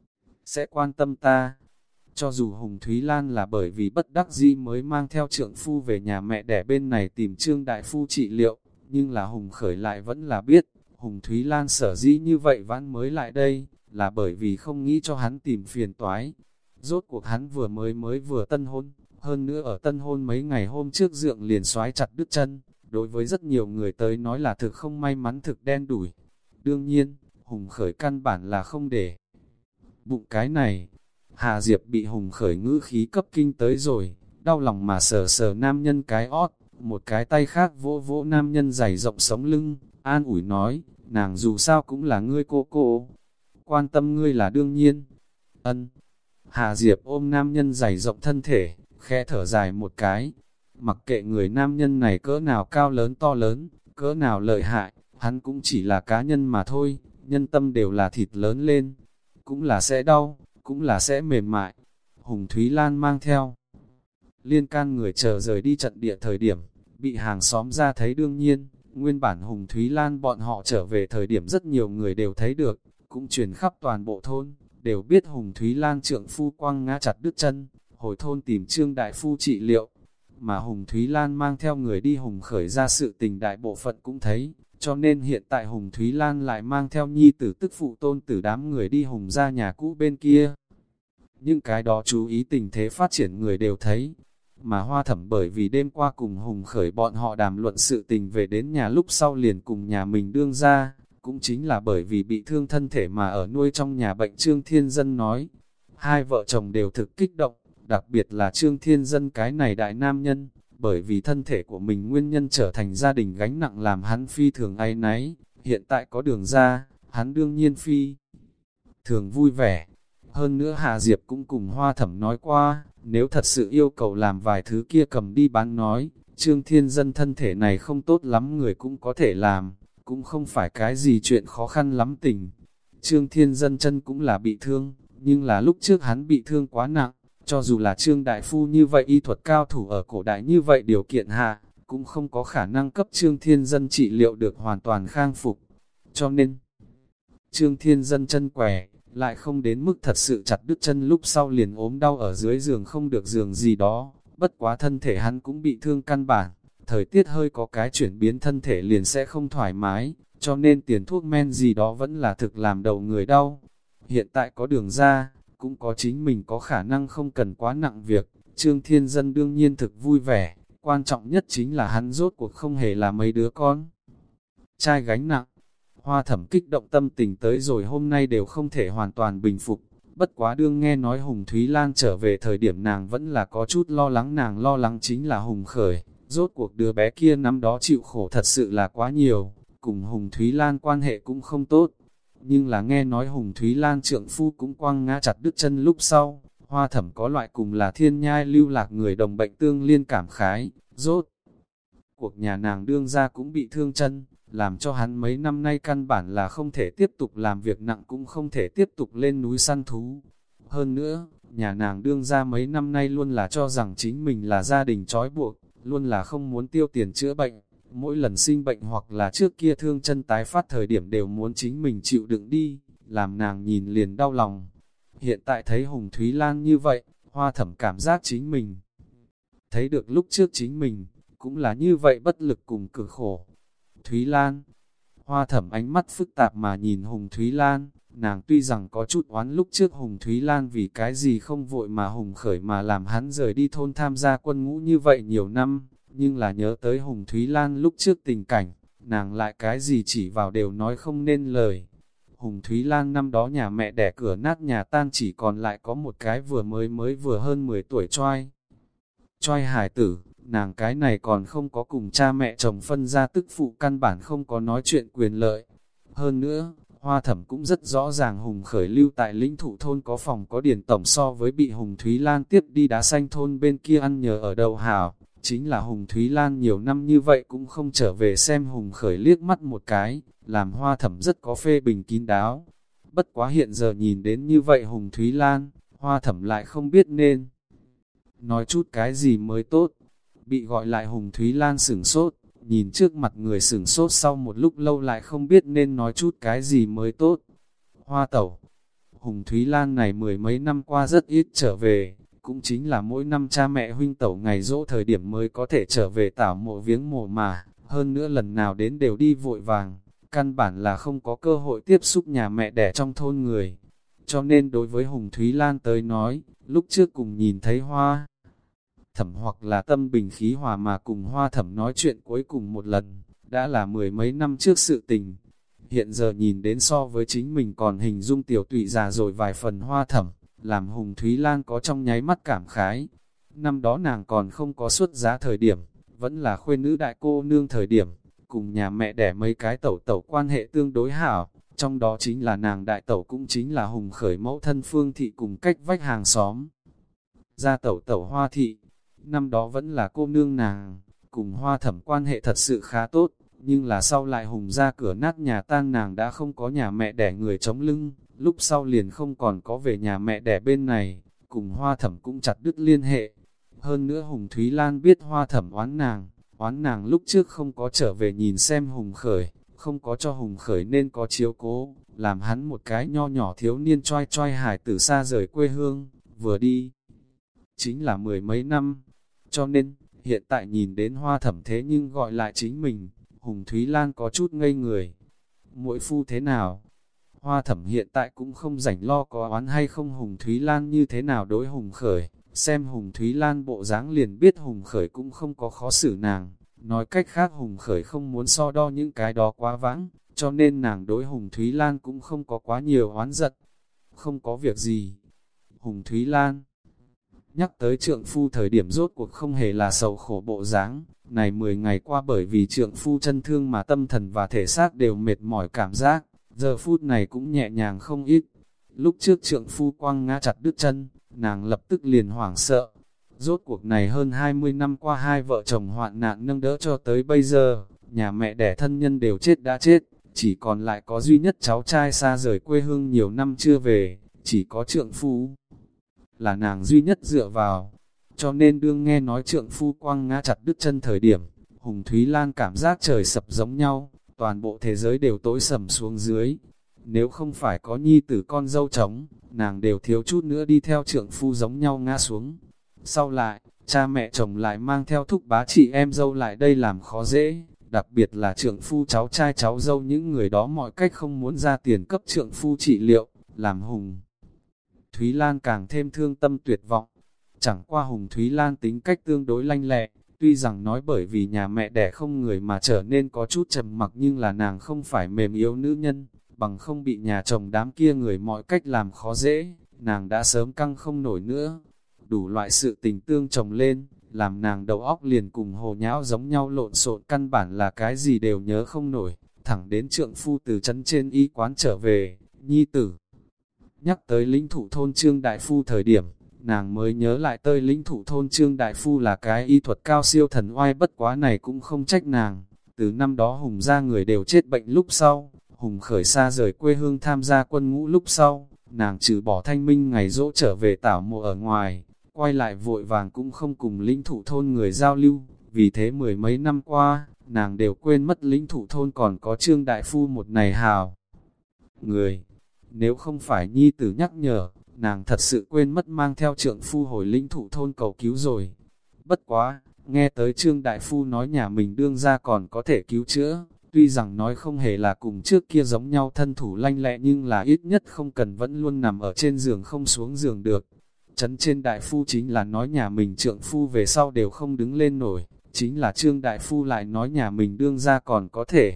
sẽ quan tâm ta. Cho dù Hùng Thúy Lan là bởi vì bất đắc dĩ mới mang theo trượng phu về nhà mẹ đẻ bên này tìm Trương Đại Phu trị liệu, nhưng là Hùng Khởi lại vẫn là biết, Hùng Thúy Lan sở dĩ như vậy vãn mới lại đây, là bởi vì không nghĩ cho hắn tìm phiền toái. Rốt cuộc hắn vừa mới mới vừa tân hôn, hơn nữa ở tân hôn mấy ngày hôm trước dượng liền xoái chặt đứt chân, đối với rất nhiều người tới nói là thực không may mắn thực đen đủi. Đương nhiên, Hùng Khởi căn bản là không để bụng cái này. Hà Diệp bị Hùng Khởi ngữ khí cấp kinh tới rồi, đau lòng mà sờ sờ nam nhân cái ót, một cái tay khác vỗ vỗ nam nhân dày rộng sống lưng, an ủi nói, nàng dù sao cũng là ngươi cô cô, quan tâm ngươi là đương nhiên. Ân. Hà Diệp ôm nam nhân dày rộng thân thể, khẽ thở dài một cái, mặc kệ người nam nhân này cỡ nào cao lớn to lớn, cỡ nào lợi hại, hắn cũng chỉ là cá nhân mà thôi, nhân tâm đều là thịt lớn lên, cũng là sẽ đau, cũng là sẽ mềm mại. Hùng Thúy Lan mang theo liên can người chờ rời đi trận địa thời điểm, bị hàng xóm ra thấy đương nhiên, nguyên bản Hùng Thúy Lan bọn họ trở về thời điểm rất nhiều người đều thấy được, cũng truyền khắp toàn bộ thôn, đều biết Hùng Thúy Lan trượng phu quăng ngã chặt đứt chân, hồi thôn tìm Trương Đại Phu trị liệu, mà Hùng Thúy Lan mang theo người đi Hùng Khởi ra sự tình đại bộ phận cũng thấy, cho nên hiện tại Hùng Thúy Lan lại mang theo nhi tử tức phụ tôn tử đám người đi Hùng ra nhà cũ bên kia. Những cái đó chú ý tình thế phát triển người đều thấy, mà Hoa Thẩm bởi vì đêm qua cùng Hùng Khởi bọn họ đàm luận sự tình về đến nhà lúc sau liền cùng nhà mình đương ra, cũng chính là bởi vì bị thương thân thể mà ở nuôi trong nhà bệnh Trương Thiên Dân nói. Hai vợ chồng đều thực kích động, đặc biệt là Trương Thiên Dân cái này đại nam nhân, bởi vì thân thể của mình nguyên nhân trở thành gia đình gánh nặng làm hắn phi thường áy náy, hiện tại có đường ra, hắn đương nhiên phi thường vui vẻ. Hơn nữa Hà Diệp cũng cùng Hoa Thẩm nói qua, nếu thật sự yêu cầu làm vài thứ kia cầm đi bán nói, Trương Thiên Dân thân thể này không tốt lắm người cũng có thể làm, cũng không phải cái gì chuyện khó khăn lắm tình. Trương Thiên Dân chân cũng là bị thương, nhưng là lúc trước hắn bị thương quá nặng, cho dù là Trương Đại Phu như vậy y thuật cao thủ ở cổ đại như vậy điều kiện hạ, cũng không có khả năng cấp Trương Thiên Dân trị liệu được hoàn toàn khang phục. Cho nên, Trương Thiên Dân chân què, lại không đến mức thật sự chặt đứt chân lúc sau liền ốm đau ở dưới giường không được giường gì đó, bất quá thân thể hắn cũng bị thương căn bản, thời tiết hơi có cái chuyển biến thân thể liền sẽ không thoải mái, cho nên tiền thuốc men gì đó vẫn là thực làm đầu người đau. Hiện tại có đường ra, cũng có chính mình có khả năng không cần quá nặng việc, Trương Thiên Dân đương nhiên thực vui vẻ, quan trọng nhất chính là hắn rốt cuộc không hề là mấy đứa con trai gánh nặng. Hoa Thẩm kích động tâm tình tới rồi hôm nay đều không thể hoàn toàn bình phục, bất quá đương nghe nói Hùng Thúy Lan trở về thời điểm nàng vẫn là có chút lo lắng, nàng lo lắng chính là Hùng Khởi, rốt cuộc đứa bé kia năm đó chịu khổ thật sự là quá nhiều, cùng Hùng Thúy Lan quan hệ cũng không tốt, nhưng là nghe nói Hùng Thúy Lan trượng phu cũng quăng ngã chặt đứt chân lúc sau, Hoa Thẩm có loại cùng là thiên nhai lưu lạc người đồng bệnh tương liên cảm khái, rốt cuộc nhà nàng đương ra cũng bị thương chân, làm cho hắn mấy năm nay căn bản là không thể tiếp tục làm việc nặng cũng không thể tiếp tục lên núi săn thú. Hơn nữa, nhà nàng đương ra mấy năm nay luôn là cho rằng chính mình là gia đình trói buộc, luôn là không muốn tiêu tiền chữa bệnh, mỗi lần sinh bệnh hoặc là trước kia thương chân tái phát thời điểm đều muốn chính mình chịu đựng đi, làm nàng nhìn liền đau lòng. Hiện tại thấy Hùng Thúy Lan như vậy, Hoa Thẩm cảm giác chính mình thấy được lúc trước chính mình, cũng là như vậy bất lực cùng cực khổ. Thúy Lan, Hoa Thẩm ánh mắt phức tạp mà nhìn Hùng Thúy Lan, nàng tuy rằng có chút oán lúc trước Hùng Thúy Lan vì cái gì không vội mà Hùng Khởi mà làm hắn rời đi thôn tham gia quân ngũ như vậy nhiều năm, nhưng là nhớ tới Hùng Thúy Lan lúc trước tình cảnh, nàng lại cái gì chỉ vào đều nói không nên lời. Hùng Thúy Lan năm đó nhà mẹ đẻ cửa nát nhà tan chỉ còn lại có một cái vừa mới mới vừa hơn mười tuổi choai. Choai hải tử, nàng cái này còn không có cùng cha mẹ chồng phân ra tức phụ căn bản không có nói chuyện quyền lợi. Hơn nữa, Hoa Thẩm cũng rất rõ ràng Hùng Khởi lưu tại lĩnh thụ thôn có phòng có điển tổng so với bị Hùng Thúy Lan tiếp đi đá xanh thôn bên kia ăn nhờ ở đầu hảo. Chính là Hùng Thúy Lan nhiều năm như vậy cũng không trở về xem Hùng Khởi liếc mắt một cái, làm Hoa Thẩm rất có phê bình kín đáo. Bất quá hiện giờ nhìn đến như vậy Hùng Thúy Lan, Hoa Thẩm lại không biết nên nói chút cái gì mới tốt. Bị gọi lại Hùng Thúy Lan sửng sốt, nhìn trước mặt người sửng sốt sau một lúc lâu lại không biết nên nói chút cái gì mới tốt. Hoa tẩu, Hùng Thúy Lan này mười mấy năm qua rất ít trở về, cũng chính là mỗi năm cha mẹ huynh tẩu ngày dỗ thời điểm mới có thể trở về tảo mộ viếng mộ mà, hơn nữa lần nào đến đều đi vội vàng, căn bản là không có cơ hội tiếp xúc nhà mẹ đẻ trong thôn người. Cho nên đối với Hùng Thúy Lan tới nói, lúc trước cùng nhìn thấy Hoa Thẩm hoặc là tâm bình khí hòa mà cùng Hoa Thẩm nói chuyện cuối cùng một lần, đã là mười mấy năm trước sự tình. Hiện giờ nhìn đến so với chính mình còn hình dung tiểu tụy già rồi vài phần Hoa Thẩm, làm Hùng Thúy Lan có trong nháy mắt cảm khái. Năm đó nàng còn không có xuất giá thời điểm, vẫn là khuê nữ đại cô nương thời điểm, cùng nhà mẹ đẻ mấy cái tẩu tẩu quan hệ tương đối hảo, trong đó chính là nàng đại tẩu cũng chính là Hùng Khởi mẫu thân Phương Thị cùng cách vách hàng xóm. Ra tẩu tẩu Hoa Thị, năm đó vẫn là cô nương nàng, cùng Hoa Thẩm quan hệ thật sự khá tốt, nhưng là sau lại Hùng ra cửa nát nhà tan nàng đã không có nhà mẹ đẻ người chống lưng, lúc sau liền không còn có về nhà mẹ đẻ bên này, cùng Hoa Thẩm cũng chặt đứt liên hệ. Hơn nữa Hùng Thúy Lan biết Hoa Thẩm oán nàng, oán nàng lúc trước không có trở về nhìn xem Hùng Khởi, không có cho Hùng Khởi nên có chiếu cố, làm hắn một cái nho nhỏ thiếu niên choai choai hải tử xa rời quê hương, vừa đi chính là mười mấy năm. Cho nên, hiện tại nhìn đến Hoa Thẩm thế nhưng gọi lại chính mình, Hùng Thúy Lan có chút ngây người. Muội phu thế nào? Hoa Thẩm hiện tại cũng không rảnh lo có oán hay không Hùng Thúy Lan như thế nào đối Hùng Khởi, xem Hùng Thúy Lan bộ dáng liền biết Hùng Khởi cũng không có khó xử nàng, nói cách khác Hùng Khởi không muốn so đo những cái đó quá vãng, cho nên nàng đối Hùng Thúy Lan cũng không có quá nhiều oán giận. Không có việc gì. Hùng Thúy Lan nhắc tới trượng phu thời điểm rốt cuộc không hề là sầu khổ bộ dáng, này mười ngày qua bởi vì trượng phu chân thương mà tâm thần và thể xác đều mệt mỏi cảm giác, giờ phút này cũng nhẹ nhàng không ít. Lúc trước trượng phu quăng ngã chặt đứt chân, nàng lập tức liền hoảng sợ. Rốt cuộc này hơn hai mươi năm qua hai vợ chồng hoạn nạn nâng đỡ cho tới bây giờ, nhà mẹ đẻ thân nhân đều chết đã chết, chỉ còn lại có duy nhất cháu trai xa rời quê hương nhiều năm chưa về, chỉ có trượng phu là nàng duy nhất dựa vào. Cho nên đương nghe nói trượng phu quăng ngã chặt đứt chân thời điểm, Hùng Thúy Lan cảm giác trời sập giống nhau, toàn bộ thế giới đều tối sầm xuống dưới. Nếu không phải có nhi tử con dâu trống, nàng đều thiếu chút nữa đi theo trượng phu giống nhau ngã xuống. Sau lại, cha mẹ chồng lại mang theo thúc bá chị em dâu lại đây làm khó dễ, đặc biệt là trượng phu cháu trai cháu dâu, những người đó mọi cách không muốn ra tiền cấp trượng phu trị liệu, làm Hùng Thúy Lan càng thêm thương tâm tuyệt vọng. Chẳng qua Hùng Thúy Lan tính cách tương đối lanh lẹ, tuy rằng nói bởi vì nhà mẹ đẻ không người mà trở nên có chút trầm mặc, nhưng là nàng không phải mềm yếu nữ nhân, bằng không bị nhà chồng đám kia người mọi cách làm khó dễ, nàng đã sớm căng không nổi nữa. Đủ loại sự tình tương chồng lên, làm nàng đầu óc liền cùng hồ nhão giống nhau lộn xộn, căn bản là cái gì đều nhớ không nổi. Thẳng đến trượng phu từ trấn trên y quán trở về, nhi tử nhắc tới lĩnh thụ thôn Trương Đại Phu thời điểm, nàng mới nhớ lại tới lĩnh thụ thôn Trương Đại Phu là cái y thuật cao siêu thần oai, bất quá này cũng không trách nàng. Từ năm đó Hùng gia người đều chết bệnh lúc sau, Hùng Khởi xa rời quê hương tham gia quân ngũ lúc sau, nàng trừ bỏ thanh minh ngày dỗ trở về tảo mộ ở ngoài, quay lại vội vàng cũng không cùng lĩnh thụ thôn người giao lưu, vì thế mười mấy năm qua, nàng đều quên mất lĩnh thụ thôn còn có Trương Đại Phu một này hào người. Nếu không phải nhi tử nhắc nhở, nàng thật sự quên mất mang theo trượng phu hồi lĩnh thụ thôn cầu cứu rồi. Bất quá, nghe tới Trương Đại Phu nói nhà mình đương ra còn có thể cứu chữa, tuy rằng nói không hề là cùng trước kia giống nhau thân thủ lanh lẹ, nhưng là ít nhất không cần vẫn luôn nằm ở trên giường không xuống giường được. Trấn trên Đại Phu chính là nói nhà mình trượng phu về sau đều không đứng lên nổi, chính là Trương Đại Phu lại nói nhà mình đương ra còn có thể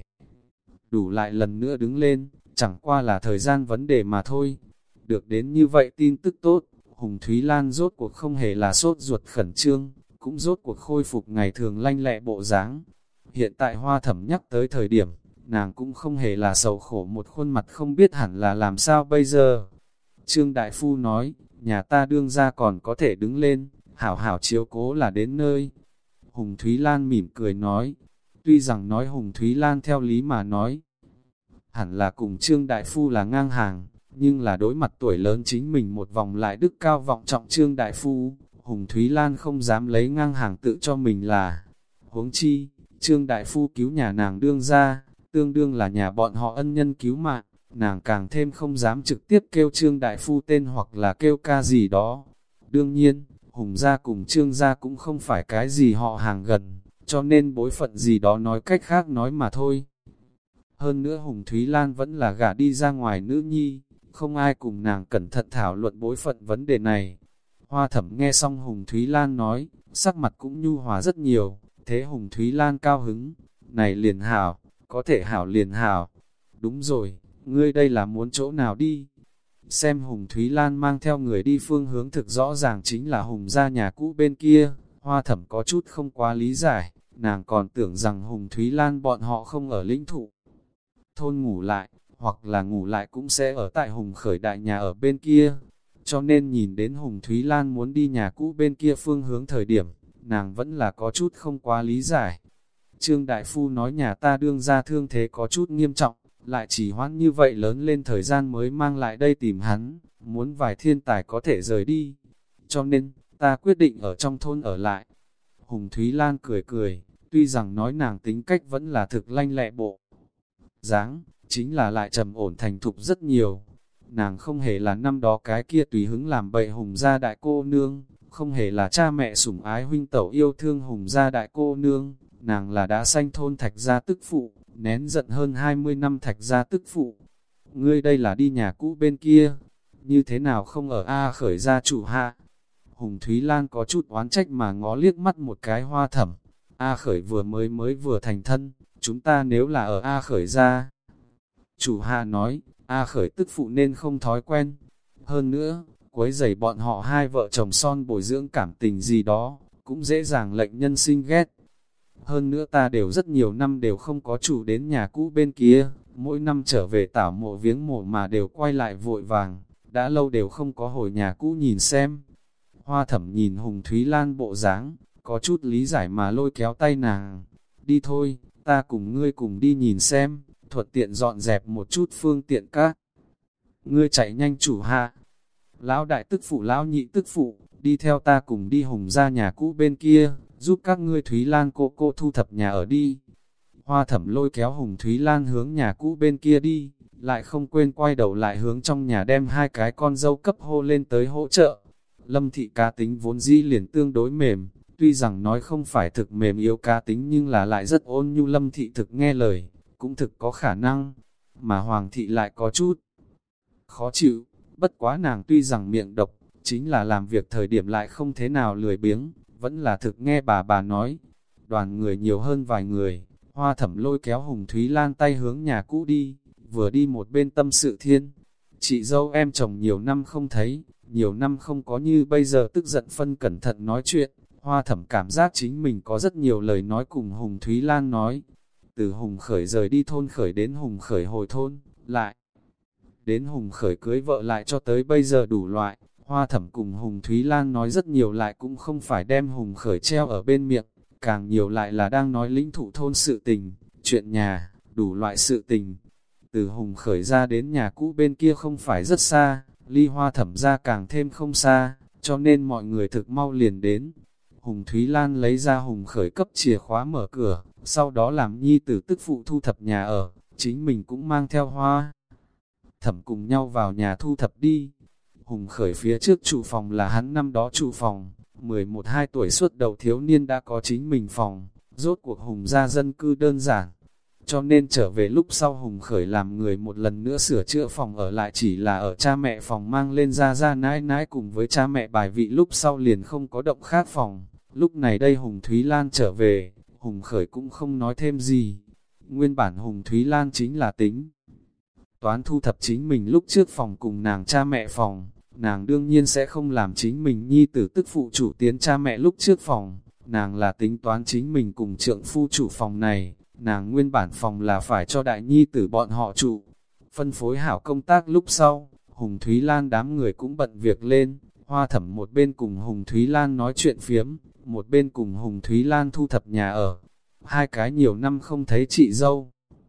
đủ lại lần nữa đứng lên, chẳng qua là thời gian vấn đề mà thôi. Được đến như vậy tin tức tốt, Hùng Thúy Lan rốt cuộc không hề là sốt ruột khẩn trương, cũng rốt cuộc khôi phục ngày thường lanh lẹ bộ dáng. Hiện tại Hoa Thẩm nhắc tới thời điểm, nàng cũng không hề là sầu khổ một khuôn mặt không biết hẳn là làm sao bây giờ. Trương Đại Phu nói, nhà ta đương ra còn có thể đứng lên, hảo hảo chiếu cố là đến nơi. Hùng Thúy Lan mỉm cười nói, tuy rằng nói Hùng Thúy Lan theo lý mà nói, hẳn là cùng Trương Đại Phu là ngang hàng, nhưng là đối mặt tuổi lớn chính mình một vòng lại đức cao vọng trọng Trương Đại Phu, Hùng Thúy Lan không dám lấy ngang hàng tự cho mình là. Huống chi, Trương Đại Phu cứu nhà nàng đương ra, tương đương là nhà bọn họ ân nhân cứu mạng, nàng càng thêm không dám trực tiếp kêu Trương Đại Phu tên hoặc là kêu ca gì đó. Đương nhiên, Hùng gia cùng Trương gia cũng không phải cái gì họ hàng gần, cho nên bối phận gì đó nói cách khác nói mà thôi. Hơn nữa Hùng Thúy Lan vẫn là gả đi ra ngoài nữ nhi, không ai cùng nàng cẩn thận thảo luận bối phận vấn đề này. Hoa Thẩm nghe xong Hùng Thúy Lan nói, sắc mặt cũng nhu hòa rất nhiều, thế Hùng Thúy Lan cao hứng, này liền hảo, có thể hảo liền hảo. Đúng rồi, ngươi đây là muốn chỗ nào đi? Xem Hùng Thúy Lan mang theo người đi phương hướng thực rõ ràng chính là Hùng gia nhà cũ bên kia, Hoa Thẩm có chút không quá lý giải, nàng còn tưởng rằng Hùng Thúy Lan bọn họ không ở lĩnh thụ thôn ngủ lại, hoặc là ngủ lại cũng sẽ ở tại Hùng Khởi đại nhà ở bên kia. Cho nên nhìn đến Hùng Thúy Lan muốn đi nhà cũ bên kia phương hướng thời điểm, nàng vẫn là có chút không quá lý giải. Trương Đại Phu nói nhà ta đương ra thương thế có chút nghiêm trọng, lại chỉ hoãn như vậy lớn lên thời gian mới mang lại đây tìm hắn, muốn vài thiên tài có thể rời đi. Cho nên, ta quyết định ở trong thôn ở lại. Hùng Thúy Lan cười cười, tuy rằng nói nàng tính cách vẫn là thực lanh lẹ bộ dáng, chính là lại trầm ổn thành thục rất nhiều. Nàng không hề là năm đó cái kia tùy hứng làm bậy Hùng gia đại cô nương, không hề là cha mẹ sủng ái huynh tẩu yêu thương Hùng gia đại cô nương, nàng là đã sanh thôn Thạch gia tức phụ, nén giận hơn hai mươi năm Thạch gia tức phụ. Ngươi đây là đi nhà cũ bên kia, như thế nào không ở A Khởi gia chủ hạ? Hùng Thúy Lan có chút oán trách mà ngó liếc mắt một cái Hoa Thẩm. A Khởi vừa mới mới vừa thành thân, chúng ta nếu là ở A Khởi gia. Chủ hạ nói, A Khởi tức phụ nên không thói quen. Hơn nữa, quấy rầy bọn họ hai vợ chồng son bồi dưỡng cảm tình gì đó, cũng dễ dàng lệnh nhân sinh ghét. Hơn nữa ta đều rất nhiều năm đều không có chủ đến nhà cũ bên kia, mỗi năm trở về tảo mộ viếng mộ mà đều quay lại vội vàng, đã lâu đều không có hồi nhà cũ nhìn xem. Hoa Thẩm nhìn Hùng Thúy Lan bộ dáng, có chút lý giải mà lôi kéo tay nàng. Đi thôi, ta cùng ngươi cùng đi nhìn xem, thuận tiện dọn dẹp một chút phương tiện các. Ngươi chạy nhanh chủ hạ. Lão đại tức phụ lão nhị tức phụ, đi theo ta cùng đi Hùng ra nhà cũ bên kia, giúp các ngươi Thúy Lan cô cô thu thập nhà ở đi. Hoa Thẩm lôi kéo Hùng Thúy Lan hướng nhà cũ bên kia đi, lại không quên quay đầu lại hướng trong nhà đem hai cái con dâu cấp hô lên tới hỗ trợ. Lâm thị cá tính vốn dĩ liền tương đối mềm, tuy rằng nói không phải thực mềm yếu cá tính nhưng là lại rất ôn nhu. Lâm thị thực nghe lời, cũng thực có khả năng, mà Hoàng thị lại có chút khó chịu, bất quá nàng tuy rằng miệng độc, chính là làm việc thời điểm lại không thế nào lười biếng, vẫn là thực nghe bà bà nói. Đoàn người nhiều hơn vài người, Hoa Thẩm lôi kéo Hùng Thúy Lan tay hướng nhà cũ đi, vừa đi một bên tâm sự thiên. Chị dâu em chồng nhiều năm không thấy, nhiều năm không có như bây giờ tức giận phân cẩn thận nói chuyện. Hoa Thẩm cảm giác chính mình có rất nhiều lời nói cùng Hùng Thúy Lan nói. Từ Hùng Khởi rời đi thôn Khởi đến Hùng Khởi hồi thôn, lại đến Hùng Khởi cưới vợ lại cho tới bây giờ đủ loại. Hoa Thẩm cùng Hùng Thúy Lan nói rất nhiều lại cũng không phải đem Hùng Khởi treo ở bên miệng, càng nhiều lại là đang nói lĩnh thụ thôn sự tình, chuyện nhà, đủ loại sự tình. Từ Hùng Khởi ra đến nhà cũ bên kia không phải rất xa, ly Hoa Thẩm ra càng thêm không xa, cho nên mọi người thực mau liền đến. Hùng Thúy Lan lấy ra Hùng Khởi cấp chìa khóa mở cửa, sau đó làm nhi tử tức phụ thu thập nhà ở, chính mình cũng mang theo Hoa Thẩm cùng nhau vào nhà thu thập đi. Hùng Khởi phía trước trụ phòng là hắn năm đó trụ phòng, mười một hai tuổi suốt đầu thiếu niên đã có chính mình phòng, rốt cuộc Hùng ra dân cư đơn giản. Cho nên trở về lúc sau Hùng Khởi làm người một lần nữa sửa chữa phòng ở lại, chỉ là ở cha mẹ phòng mang lên ra ra nãi nãi cùng với cha mẹ bài vị, lúc sau liền không có động khác phòng. Lúc này đây Hùng Thúy Lan trở về, Hùng Khởi cũng không nói thêm gì. Nguyên bản Hùng Thúy Lan chính là tính toán thu thập chính mình lúc trước phòng cùng nàng cha mẹ phòng, nàng đương nhiên sẽ không làm chính mình nhi tử tức phụ chủ tiến cha mẹ lúc trước phòng, nàng là tính toán chính mình cùng trượng phu chủ phòng này, nàng nguyên bản phòng là phải cho đại nhi tử bọn họ trụ. Phân phối hảo công tác lúc sau, Hùng Thúy Lan đám người cũng bận việc lên, Hoa Thẩm một bên cùng Hùng Thúy Lan nói chuyện phiếm, một bên cùng Hùng Thúy Lan thu thập nhà ở. Hai cái nhiều năm không thấy chị dâu,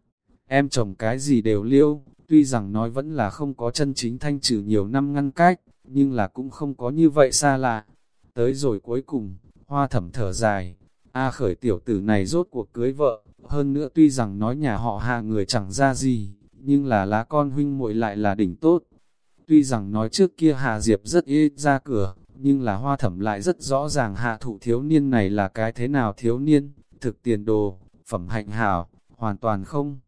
em chồng cái gì đều liêu, tuy rằng nói vẫn là không có chân chính thanh trừ nhiều năm ngăn cách, nhưng là cũng không có như vậy xa lạ. Tới rồi cuối cùng, Hoa Thẩm thở dài, A Khởi tiểu tử này rốt cuộc cưới vợ, hơn nữa tuy rằng nói nhà họ Hà người chẳng ra gì, nhưng là lá con huynh muội lại là đỉnh tốt. Tuy rằng nói trước kia Hà Diệp rất ít ra cửa, nhưng là Hoa Thẩm lại rất rõ ràng hạ thụ thiếu niên này là cái thế nào thiếu niên, thực tiền đồ, phẩm hạnh hảo, hoàn toàn không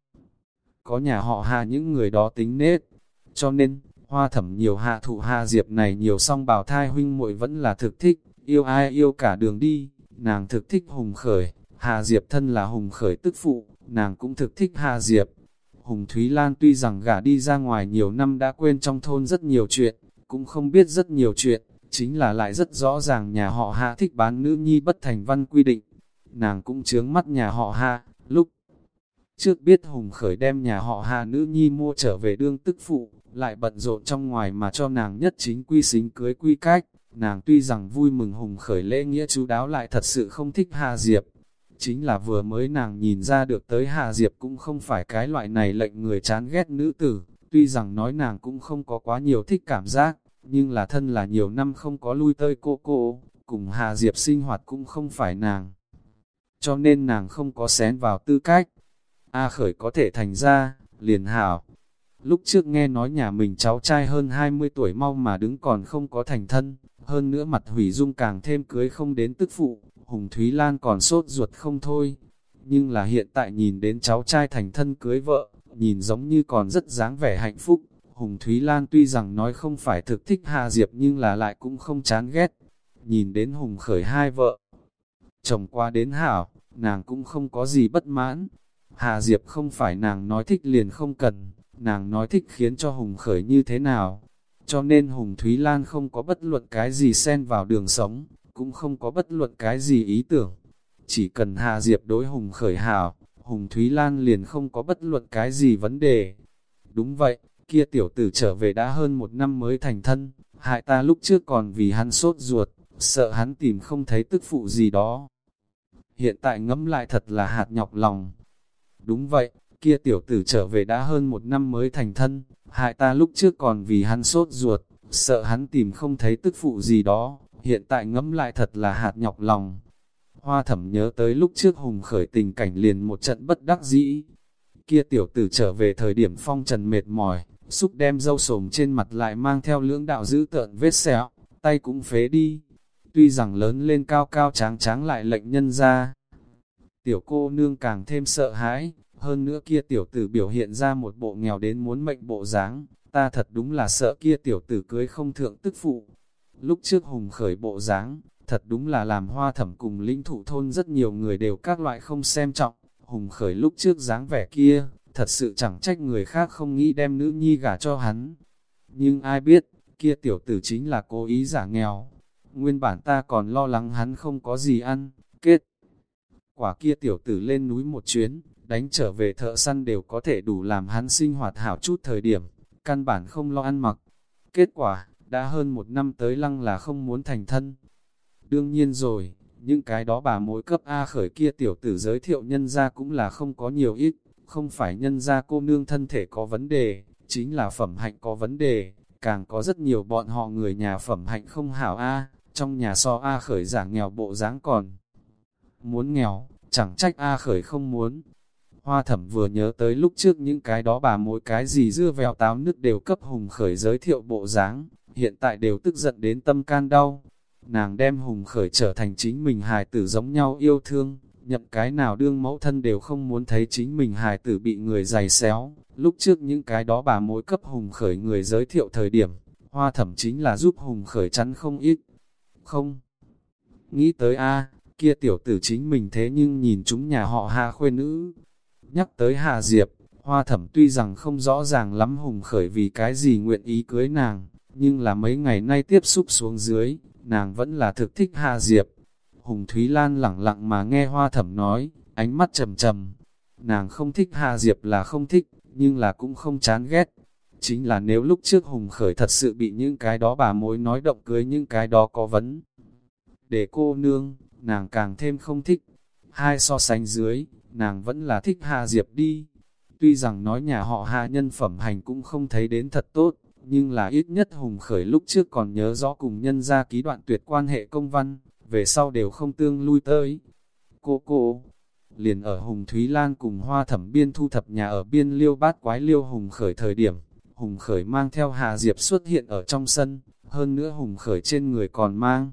có nhà họ Hà những người đó tính nết. Cho nên, Hoa Thẩm nhiều hạ thụ Hà Diệp này nhiều song bào thai huynh muội vẫn là thực thích, yêu ai yêu cả đường đi. Nàng thực thích Hùng Khởi, Hà Diệp thân là Hùng Khởi tức phụ, nàng cũng thực thích Hà Diệp. Hùng Thúy Lan tuy rằng gả đi ra ngoài nhiều năm đã quên trong thôn rất nhiều chuyện, cũng không biết rất nhiều chuyện, chính là lại rất rõ ràng nhà họ Hà thích bán nữ nhi bất thành văn quy định. Nàng cũng chướng mắt nhà họ Hà, lúc trước biết Hùng Khởi đem nhà họ Hà nữ nhi mua trở về đương tức phụ, lại bận rộn trong ngoài mà cho nàng nhất chính quy xính cưới quy cách. Nàng tuy rằng vui mừng Hùng Khởi lễ nghĩa chú đáo, lại thật sự không thích Hà Diệp. Chính là vừa mới nàng nhìn ra được tới Hà Diệp cũng không phải cái loại này lệnh người chán ghét nữ tử. Tuy rằng nói nàng cũng không có quá nhiều thích cảm giác, nhưng là thân là nhiều năm không có lui tới cô cô, cùng Hà Diệp sinh hoạt cũng không phải nàng. Cho nên nàng không có xén vào tư cách. A Khởi có thể thành ra, liền hảo. Lúc trước nghe nói nhà mình cháu trai hơn hai mươi tuổi mau mà đứng còn không có thành thân, hơn nữa mặt hủy dung càng thêm cưới không đến tức phụ, Hùng Thúy Lan còn sốt ruột không thôi. nhưng là hiện tại nhìn đến cháu trai thành thân cưới vợ, nhìn giống như còn rất dáng vẻ hạnh phúc. Hùng Thúy Lan tuy rằng nói không phải thực thích Hà Diệp nhưng là lại cũng không chán ghét. Nhìn đến Hùng Khởi hai vợ chồng qua đến hảo, nàng cũng không có gì bất mãn. Hà Diệp không phải nàng nói thích liền không cần, nàng nói thích khiến cho Hùng Khởi như thế nào. Cho nên Hùng Thúy Lan không có bất luận cái gì xen vào đường sống, cũng không có bất luận cái gì ý tưởng. Chỉ cần Hà Diệp đối Hùng Khởi hảo, Hùng Thúy Lan liền không có bất luận cái gì vấn đề. Đúng vậy, kia tiểu tử trở về đã hơn một năm mới thành thân, hại ta lúc trước còn vì hắn sốt ruột, sợ hắn tìm không thấy tức phụ gì đó. Hiện tại ngẫm lại thật là hạt nhọc lòng. Đúng vậy, kia tiểu tử trở về đã hơn một năm mới thành thân, hại ta lúc trước còn vì hắn sốt ruột, sợ hắn tìm không thấy tức phụ gì đó, hiện tại ngẫm lại thật là hạt nhọc lòng. Hoa Thẩm nhớ tới lúc trước Hùng Khởi tình cảnh liền một trận bất đắc dĩ. Kia tiểu tử trở về thời điểm phong trần mệt mỏi, xúc đem râu sồm trên mặt lại mang theo lưỡng đạo dữ tợn vết sẹo, tay cũng phế đi. Tuy rằng lớn lên cao cao tráng tráng lại lệnh nhân ra, tiểu cô nương càng thêm sợ hãi, hơn nữa kia tiểu tử biểu hiện ra một bộ nghèo đến muốn mệnh bộ dáng, ta thật đúng là sợ kia tiểu tử cưới không thượng tức phụ. Lúc trước Hùng Khởi bộ dáng, thật đúng là làm Hoa Thẩm cùng Linh Thụ thôn rất nhiều người đều các loại không xem trọng. Hùng Khởi lúc trước dáng vẻ kia, thật sự chẳng trách người khác không nghĩ đem nữ nhi gả cho hắn. Nhưng ai biết, kia tiểu tử chính là cố ý giả nghèo. Nguyên bản ta còn lo lắng hắn không có gì ăn, kết quả kia tiểu tử lên núi một chuyến, đánh trở về thợ săn đều có thể đủ làm hắn sinh hoạt hảo chút thời điểm, căn bản không lo ăn mặc. Kết quả, đã hơn một năm tới lăng là không muốn thành thân. Đương nhiên rồi, những cái đó bà mối cấp A Khởi kia tiểu tử giới thiệu nhân ra cũng là không có nhiều ít, không phải nhân ra cô nương thân thể có vấn đề, chính là phẩm hạnh có vấn đề, càng có rất nhiều bọn họ người nhà phẩm hạnh không hảo A, trong nhà so A Khởi giả nghèo bộ dáng còn muốn nghèo, chẳng trách A Khởi không muốn. Hoa Thẩm vừa nhớ tới lúc trước những cái đó bà mỗi cái gì dưa vèo táo nước đều cấp Hùng Khởi giới thiệu bộ dáng, hiện tại đều tức giận đến tâm can đau. Nàng đem Hùng Khởi trở thành chính mình hài tử giống nhau yêu thương, nhậm cái nào đương mẫu thân đều không muốn thấy chính mình hài tử bị người giày xéo. Lúc trước những cái đó bà mỗi cấp Hùng Khởi người giới thiệu thời điểm, Hoa Thẩm chính là giúp Hùng Khởi chắn không ít. Không nghĩ tới a kia tiểu tử chính mình thế nhưng nhìn chúng nhà họ Hà khuê nữ. Nhắc tới Hà Diệp, Hoa Thẩm tuy rằng không rõ ràng lắm Hùng Khởi vì cái gì nguyện ý cưới nàng, nhưng là mấy ngày nay tiếp xúc xuống dưới, nàng vẫn là thực thích Hà Diệp. Hùng Thúy Lan lẳng lặng mà nghe Hoa Thẩm nói, ánh mắt trầm trầm. Nàng không thích Hà Diệp là không thích, nhưng là cũng không chán ghét. Chính là nếu lúc trước Hùng Khởi thật sự bị những cái đó bà mối nói động cưới những cái đó có vấn để cô nương, nàng càng thêm không thích. Hai so sánh dưới, nàng vẫn là thích Hà Diệp đi. Tuy rằng nói nhà họ Hà nhân phẩm hành cũng không thấy đến thật tốt, nhưng là ít nhất Hùng Khởi lúc trước còn nhớ rõ cùng nhân ra ký đoạn tuyệt quan hệ công văn, về sau đều không tương lui tới. Cô cô, liền ở Hùng Thúy Lan cùng Hoa Thẩm biên thu thập nhà ở biên liêu bát quái liêu Hùng Khởi thời điểm, Hùng Khởi mang theo Hà Diệp xuất hiện ở trong sân, hơn nữa Hùng Khởi trên người còn mang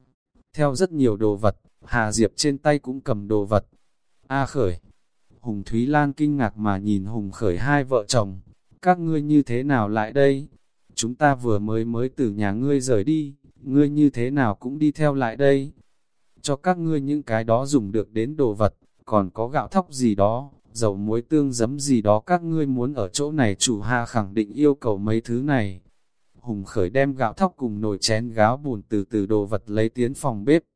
theo rất nhiều đồ vật, Hà Diệp trên tay cũng cầm đồ vật. A Khởi, Hùng Thúy Lan kinh ngạc mà nhìn Hùng Khởi hai vợ chồng, các ngươi như thế nào lại đây? Chúng ta vừa mới mới từ nhà ngươi rời đi, ngươi như thế nào cũng đi theo lại đây? Cho các ngươi những cái đó dùng được đến đồ vật, còn có gạo thóc gì đó, dầu muối tương giấm gì đó các ngươi muốn ở chỗ này chủ Hà khẳng định yêu cầu mấy thứ này. Hùng Khởi đem gạo thóc cùng nồi chén gáo bùn từ từ đồ vật lấy tiến phòng bếp.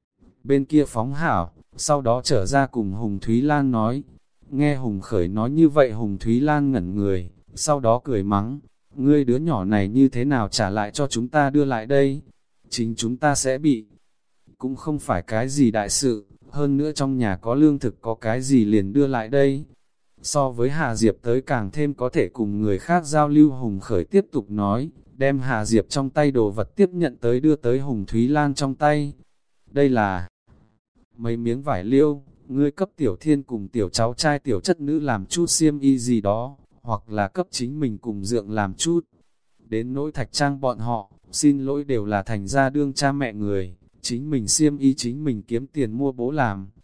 Bên kia phóng hảo, sau đó trở ra cùng Hùng Thúy Lan nói. Nghe Hùng Khởi nói như vậy Hùng Thúy Lan ngẩn người, sau đó cười mắng. Ngươi đứa nhỏ này như thế nào trả lại cho chúng ta đưa lại đây? Chính chúng ta sẽ bị. Cũng không phải cái gì đại sự, hơn nữa trong nhà có lương thực có cái gì liền đưa lại đây. So với Hà Diệp tới càng thêm có thể cùng người khác giao lưu. Hùng Khởi tiếp tục nói, đem Hà Diệp trong tay đồ vật tiếp nhận tới đưa tới Hùng Thúy Lan trong tay. Đây là mấy miếng vải liêu, ngươi cấp tiểu thiên cùng tiểu cháu trai tiểu chất nữ làm chút xiêm y gì đó, hoặc là cấp chính mình cùng dượng làm chút. Đến nỗi Thạch Trang bọn họ, xin lỗi đều là thành ra đương cha mẹ người, chính mình xiêm y chính mình kiếm tiền mua bố làm.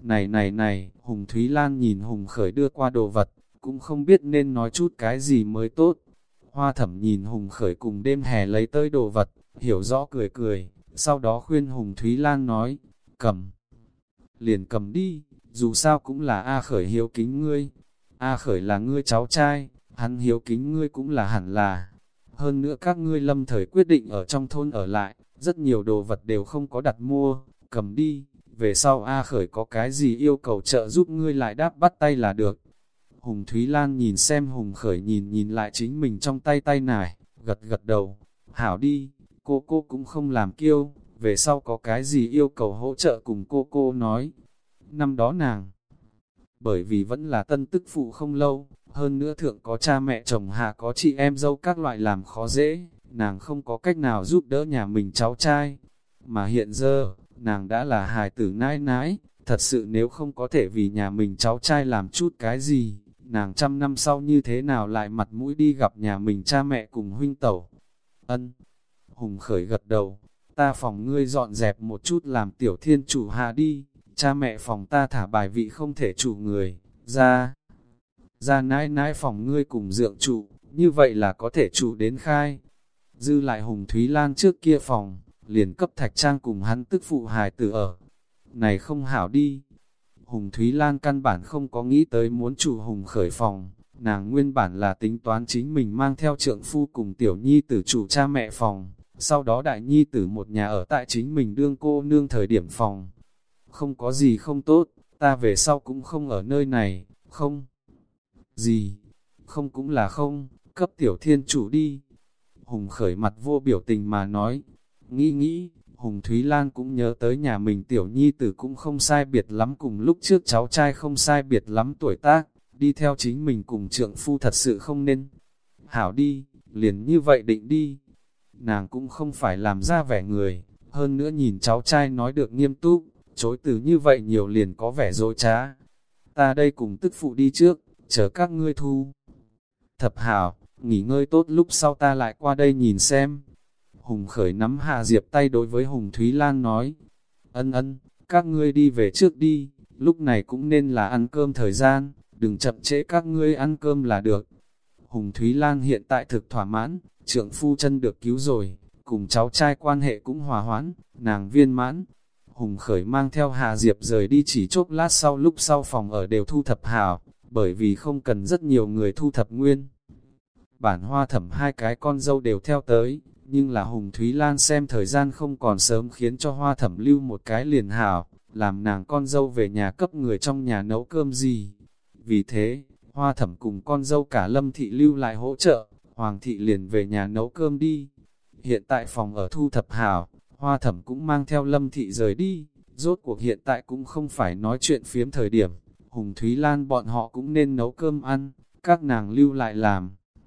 Này này này, Hùng Thúy Lan nhìn Hùng Khởi đưa qua đồ vật, cũng không biết nên nói chút cái gì mới tốt. Hoa Thẩm nhìn Hùng Khởi cùng đêm hè lấy tới đồ vật, hiểu rõ cười cười, sau đó khuyên Hùng Thúy Lan nói, cầm, liền cầm đi, dù sao cũng là A Khởi hiếu kính ngươi. A Khởi là ngươi cháu trai, hắn hiếu kính ngươi cũng là hẳn là. Hơn nữa các ngươi lâm thời quyết định ở trong thôn ở lại, rất nhiều đồ vật đều không có đặt mua, cầm đi, về sau A Khởi có cái gì yêu cầu trợ giúp ngươi lại đáp bắt tay là được. Hùng Thúy Lan nhìn xem Hùng Khởi nhìn nhìn lại chính mình trong tay tay nải, gật gật đầu, hảo đi, cô cô cũng không làm kiêu, về sau có cái gì yêu cầu hỗ trợ cùng cô cô nói. Năm đó nàng, bởi vì vẫn là tân tức phụ không lâu, hơn nữa thượng có cha mẹ chồng hạ có chị em dâu các loại làm khó dễ, nàng không có cách nào giúp đỡ nhà mình cháu trai. Mà hiện giờ, nàng đã là hài tử nãi nãi, thật sự nếu không có thể vì nhà mình cháu trai làm chút cái gì, nàng trăm năm sau như thế nào lại mặt mũi đi gặp nhà mình cha mẹ cùng huynh tẩu. Ân, Hùng Khởi gật đầu, ta phòng ngươi dọn dẹp một chút làm tiểu thiên chủ hạ đi, cha mẹ phòng ta thả bài vị không thể chủ người, ra, ra nãi nãi phòng ngươi cùng dượng trụ, như vậy là có thể trụ đến khai. Dư lại Hùng Thúy Lan trước kia phòng, liền cấp Thạch Trang cùng hắn tức phụ hài tử ở. Này không hảo đi. Hùng Thúy Lan căn bản không có nghĩ tới muốn chủ Hùng Khởi phòng, nàng nguyên bản là tính toán chính mình mang theo trượng phu cùng tiểu nhi tử chủ cha mẹ phòng, sau đó đại nhi tử một nhà ở tại chính mình đương cô nương thời điểm phòng. Không có gì không tốt, ta về sau cũng không ở nơi này, không. Gì? Không cũng là không, cấp tiểu thiên chủ đi. Hùng Khởi mặt vô biểu tình mà nói. Nghĩ nghĩ, Hùng Thúy Lan cũng nhớ tới nhà mình tiểu nhi tử cũng không sai biệt lắm cùng lúc trước cháu trai không sai biệt lắm tuổi tác, đi theo chính mình cùng trượng phu thật sự không nên. Hảo đi, liền như vậy định đi. Nàng cũng không phải làm ra vẻ người, hơn nữa nhìn cháu trai nói được nghiêm túc, chối từ như vậy nhiều liền có vẻ dối trá. Ta đây cùng tức phụ đi trước, chờ các ngươi thu. Thập hảo, nghỉ ngơi tốt lúc sau ta lại qua đây nhìn xem. Hùng Khởi nắm Hạ Diệp tay đối với Hùng Thúy Lan nói, ân ân, các ngươi đi về trước đi, lúc này cũng nên là ăn cơm thời gian, đừng chậm trễ các ngươi ăn cơm là được. Hùng Thúy Lan hiện tại thực thỏa mãn, trượng phu chân được cứu rồi, cùng cháu trai quan hệ cũng hòa hoãn, nàng viên mãn. Hùng Khởi mang theo Hạ Diệp rời đi chỉ chốc lát sau lúc sau phòng ở đều thu thập hảo, bởi vì không cần rất nhiều người thu thập nguyên. Bản Hoa Thẩm hai cái con dâu đều theo tới, nhưng là Hùng Thúy Lan xem thời gian không còn sớm khiến cho Hoa Thẩm lưu một cái liền hảo, làm nàng con dâu về nhà cấp người trong nhà nấu cơm gì. Vì thế, Hoa Thẩm cùng con dâu cả Lâm Thị lưu lại hỗ trợ, Hoàng Thị liền về nhà nấu cơm đi. Hiện tại phòng ở thu thập hảo, Hoa Thẩm cũng mang theo Lâm Thị rời đi, rốt cuộc hiện tại cũng không phải nói chuyện phiếm thời điểm, Hùng Thúy Lan bọn họ cũng nên nấu cơm ăn, các nàng lưu lại làm.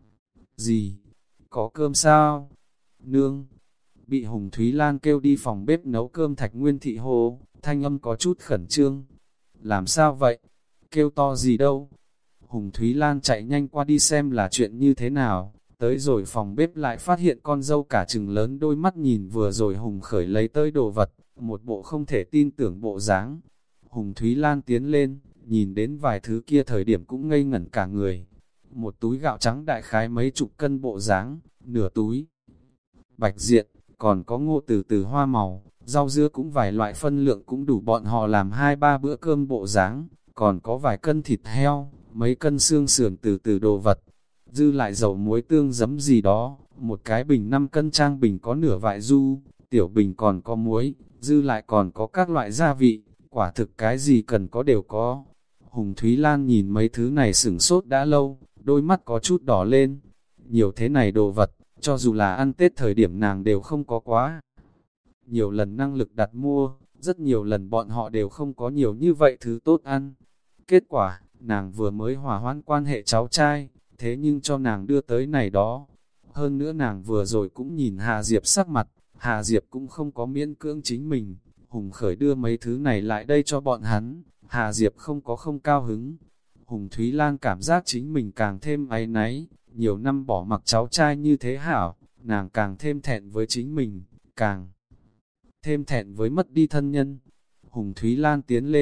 Gì? Có cơm sao? Nương! Bị Hùng Thúy Lan kêu đi phòng bếp nấu cơm Thạch Nguyên Thị hô, thanh âm có chút khẩn trương. Làm sao vậy? Kêu to gì đâu? Hùng Thúy Lan chạy nhanh qua đi xem là chuyện như thế nào, tới rồi phòng bếp lại phát hiện con dâu cả trừng lớn đôi mắt nhìn vừa rồi Hùng Khởi lấy tới đồ vật, một bộ không thể tin tưởng bộ dáng. Hùng Thúy Lan tiến lên, nhìn đến vài thứ kia thời điểm cũng ngây ngẩn cả người. Một túi gạo trắng đại khái mấy chục cân bộ dáng, nửa túi bạch diện, còn có ngô từ từ hoa màu, rau dưa cũng vài loại phân lượng cũng đủ bọn họ làm hai ba bữa cơm bộ dáng, còn có vài cân thịt heo, mấy cân xương sườn từ từ đồ vật, dư lại dầu muối tương giấm gì đó, một cái bình năm cân trang bình có nửa vại du, tiểu bình còn có muối, dư lại còn có các loại gia vị, quả thực cái gì cần có đều có. Hùng Thúy Lan nhìn mấy thứ này sửng sốt đã lâu, đôi mắt có chút đỏ lên. Nhiều thế này đồ vật, cho dù là ăn Tết thời điểm nàng đều không có quá. Nhiều lần năng lực đặt mua, rất nhiều lần bọn họ đều không có nhiều như vậy thứ tốt ăn. Kết quả, nàng vừa mới hòa hoãn quan hệ cháu trai, thế nhưng cho nàng đưa tới này đó. Hơn nữa nàng vừa rồi cũng nhìn Hà Diệp sắc mặt, Hà Diệp cũng không có miễn cưỡng chính mình. Hùng Khởi đưa mấy thứ này lại đây cho bọn hắn, Hà Diệp không có không cao hứng. Hùng Thúy Lan cảm giác chính mình càng thêm áy náy, nhiều năm bỏ mặc cháu trai như thế hảo, nàng càng thêm thẹn với chính mình, càng thêm thẹn với mất đi thân nhân. Hùng Thúy Lan tiến lên,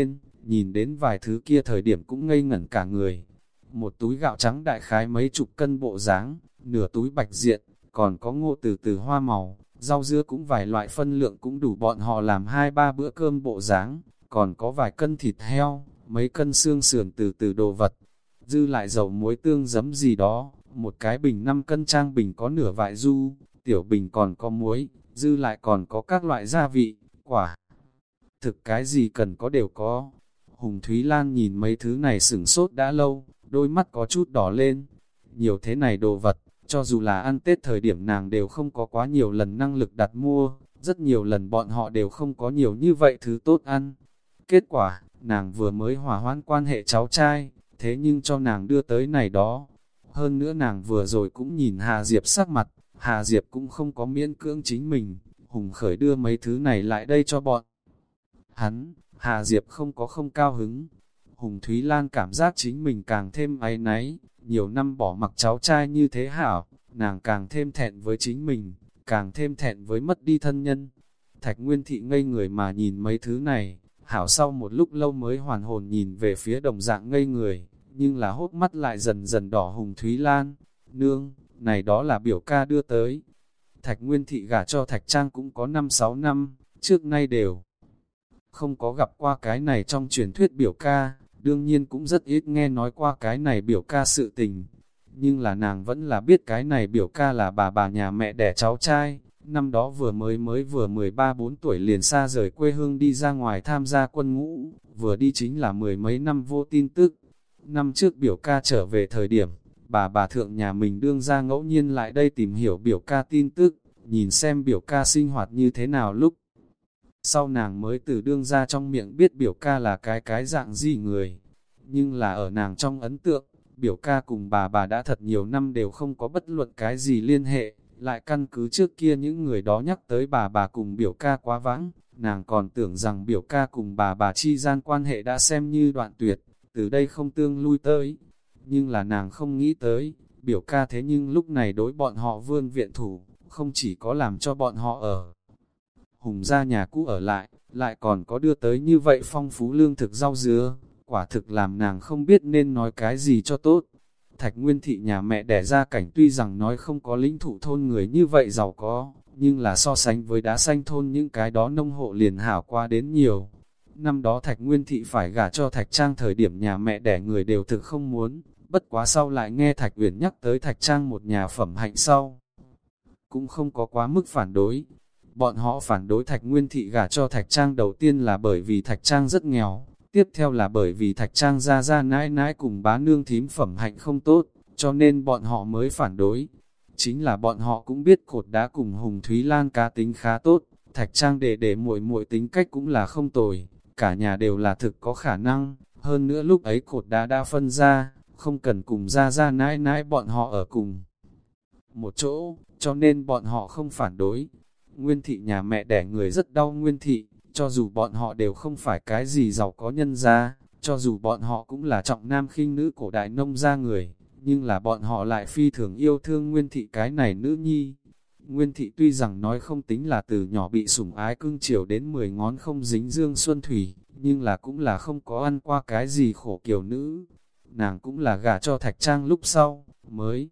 nhìn đến vài thứ kia thời điểm cũng ngây ngẩn cả người. Một túi gạo trắng đại khái mấy chục cân bộ dáng, nửa túi bạch diện, còn có ngô từ từ hoa màu, rau dưa cũng vài loại phân lượng cũng đủ bọn họ làm hai ba bữa cơm bộ dáng, còn có vài cân thịt heo, mấy cân xương sườn từ từ đồ vật, dư lại dầu muối tương giấm gì đó, một cái bình năm cân trang bình có nửa vại du, tiểu bình còn có muối, dư lại còn có các loại gia vị, quả. Thực cái gì cần có đều có. Hùng Thúy Lan nhìn mấy thứ này sửng sốt đã lâu, đôi mắt có chút đỏ lên. Nhiều thế này đồ vật, cho dù là ăn Tết thời điểm nàng đều không có quá nhiều lần năng lực đặt mua, rất nhiều lần bọn họ đều không có nhiều như vậy thứ tốt ăn. Kết quả, nàng vừa mới hòa hoãn quan hệ cháu trai, thế nhưng cho nàng đưa tới này đó. Hơn nữa nàng vừa rồi cũng nhìn Hà Diệp sắc mặt, Hà Diệp cũng không có miễn cưỡng chính mình, Hùng Khởi đưa mấy thứ này lại đây cho bọn. Hắn, Hà Diệp không có không cao hứng. Hùng Thúy Lan cảm giác chính mình càng thêm áy náy, nhiều năm bỏ mặc cháu trai như thế hảo, nàng càng thêm thẹn với chính mình, càng thêm thẹn với mất đi thân nhân. Thạch Nguyên Thị ngây người mà nhìn mấy thứ này, hảo sau một lúc lâu mới hoàn hồn nhìn về phía đồng dạng ngây người, nhưng là hốt mắt lại dần dần đỏ. Hùng Thúy Lan, nương, này đó là biểu ca đưa tới. Thạch Nguyên Thị gả cho Thạch Trang cũng có năm sáu năm, trước nay đều không có gặp qua cái này trong truyền thuyết biểu ca, đương nhiên cũng rất ít nghe nói qua cái này biểu ca sự tình. Nhưng là nàng vẫn là biết cái này biểu ca là bà bà nhà mẹ đẻ cháu trai, năm đó vừa mới mới vừa mười ba bốn tuổi liền xa rời quê hương đi ra ngoài tham gia quân ngũ, vừa đi chính là mười mấy năm vô tin tức. Năm trước biểu ca trở về thời điểm, bà bà thượng nhà mình đương ra ngẫu nhiên lại đây tìm hiểu biểu ca tin tức, nhìn xem biểu ca sinh hoạt như thế nào lúc. Sau nàng mới từ đương ra trong miệng biết biểu ca là cái cái dạng gì người. Nhưng là ở nàng trong ấn tượng, biểu ca cùng bà bà đã thật nhiều năm đều không có bất luận cái gì liên hệ. Lại căn cứ trước kia những người đó nhắc tới bà bà cùng biểu ca quá vãng, nàng còn tưởng rằng biểu ca cùng bà bà chi gian quan hệ đã xem như đoạn tuyệt, từ đây không tương lui tới. Nhưng là nàng không nghĩ tới, biểu ca thế nhưng lúc này đối bọn họ vươn viện thủ, không chỉ có làm cho bọn họ ở Hùng gia nhà cũ ở lại, lại còn có đưa tới như vậy phong phú lương thực rau dứa, quả thực làm nàng không biết nên nói cái gì cho tốt. Thạch Nguyên Thị nhà mẹ đẻ ra cảnh tuy rằng nói không có lĩnh thụ thôn người như vậy giàu có, nhưng là so sánh với đá xanh thôn những cái đó nông hộ liền hảo qua đến nhiều. Năm đó Thạch Nguyên Thị phải gả cho Thạch Trang thời điểm nhà mẹ đẻ người đều thực không muốn, bất quá sau lại nghe Thạch Uyển nhắc tới Thạch Trang một nhà phẩm hạnh sau. Cũng không có quá mức phản đối. Bọn họ phản đối Thạch Nguyên Thị gả cho Thạch Trang đầu tiên là bởi vì Thạch Trang rất nghèo, tiếp theo là bởi vì Thạch Trang ra ra nãi nãi cùng bá nương thím phẩm hạnh không tốt, cho nên bọn họ mới phản đối. Chính là bọn họ cũng biết Cột Đá cùng Hùng Thúy Lan cá tính khá tốt, Thạch Trang để để muội muội tính cách cũng là không tồi, cả nhà đều là thực có khả năng, hơn nữa lúc ấy Cột Đá đã phân ra, không cần cùng ra ra nãi nãi bọn họ ở cùng một chỗ, cho nên bọn họ không phản đối. Nguyên Thị nhà mẹ đẻ người rất đau Nguyên Thị, cho dù bọn họ đều không phải cái gì giàu có nhân gia, cho dù bọn họ cũng là trọng nam khinh nữ cổ đại nông gia người, nhưng là bọn họ lại phi thường yêu thương Nguyên Thị cái này nữ nhi. Nguyên Thị tuy rằng nói không tính là từ nhỏ bị sủng ái cưng chiều đến mười ngón không dính dương xuân thủy, nhưng là cũng là không có ăn qua cái gì khổ kiều nữ. Nàng cũng là gả cho Thạch Trang lúc sau, mới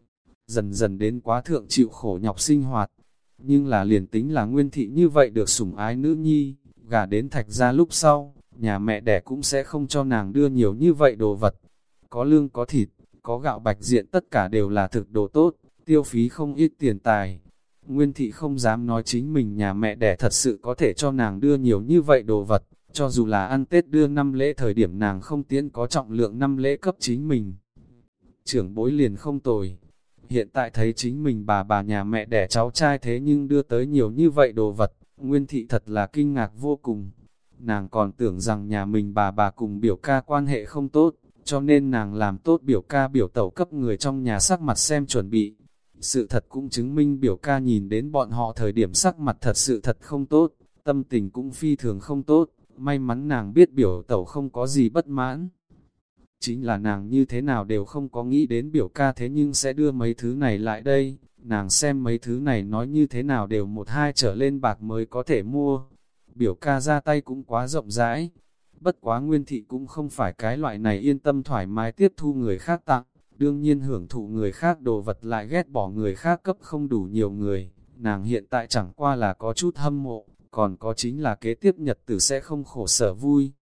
dần dần đến quá thượng chịu khổ nhọc sinh hoạt. Nhưng là liền tính là Nguyên Thị như vậy được sủng ái nữ nhi, gả đến Thạch gia lúc sau, nhà mẹ đẻ cũng sẽ không cho nàng đưa nhiều như vậy đồ vật. Có lương có thịt, có gạo bạch diện tất cả đều là thực đồ tốt, tiêu phí không ít tiền tài. Nguyên Thị không dám nói chính mình nhà mẹ đẻ thật sự có thể cho nàng đưa nhiều như vậy đồ vật, cho dù là ăn Tết đưa năm lễ thời điểm nàng không tiến có trọng lượng năm lễ cấp chính mình. Trưởng bối liền không tồi. Hiện tại thấy chính mình bà bà nhà mẹ đẻ cháu trai thế nhưng đưa tới nhiều như vậy đồ vật, Nguyên Thị thật là kinh ngạc vô cùng. Nàng còn tưởng rằng nhà mình bà bà cùng biểu ca quan hệ không tốt, cho nên nàng làm tốt biểu ca biểu tẩu cấp người trong nhà sắc mặt xem chuẩn bị. Sự thật cũng chứng minh biểu ca nhìn đến bọn họ thời điểm sắc mặt thật sự thật không tốt, tâm tình cũng phi thường không tốt, may mắn nàng biết biểu tẩu không có gì bất mãn. Chính là nàng như thế nào đều không có nghĩ đến biểu ca thế nhưng sẽ đưa mấy thứ này lại đây, nàng xem mấy thứ này nói như thế nào đều một hai trở lên bạc mới có thể mua. Biểu ca ra tay cũng quá rộng rãi. Bất quá Nguyên Thị cũng không phải cái loại này yên tâm thoải mái tiếp thu người khác tặng, đương nhiên hưởng thụ người khác đồ vật lại ghét bỏ người khác cấp không đủ nhiều người. Nàng hiện tại chẳng qua là có chút hâm mộ, còn có chính là kế tiếp nhật tử sẽ không khổ sở vui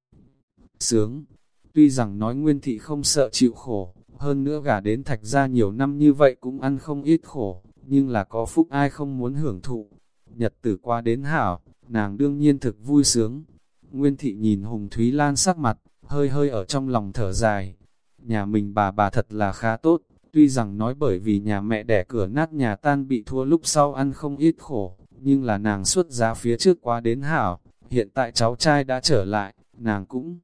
sướng. Tuy rằng nói Nguyên Thị không sợ chịu khổ, hơn nữa gả đến Thạch gia nhiều năm như vậy cũng ăn không ít khổ, nhưng là có phúc ai không muốn hưởng thụ. Nhật tử qua đến hảo, nàng đương nhiên thực vui sướng. Nguyên Thị nhìn Hùng Thúy Lan sắc mặt, hơi hơi ở trong lòng thở dài. Nhà mình bà bà thật là khá tốt, tuy rằng nói bởi vì nhà mẹ đẻ cửa nát nhà tan bị thua lúc sau ăn không ít khổ, nhưng là nàng xuất giá phía trước quá đến hảo, hiện tại cháu trai đã trở lại, nàng cũng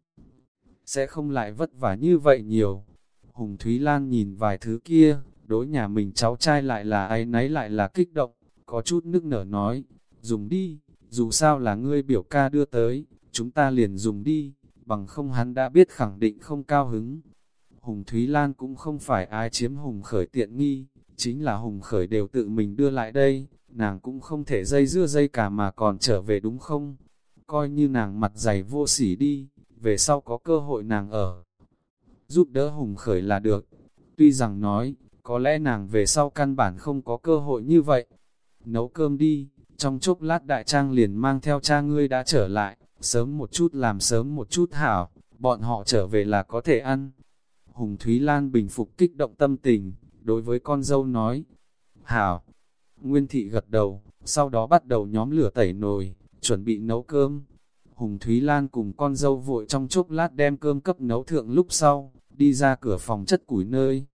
sẽ không lại vất vả như vậy nhiều. Hùng Thúy Lan nhìn vài thứ kia, đối nhà mình cháu trai lại là áy náy lại là kích động, có chút nức nở nói, dùng đi, dù sao là ngươi biểu ca đưa tới, chúng ta liền dùng đi, bằng không hắn đã biết khẳng định không cao hứng. Hùng Thúy Lan cũng không phải ai chiếm Hùng Khởi tiện nghi, chính là Hùng Khởi đều tự mình đưa lại đây, nàng cũng không thể dây dưa dây cả mà còn trở về đúng không? Coi như nàng mặt dày vô sỉ đi, về sau có cơ hội nàng ở. Giúp đỡ Hùng Khởi là được. Tuy rằng nói, có lẽ nàng về sau căn bản không có cơ hội như vậy. Nấu cơm đi, trong chốc lát đại trang liền mang theo cha ngươi đã trở lại, sớm một chút làm sớm một chút hảo, bọn họ trở về là có thể ăn. Hùng Thúy Lan bình phục kích động tâm tình, đối với con dâu nói, hảo. Nguyên Thị gật đầu, sau đó bắt đầu nhóm lửa tẩy nồi, chuẩn bị nấu cơm. Hùng Thúy Lan cùng con dâu vội trong chốc lát đem cơm cấp nấu thượng lúc sau, đi ra cửa phòng chất củi nơi.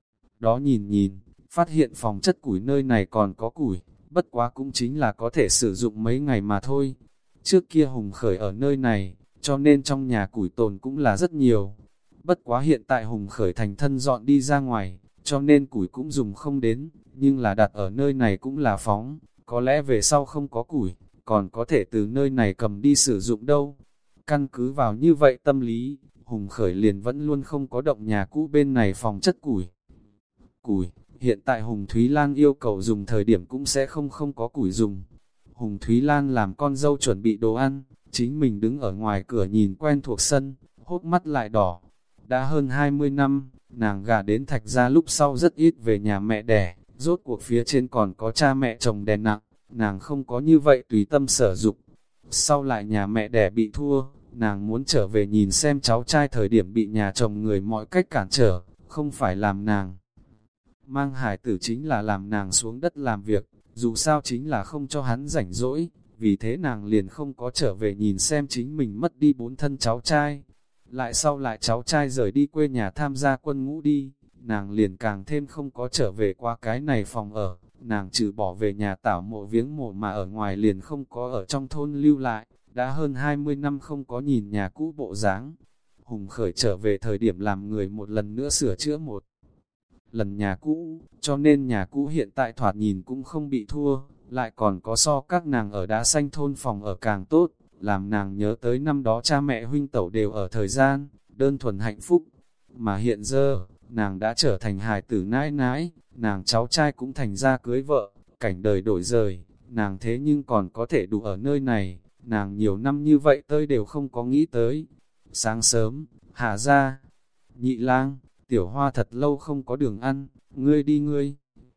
Đó nhìn nhìn, phát hiện phòng chất củi nơi này còn có củi, bất quá cũng chính là có thể sử dụng mấy ngày mà thôi. Trước kia Hùng Khởi ở nơi này, cho nên trong nhà củi tồn cũng là rất nhiều. Bất quá hiện tại Hùng Khởi thành thân dọn đi ra ngoài, cho nên củi cũng dùng không đến, nhưng là đặt ở nơi này cũng là phóng, có lẽ về sau không có củi, còn có thể từ nơi này cầm đi sử dụng đâu. Căn cứ vào như vậy tâm lý, Hùng Khởi liền vẫn luôn không có động nhà cũ bên này phòng chất củi. Củi, hiện tại Hùng Thúy Lan yêu cầu dùng thời điểm cũng sẽ không không có củi dùng. Hùng Thúy Lan làm con dâu chuẩn bị đồ ăn, chính mình đứng ở ngoài cửa nhìn quen thuộc sân, hốc mắt lại đỏ. Đã hơn hai mươi năm, nàng gả đến Thạch gia lúc sau rất ít về nhà mẹ đẻ, rốt cuộc phía trên còn có cha mẹ chồng đè nặng, nàng không có như vậy tùy tâm sở dục. Sau lại nhà mẹ đẻ bị thua, nàng muốn trở về nhìn xem cháu trai thời điểm bị nhà chồng người mọi cách cản trở, không phải làm nàng mang hải tử chính là làm nàng xuống đất làm việc, dù sao chính là không cho hắn rảnh rỗi, vì thế nàng liền không có trở về nhìn xem chính mình mất đi bốn thân cháu trai. Lại sau lại cháu trai rời đi quê nhà tham gia quân ngũ đi, nàng liền càng thêm không có trở về qua cái này phòng ở, nàng trừ bỏ về nhà tảo mộ viếng mộ mà ở ngoài liền không có ở trong thôn lưu lại, đã hơn hai mươi năm không có nhìn nhà cũ bộ dáng. Hùng Khởi trở về thời điểm làm người một lần nữa sửa chữa một lần nhà cũ, cho nên nhà cũ hiện tại thoạt nhìn cũng không bị thua, lại còn có so các nàng ở đá xanh thôn phòng ở càng tốt, làm nàng nhớ tới năm đó cha mẹ huynh tẩu đều ở thời gian, đơn thuần hạnh phúc. Mà hiện giờ, nàng đã trở thành hài tử nãi nãi, nàng cháu trai cũng thành ra cưới vợ, cảnh đời đổi rời, nàng thế nhưng còn có thể đủ ở nơi này, nàng nhiều năm như vậy tới đều không có nghĩ tới. Sáng sớm, Hạ ra, Nhị Lang, Tiểu Hoa thật lâu không có đường ăn, ngươi đi ngươi.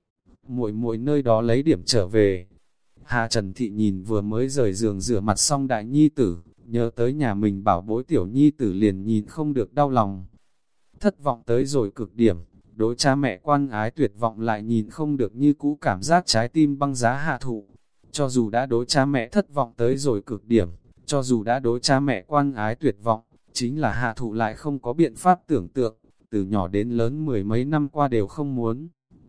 Muội muội nơi đó lấy điểm trở về. Hà Trần Thị nhìn vừa mới rời giường rửa mặt xong đại nhi tử, nhớ tới nhà mình bảo bối tiểu nhi tử liền nhìn không được đau lòng. Thất vọng tới rồi cực điểm, đối cha mẹ quan ái tuyệt vọng lại nhìn không được như cũ cảm giác trái tim băng giá hạ thụ. Cho dù đã đối cha mẹ thất vọng tới rồi cực điểm, cho dù đã đối cha mẹ quan ái tuyệt vọng, chính là hạ thụ lại không có biện pháp tưởng tượng, từ nhỏ đến lớn mười mấy năm qua đều không muốn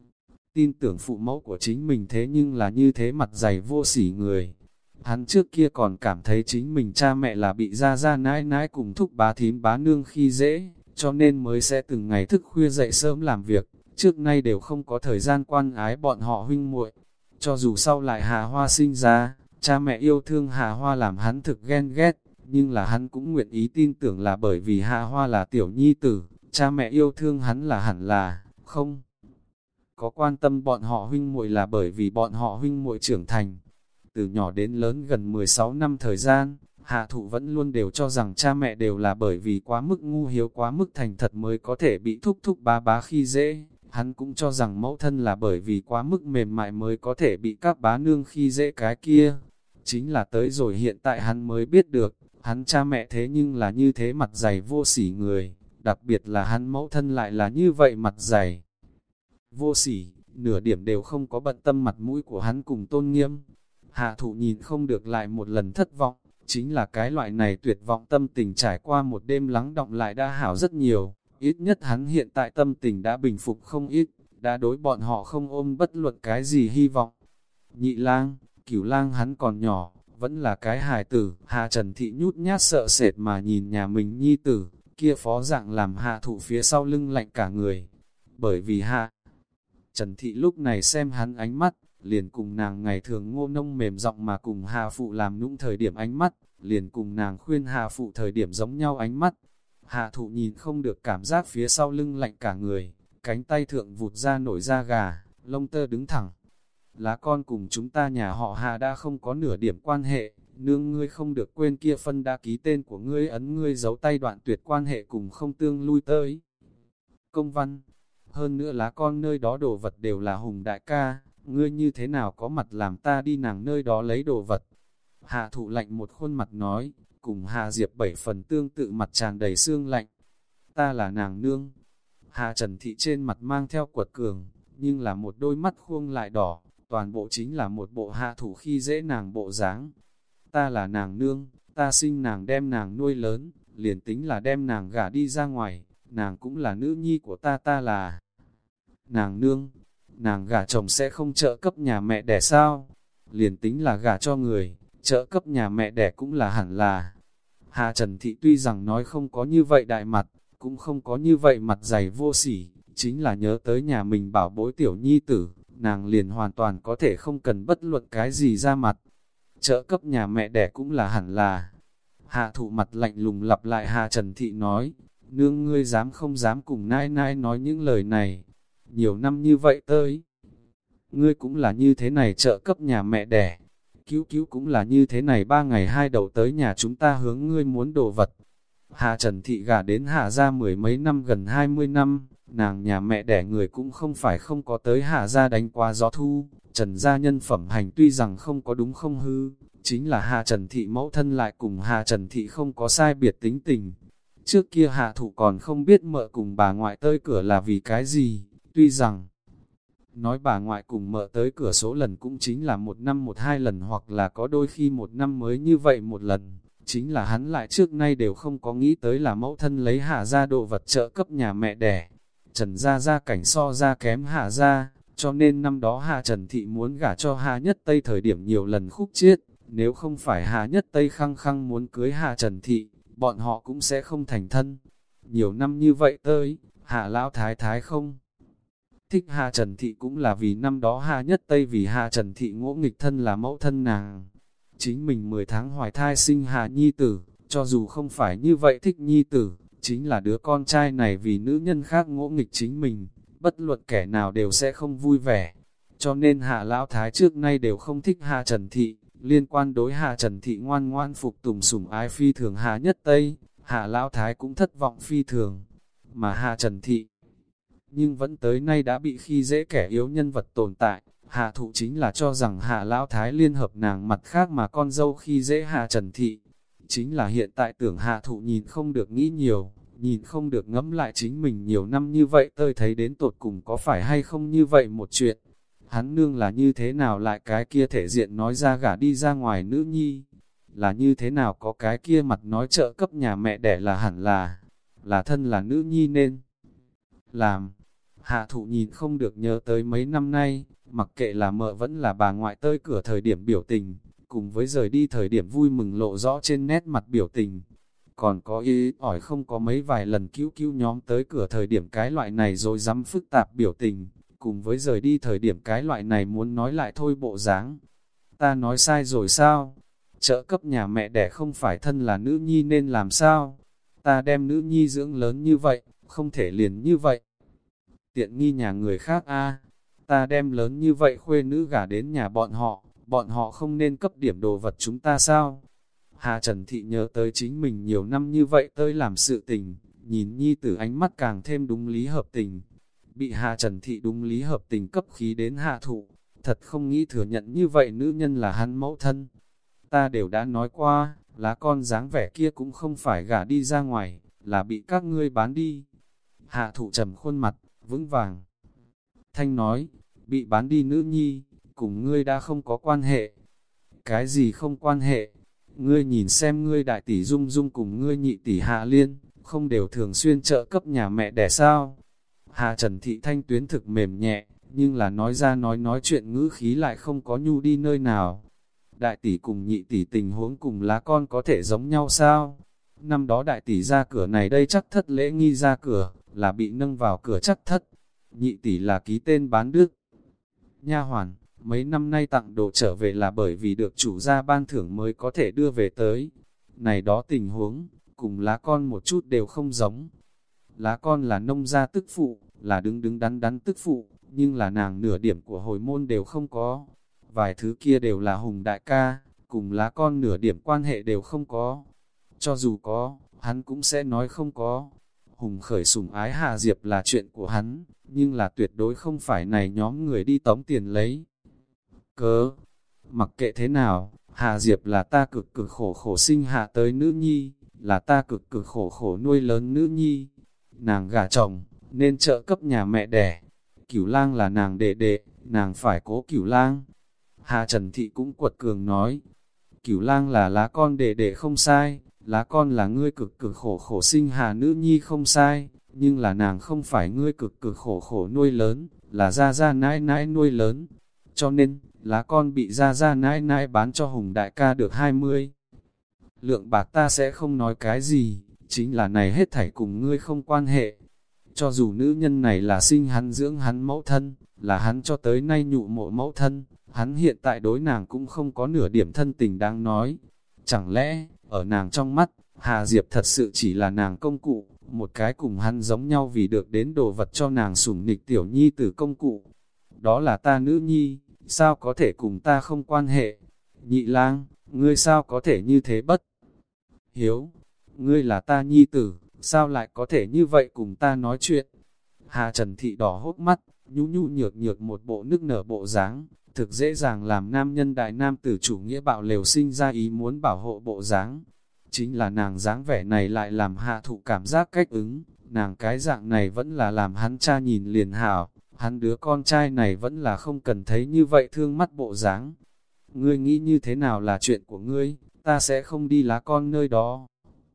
tin tưởng phụ mẫu của chính mình thế nhưng là như thế mặt dày vô sỉ người. Hắn trước kia còn cảm thấy chính mình cha mẹ là bị ra ra nãi nãi cùng thúc bá thím bá nương khi dễ, cho nên mới sẽ từng ngày thức khuya dậy sớm làm việc, trước nay đều không có thời gian quan ái bọn họ huynh muội. Cho dù sau lại Hà Hoa sinh ra, cha mẹ yêu thương Hà Hoa làm hắn thực ghen ghét, nhưng là hắn cũng nguyện ý tin tưởng là bởi vì Hà Hoa là tiểu nhi tử, cha mẹ yêu thương hắn là hẳn là, không có quan tâm bọn họ huynh muội là bởi vì bọn họ huynh muội trưởng thành. Từ nhỏ đến lớn gần mười sáu năm thời gian, Hạ thụ vẫn luôn đều cho rằng cha mẹ đều là bởi vì quá mức ngu hiếu quá mức thành thật mới có thể bị thúc thúc bá bá khi dễ. Hắn cũng cho rằng mẫu thân là bởi vì quá mức mềm mại mới có thể bị các bá nương khi dễ cái kia. Chính là tới rồi hiện tại hắn mới biết được, hắn cha mẹ thế nhưng là như thế mặt dày vô sỉ người, đặc biệt là hắn mẫu thân lại là như vậy mặt dày vô sỉ, nửa điểm đều không có bận tâm mặt mũi của hắn cùng tôn nghiêm. Hạ thụ nhìn không được lại một lần thất vọng, chính là cái loại này tuyệt vọng tâm tình trải qua một đêm lắng đọng lại đã hảo rất nhiều, ít nhất hắn hiện tại tâm tình đã bình phục không ít, đã đối bọn họ không ôm bất luận cái gì hy vọng. Nhị lang, cửu lang hắn còn nhỏ, vẫn là cái hài tử, Hạ Trần Thị nhút nhát sợ sệt mà nhìn nhà mình nhi tử, kia phó dạng làm Hạ thụ phía sau lưng lạnh cả người. Bởi vì Hạ Trần Thị lúc này xem hắn ánh mắt, liền cùng nàng ngày thường ngô nông mềm giọng mà cùng Hạ phụ làm nũng thời điểm ánh mắt, liền cùng nàng khuyên Hạ phụ thời điểm giống nhau ánh mắt. Hạ thụ nhìn không được cảm giác phía sau lưng lạnh cả người, cánh tay thượng vụt ra nổi da gà, lông tơ đứng thẳng. Lá con cùng chúng ta nhà họ Hạ đã không có nửa điểm quan hệ, nương ngươi không được quên kia phân đã ký tên của ngươi ấn ngươi giấu tay đoạn tuyệt quan hệ cùng không tương lui tới. Công văn, hơn nữa lá con nơi đó đồ vật đều là Hùng đại ca, ngươi như thế nào có mặt làm ta đi nàng nơi đó lấy đồ vật. Hạ thụ lạnh một khuôn mặt nói, cùng Hạ Diệp bảy phần tương tự mặt tràn đầy xương lạnh. Ta là nàng nương. Hạ Trần Thị trên mặt mang theo quật cường, nhưng là một đôi mắt khuông lại đỏ, toàn bộ chính là một bộ hạ thủ khi dễ nàng bộ dáng. Ta là nàng nương, ta sinh nàng đem nàng nuôi lớn, liền tính là đem nàng gả đi ra ngoài, nàng cũng là nữ nhi của ta, ta là nàng nương. Nàng gả chồng sẽ không trợ cấp nhà mẹ đẻ sao? Liền tính là gả cho người, trợ cấp nhà mẹ đẻ cũng là hẳn là. Hạ Trần Thị tuy rằng nói không có như vậy đại mặt, cũng không có như vậy mặt dày vô sỉ, chính là nhớ tới nhà mình bảo bối tiểu nhi tử, nàng liền hoàn toàn có thể không cần bất luận cái gì ra mặt. Trợ cấp nhà mẹ đẻ cũng là hẳn là. Hạ thụ mặt lạnh lùng lặp lại Hạ Trần Thị nói, nương ngươi dám không dám cùng nai nai nói những lời này. Nhiều năm như vậy tới, ngươi cũng là như thế này trợ cấp nhà mẹ đẻ. Cứu cứu cũng là như thế này ba ngày hai đầu tới nhà chúng ta hướng ngươi muốn đồ vật. Hạ Trần Thị gả đến Hạ gia mười mấy năm gần hai mươi năm, nàng nhà mẹ đẻ người cũng không phải không có tới Hạ gia đánh qua gió thu. Trần gia nhân phẩm hành tuy rằng không có đúng không hư, chính là Hạ Trần Thị mẫu thân lại cùng Hạ Trần Thị không có sai biệt tính tình. Trước kia Hạ thụ còn không biết mợ cùng bà ngoại tới cửa là vì cái gì, tuy rằng nói bà ngoại cùng mợ tới cửa số lần cũng chính là một năm một hai lần hoặc là có đôi khi một năm mới như vậy một lần. Chính là hắn lại trước nay đều không có nghĩ tới là mẫu thân lấy Hạ gia đồ vật trợ cấp nhà mẹ đẻ. Trần gia gia cảnh so ra kém Hạ gia, cho nên năm đó Hạ Trần Thị muốn gả cho Hạ Nhất Tây thời điểm nhiều lần khúc chiết. Nếu không phải Hạ Nhất Tây khăng khăng muốn cưới Hạ Trần Thị, bọn họ cũng sẽ không thành thân. Nhiều năm như vậy tới, Hạ Lão Thái Thái không thích Hạ Trần Thị cũng là vì năm đó Hạ Nhất Tây vì Hạ Trần Thị ngỗ nghịch thân là mẫu thân nàng. Chính mình mười tháng hoài thai sinh Hạ nhi tử, cho dù không phải như vậy thích nhi tử, chính là đứa con trai này vì nữ nhân khác ngỗ nghịch chính mình, bất luận kẻ nào đều sẽ không vui vẻ. Cho nên Hạ Lão Thái trước nay đều không thích Hạ Trần Thị, liên quan đối Hạ Trần Thị ngoan ngoan phục tùng sủng ái phi thường Hạ Nhất Tây, Hạ Lão Thái cũng thất vọng phi thường. Mà Hạ Trần Thị, nhưng vẫn tới nay đã bị khi dễ kẻ yếu nhân vật tồn tại. Hạ thụ chính là cho rằng Hạ Lão Thái liên hợp nàng mặt khác mà con dâu khi dễ Hạ Trần Thị. Chính là hiện tại tưởng Hạ thụ nhìn không được nghĩ nhiều, nhìn không được ngẫm lại chính mình nhiều năm như vậy tôi thấy đến tột cùng có phải hay không như vậy một chuyện. Hắn nương là như thế nào lại cái kia thể diện nói ra gả đi ra ngoài nữ nhi, là như thế nào có cái kia mặt nói trợ cấp nhà mẹ đẻ là hẳn là, là thân là nữ nhi nên làm. Hạ thụ nhìn không được nhớ tới mấy năm nay, mặc kệ là mợ vẫn là bà ngoại tới cửa thời điểm biểu tình, cùng với rời đi thời điểm vui mừng lộ rõ trên nét mặt biểu tình. Còn có ý ỏi không có mấy vài lần cứu cứu nhóm tới cửa thời điểm cái loại này rồi dám phức tạp biểu tình, cùng với rời đi thời điểm cái loại này muốn nói lại thôi bộ dáng. Ta nói sai rồi sao? Trợ cấp nhà mẹ đẻ không phải thân là nữ nhi nên làm sao? Ta đem nữ nhi dưỡng lớn như vậy, không thể liền như vậy. Tiện nghi nhà người khác a, ta đem lớn như vậy khuê nữ gả đến nhà bọn họ, bọn họ không nên cấp điểm đồ vật chúng ta sao? Hà Trần Thị nhớ tới chính mình nhiều năm như vậy tới làm sự tình, nhìn nhi tử ánh mắt càng thêm đúng lý hợp tình. Bị Hà Trần Thị đúng lý hợp tình cấp khí đến Hạ Thụ, thật không nghĩ thừa nhận như vậy nữ nhân là hắn mẫu thân. Ta đều đã nói qua, lá con dáng vẻ kia cũng không phải gả đi ra ngoài, là bị các ngươi bán đi. Hạ Thụ trầm khuôn mặt, vững vàng. Thanh nói, bị bán đi nữ nhi, cùng ngươi đã không có quan hệ. Cái gì không quan hệ? Ngươi nhìn xem ngươi đại tỷ Dung Dung cùng ngươi nhị tỷ Hạ Liên, không đều thường xuyên trợ cấp nhà mẹ đẻ sao? Hà Trần Thị thanh tuyến thực mềm nhẹ, nhưng là nói ra nói nói chuyện ngữ khí lại không có nhu đi nơi nào. Đại tỷ cùng nhị tỷ tình huống cùng lá con có thể giống nhau sao? Năm đó đại tỷ ra cửa này đây chắc thất lễ nghi ra cửa, là bị nâng vào cửa chắc thất. Nhị tỷ là ký tên bán đức. Nha hoàn, mấy năm nay tặng đồ trở về là bởi vì được chủ gia ban thưởng mới có thể đưa về tới. Này đó tình huống, cùng lá con một chút đều không giống. Lá con là nông gia tức phụ, là đứng đứng đắn đắn tức phụ, nhưng là nàng nửa điểm của hồi môn đều không có. Vài thứ kia đều là Hùng đại ca, cùng lá con nửa điểm quan hệ đều không có. Cho dù có, hắn cũng sẽ nói không có. Hùng khởi sủng ái Hà Diệp là chuyện của hắn, nhưng là tuyệt đối không phải này nhóm người đi tống tiền lấy. Cớ, mặc kệ thế nào, Hà Diệp là ta cực cực khổ khổ sinh hạ tới nữ nhi, là ta cực cực khổ khổ nuôi lớn nữ nhi. Nàng gả chồng, nên trợ cấp nhà mẹ đẻ. Cửu lang là nàng đệ đệ, nàng phải cố Cửu lang. Hà Trần Thị cũng quật cường nói, Cửu lang là lá con đệ đệ không sai, lá con là ngươi cực cực khổ khổ sinh hạ nữ nhi không sai, nhưng là nàng không phải ngươi cực cực khổ khổ nuôi lớn, là ra ra nãi nãi nuôi lớn. Cho nên, lá con bị ra ra nãi nãi bán cho Hùng đại ca được hai mươi. Lượng bạc ta sẽ không nói cái gì, chính là này hết thảy cùng ngươi không quan hệ. Cho dù nữ nhân này là sinh hắn dưỡng hắn mẫu thân, là hắn cho tới nay nhụ mộ mẫu thân, hắn hiện tại đối nàng cũng không có nửa điểm thân tình đáng nói. Chẳng lẽ, ở nàng trong mắt, Hà Diệp thật sự chỉ là nàng công cụ, một cái cùng hắn giống nhau vì được đến đồ vật cho nàng sủng nịch tiểu nhi tử công cụ. Đó là ta nữ nhi, sao có thể cùng ta không quan hệ? Nhị lang, ngươi sao có thể như thế bất hiếu? Ngươi là ta nhi tử, sao lại có thể như vậy cùng ta nói chuyện? Hà Trần Thị đỏ hốc mắt, nhu nhu nhược nhược một bộ nức nở bộ dáng, thực dễ dàng làm nam nhân đại nam tử chủ nghĩa bạo lều sinh ra ý muốn bảo hộ bộ dáng. Chính là nàng dáng vẻ này lại làm Hạ Thụ cảm giác cách ứng, nàng cái dạng này vẫn là làm hắn cha nhìn liền hảo, hắn đứa con trai này vẫn là không cần thấy như vậy thương mắt bộ dáng. Ngươi nghĩ như thế nào là chuyện của ngươi, ta sẽ không đi lá con nơi đó.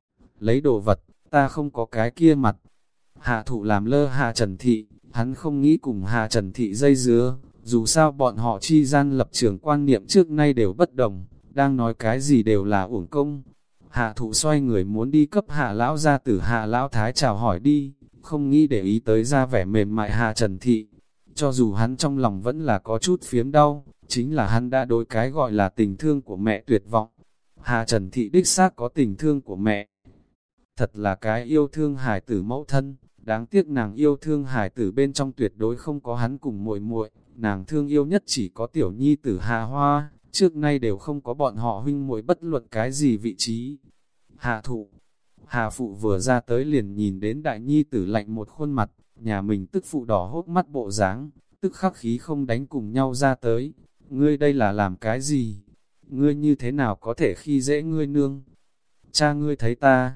Lấy đồ vật, ta không có cái kia mặt. Hạ Thụ làm lơ Hà Trần Thị, hắn không nghĩ cùng Hà Trần Thị dây dưa, dù sao bọn họ chi gian lập trường quan niệm trước nay đều bất đồng, đang nói cái gì đều là uổng công. Hạ Thụ xoay người muốn đi cấp Hạ Lão gia tử Hạ Lão Thái chào hỏi đi, không nghĩ để ý tới ra vẻ mềm mại Hà Trần Thị. Cho dù hắn trong lòng vẫn là có chút phiếm đau, chính là hắn đã đối cái gọi là tình thương của mẹ tuyệt vọng. Hà Trần Thị đích xác có tình thương của mẹ. Thật là cái yêu thương hài tử mẫu thân, đáng tiếc nàng yêu thương hài tử bên trong tuyệt đối không có hắn cùng muội muội, nàng thương yêu nhất chỉ có tiểu nhi tử Hà Hoa, trước nay đều không có bọn họ huynh muội bất luận cái gì vị trí. Hạ Thụ, Hà Phụ vừa ra tới liền nhìn đến đại nhi tử lạnh một khuôn mặt, nhà mình tức phụ đỏ hốc mắt bộ dáng, tức khắc khí không đánh cùng nhau ra tới. Ngươi đây là làm cái gì? Ngươi như thế nào có thể khi dễ ngươi nương? Cha ngươi thấy ta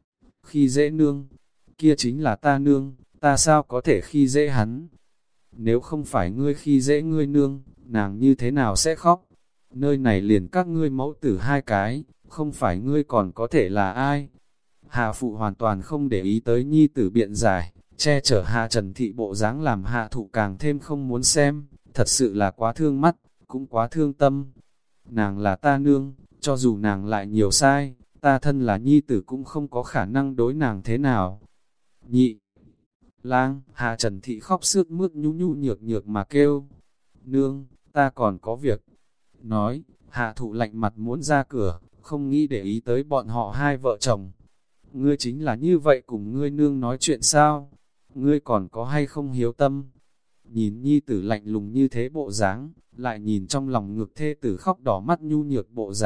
khi dễ nương, kia chính là ta nương, ta sao có thể khi dễ hắn? Nếu không phải ngươi khi dễ ngươi nương, nàng như thế nào sẽ khóc? Nơi này liền các ngươi mẫu tử hai cái, không phải ngươi còn có thể là ai? Hà Phụ hoàn toàn không để ý tới nhi tử biện giải, che chở Hà Trần Thị bộ dáng làm Hạ Thụ càng thêm không muốn xem, thật sự là quá thương mắt, cũng quá thương tâm. Nàng là ta nương, cho dù nàng lại nhiều sai, ta thân là nhi tử cũng không có khả năng đối nàng thế nào. Nhị lang, Hà Trần Thị khóc sướt mướt nhu nhu nhược nhược mà kêu, nương, ta còn có việc. Nói, Hạ Thụ lạnh mặt muốn ra cửa, không nghĩ để ý tới bọn họ hai vợ chồng. Ngươi chính là như vậy cùng ngươi nương nói chuyện sao? Ngươi còn có hay không hiếu tâm? Nhìn nhi tử lạnh lùng như thế bộ dáng, lại nhìn trong lòng ngực thê tử khóc đỏ mắt nhu nhược bộ dáng,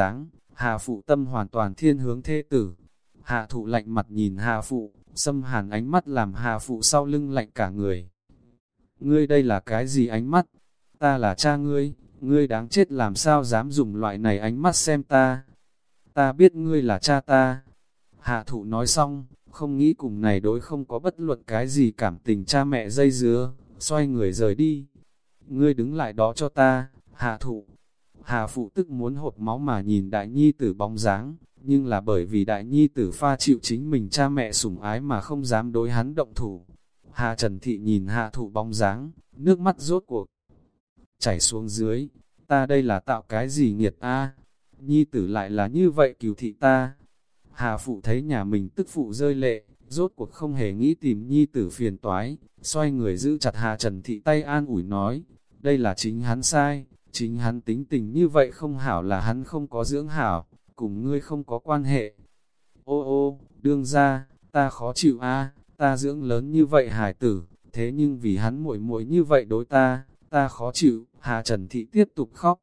Hà phụ tâm hoàn toàn thiên hướng thê tử. Hà thụ lạnh mặt nhìn Hà phụ, xâm hàn ánh mắt làm Hà phụ sau lưng lạnh cả người. Ngươi đây là cái gì ánh mắt? Ta là cha ngươi, ngươi đáng chết làm sao dám dùng loại này ánh mắt xem ta. Ta biết ngươi là cha ta. Hà thụ nói xong, không nghĩ cùng này đối không có bất luận cái gì cảm tình cha mẹ dây dứa, xoay người rời đi. Ngươi đứng lại đó cho ta, Hà thụ. Hà phụ tức muốn hột máu mà nhìn đại nhi tử bóng dáng, nhưng là bởi vì đại nhi tử pha chịu chính mình cha mẹ sủng ái mà không dám đối hắn động thủ. Hà Trần Thị nhìn Hà thụ bóng dáng, nước mắt rốt cuộc chảy xuống dưới. Ta đây là tạo cái gì nghiệt a? Nhi tử lại là như vậy cừu thị ta. Hà phụ thấy nhà mình tức phụ rơi lệ, rốt cuộc không hề nghĩ tìm nhi tử phiền toái, xoay người giữ chặt Hà Trần Thị tay an ủi nói, đây là chính hắn sai, chính hắn tính tình như vậy không hảo là hắn không có dưỡng hảo, cùng ngươi không có quan hệ. Ô ô, đương ra, ta khó chịu a, ta dưỡng lớn như vậy hài tử, thế nhưng vì hắn muội muội như vậy đối ta, ta khó chịu. Hà Trần Thị tiếp tục khóc,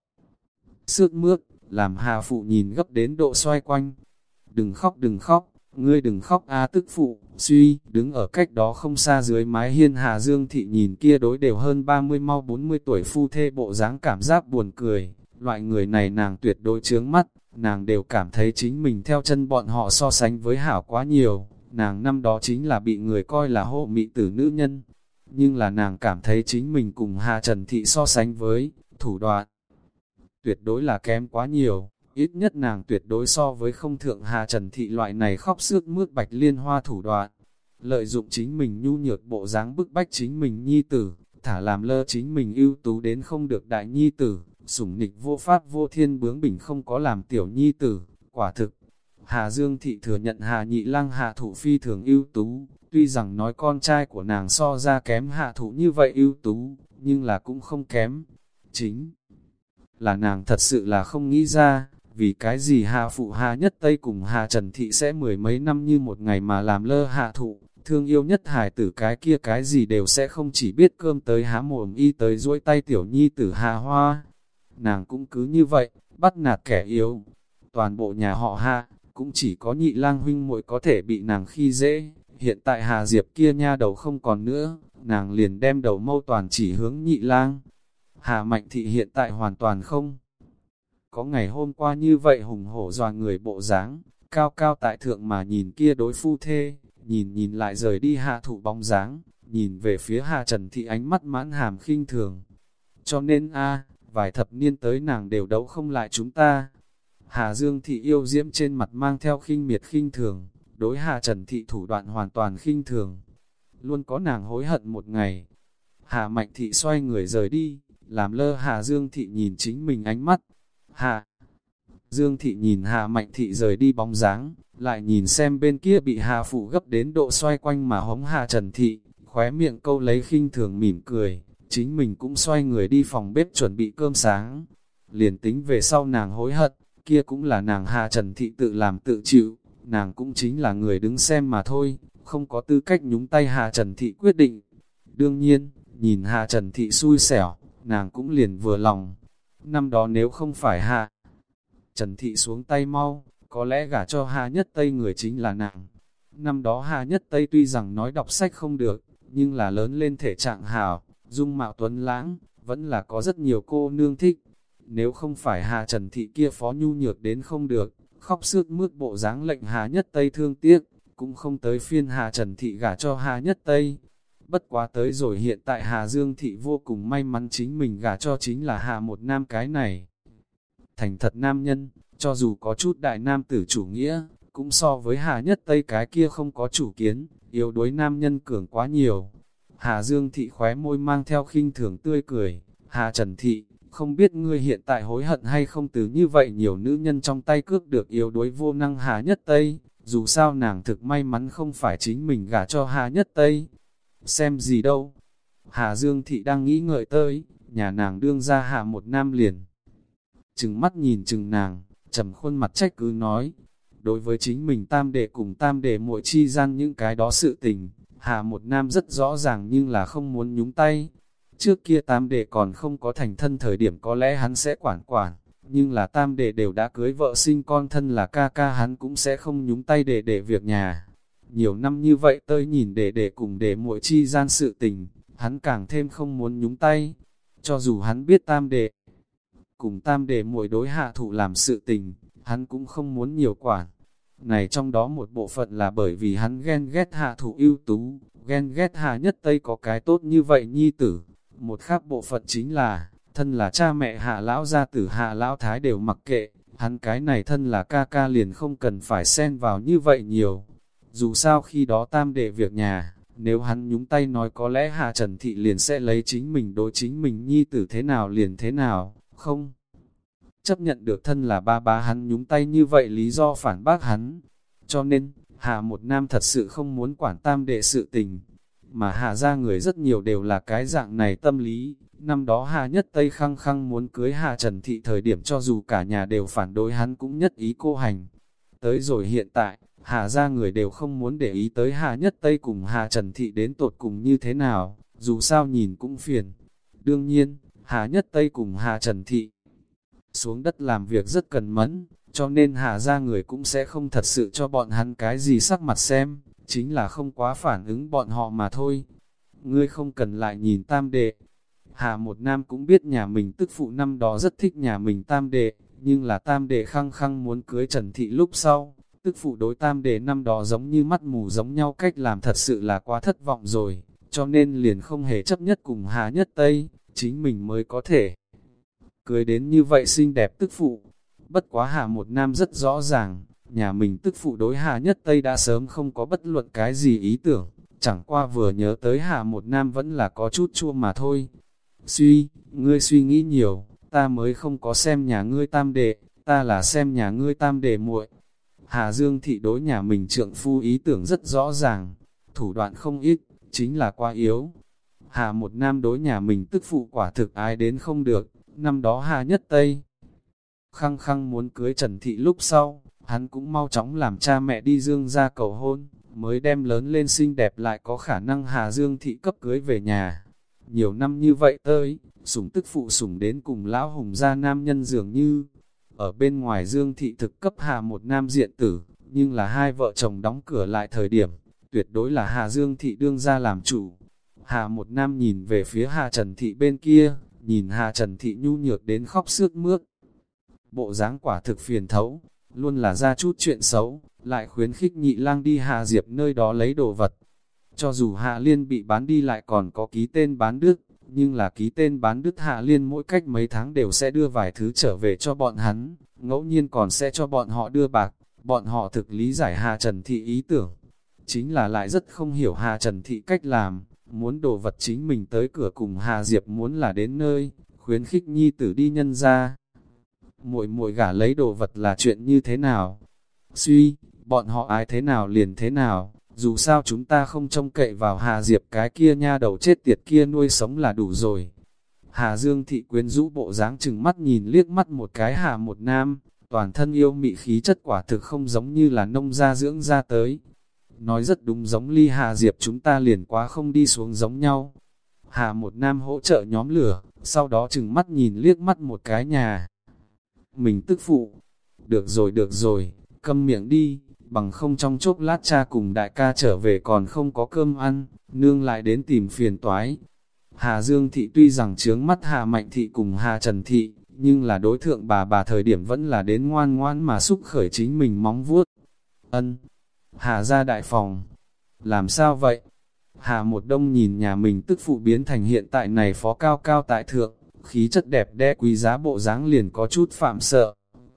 sướt mướt, làm Hà phụ nhìn gấp đến độ xoay quanh. Đừng khóc đừng khóc, ngươi đừng khóc a tức phụ, suy, đứng ở cách đó không xa dưới mái hiên Hà Dương Thị nhìn kia đối đều hơn ba mươi mau bốn mươi tuổi phu thê bộ dáng cảm giác buồn cười, loại người này nàng tuyệt đối chướng mắt, nàng đều cảm thấy chính mình theo chân bọn họ so sánh với hảo quá nhiều, nàng năm đó chính là bị người coi là hộ mị tử nữ nhân, nhưng là nàng cảm thấy chính mình cùng Hà Trần Thị so sánh với, thủ đoạn tuyệt đối là kém quá nhiều. Ít nhất nàng tuyệt đối so với không thượng Hà Trần Thị loại này khóc sướt mướt bạch liên hoa thủ đoạn. Lợi dụng chính mình nhu nhược bộ dáng bức bách chính mình nhi tử, thả làm lơ chính mình ưu tú đến không được đại nhi tử, sủng nịch vô pháp vô thiên bướng bỉnh không có làm tiểu nhi tử, quả thực. Hà Dương Thị thừa nhận Hà Nhị Lăng Hạ Thụ phi thường ưu tú, tuy rằng nói con trai của nàng so ra kém Hạ Thụ như vậy ưu tú, nhưng là cũng không kém. Chính là nàng thật sự là không nghĩ ra, vì cái gì Hà Phụ Hà Nhất Tây cùng Hà Trần Thị sẽ mười mấy năm như một ngày mà làm lơ Hạ Thụ, thương yêu nhất hài tử cái kia cái gì đều sẽ không chỉ biết cơm tới há mồm y tới duỗi tay tiểu nhi tử Hà Hoa. Nàng cũng cứ như vậy, bắt nạt kẻ yếu. Toàn bộ nhà họ Hà, cũng chỉ có Nhị Lang huynh muội có thể bị nàng khi dễ. Hiện tại Hà Diệp kia nha đầu không còn nữa, nàng liền đem đầu mâu toàn chỉ hướng Nhị Lang. Hà Mạnh Thị hiện tại hoàn toàn không có ngày hôm qua như vậy hùng hổ dọa người bộ dáng, cao cao tại thượng mà nhìn kia đối phu thê, nhìn nhìn lại rời đi Hạ Thụ bóng dáng, nhìn về phía Hà Trần Thị ánh mắt mãn hàm khinh thường. Cho nên a vài thập niên tới nàng đều đấu không lại chúng ta. Hà Dương Thị yêu diễm trên mặt mang theo khinh miệt khinh thường, đối Hà Trần Thị thủ đoạn hoàn toàn khinh thường. Luôn có nàng hối hận một ngày. Hà Mạnh Thị xoay người rời đi, làm lơ Hà Dương Thị nhìn chính mình ánh mắt. Hà Dương Thị nhìn Hà Mạnh Thị rời đi bóng dáng, lại nhìn xem bên kia bị Hà Phụ gấp đến độ xoay quanh mà hống Hà Trần Thị, khóe miệng câu lấy khinh thường mỉm cười, chính mình cũng xoay người đi phòng bếp chuẩn bị cơm sáng. Liền tính về sau nàng hối hận, kia cũng là nàng Hà Trần Thị tự làm tự chịu, nàng cũng chính là người đứng xem mà thôi, không có tư cách nhúng tay Hà Trần Thị quyết định. Đương nhiên, nhìn Hà Trần Thị xui xẻo, nàng cũng liền vừa lòng. Năm đó nếu không phải Hà Trần Thị xuống tay mau, có lẽ gả cho Hà Nhất Tây người chính là nàng. Năm đó Hà Nhất Tây tuy rằng nói đọc sách không được, nhưng là lớn lên thể trạng hảo, dung mạo tuấn lãng, vẫn là có rất nhiều cô nương thích. Nếu không phải Hà Trần Thị kia phó nhu nhược đến không được, khóc sướt mướt bộ dáng lệnh Hà Nhất Tây thương tiếc, cũng không tới phiên Hà Trần Thị gả cho Hà Nhất Tây. Bất quá tới rồi hiện tại Hà Dương Thị vô cùng may mắn chính mình gả cho chính là Hà một nam cái này. Thành thật nam nhân, cho dù có chút đại nam tử chủ nghĩa, cũng so với Hà Nhất Tây cái kia không có chủ kiến, yếu đuối nam nhân cường quá nhiều. Hà Dương Thị khóe môi mang theo khinh thường tươi cười, Hà Trần Thị, không biết ngươi hiện tại hối hận hay không từ như vậy nhiều nữ nhân trong tay cướp được yếu đuối vô năng Hà Nhất Tây, dù sao nàng thực may mắn không phải chính mình gả cho Hà Nhất Tây. Xem gì đâu, Hà Dương Thị đang nghĩ ngợi tới, nhà nàng đương ra Hà một nam liền. Chừng mắt nhìn chừng nàng, trầm khuôn mặt trách cứ nói, đối với chính mình tam đệ cùng tam đệ muội chi gian những cái đó sự tình, Hà một nam rất rõ ràng nhưng là không muốn nhúng tay. Trước kia tam đệ còn không có thành thân thời điểm có lẽ hắn sẽ quản quản, nhưng là tam đệ đều đã cưới vợ sinh con, thân là ca ca hắn cũng sẽ không nhúng tay để để việc nhà. Nhiều năm như vậy tới nhìn đệ đệ cùng đệ muội chi gian sự tình, hắn càng thêm không muốn nhúng tay. Cho dù hắn biết tam đệ cùng tam đệ muội đối hạ thủ làm sự tình, hắn cũng không muốn nhiều quản. Này trong đó một bộ phận là bởi vì hắn ghen ghét hạ thủ ưu tú, ghen ghét Hà Nhất Tây có cái tốt như vậy nhi tử. Một khác bộ phận chính là, thân là cha mẹ Hạ lão gia tử Hạ lão thái đều mặc kệ, hắn cái này thân là ca ca liền không cần phải xen vào như vậy nhiều. Dù sao khi đó tam đệ việc nhà, nếu hắn nhúng tay nói có lẽ Hạ Trần Thị liền sẽ lấy chính mình đối chính mình nhi tử thế nào liền thế nào, không chấp nhận được thân là ba bá hắn nhúng tay như vậy lý do phản bác hắn. Cho nên, Hạ một nam thật sự không muốn quản tam đệ sự tình, mà Hạ ra người rất nhiều đều là cái dạng này tâm lý. Năm đó Hạ Nhất Tây khăng khăng muốn cưới Hạ Trần Thị thời điểm cho dù cả nhà đều phản đối hắn cũng nhất ý cô hành. Tới rồi hiện tại, Hạ ra người đều không muốn để ý tới Hạ Nhất Tây cùng Hạ Trần Thị đến tột cùng như thế nào, dù sao nhìn cũng phiền. Đương nhiên, Hạ Nhất Tây cùng Hạ Trần Thị xuống đất làm việc rất cần mẫn, cho nên Hạ ra người cũng sẽ không thật sự cho bọn hắn cái gì sắc mặt xem, chính là không quá phản ứng bọn họ mà thôi. Ngươi không cần lại nhìn tam đệ. Hạ một nam cũng biết nhà mình tức phụ năm đó rất thích nhà mình tam đệ, nhưng là tam đệ khăng khăng muốn cưới Trần Thị lúc sau, tức phụ đối tam đệ năm đó giống như mắt mù giống nhau, cách làm thật sự là quá thất vọng rồi, cho nên liền không hề chấp nhất cùng Hạ Nhất Tây, chính mình mới có thể cưới đến như vậy xinh đẹp tức phụ. Bất quá Hạ một nam rất rõ ràng, nhà mình tức phụ đối Hạ Nhất Tây đã sớm không có bất luận cái gì ý tưởng, chẳng qua vừa nhớ tới Hạ một nam vẫn là có chút chua mà thôi. Suy, ngươi suy nghĩ nhiều, ta mới không có xem nhà ngươi tam đệ, ta là xem nhà ngươi tam đệ muội. Hà Dương Thị đối nhà mình trượng phu ý tưởng rất rõ ràng, thủ đoạn không ít, chính là quá yếu. Hà một nam đối nhà mình tức phụ quả thực ai đến không được, năm đó Hà Nhất Tây khăng khăng muốn cưới Trần Thị lúc sau, hắn cũng mau chóng làm cha mẹ đi Dương ra cầu hôn, mới đem lớn lên xinh đẹp lại có khả năng Hà Dương Thị cấp cưới về nhà. Nhiều năm như vậy tới, sủng tức phụ sủng đến cùng lão hùng gia nam nhân dường như, ở bên ngoài Dương Thị thực cấp Hà một nam diện tử, nhưng là hai vợ chồng đóng cửa lại thời điểm, tuyệt đối là Hà Dương Thị đương ra làm chủ. Hà một nam nhìn về phía Hà Trần Thị bên kia, nhìn Hà Trần Thị nhu nhược đến khóc sướt mướt. Bộ dáng quả thực phiền thấu, luôn là ra chút chuyện xấu, lại khuyến khích nhị lang đi Hà Diệp nơi đó lấy đồ vật. Cho dù Hạ Liên bị bán đi lại còn có ký tên bán đứt, nhưng là ký tên bán đứt Hạ Liên mỗi cách mấy tháng đều sẽ đưa vài thứ trở về cho bọn hắn, ngẫu nhiên còn sẽ cho bọn họ đưa bạc, bọn họ thực lý giải Hà Trần Thị ý tưởng. Chính là lại rất không hiểu Hà Trần Thị cách làm, muốn đồ vật chính mình tới cửa cùng Hà Diệp muốn là đến nơi, khuyến khích nhi tử đi nhân ra. Muội muội gả lấy đồ vật là chuyện như thế nào? Suy, bọn họ ai thế nào liền thế nào, dù sao chúng ta không trông cậy vào Hà Diệp cái kia nha đầu chết tiệt kia nuôi sống là đủ rồi. Hà Dương Thị quyến rũ bộ dáng chừng mắt nhìn liếc mắt một cái Hà một nam, toàn thân yêu mị khí chất quả thực không giống như là nông gia dưỡng ra tới. Nói rất đúng, giống ly Hà Diệp chúng ta liền quá không đi xuống giống nhau. Hà một nam hỗ trợ nhóm lửa, sau đó chừng mắt nhìn liếc mắt một cái nhà mình tức phụ. Được rồi được rồi, câm miệng đi, bằng không trong chốc lát cha cùng đại ca trở về còn không có cơm ăn, nương lại đến tìm phiền toái. Hà Dương Thị tuy rằng chướng mắt Hà Mạnh Thị cùng Hà Trần Thị, nhưng là đối thượng bà bà thời điểm vẫn là đến ngoan ngoan mà xúc khởi chính mình móng vuốt. Ân, Hà ra đại phòng, làm sao vậy? Hà một đông nhìn nhà mình tức phụ biến thành hiện tại này phó cao cao tại thượng, khí chất đẹp đẽ quý giá bộ dáng liền có chút phạm sợ.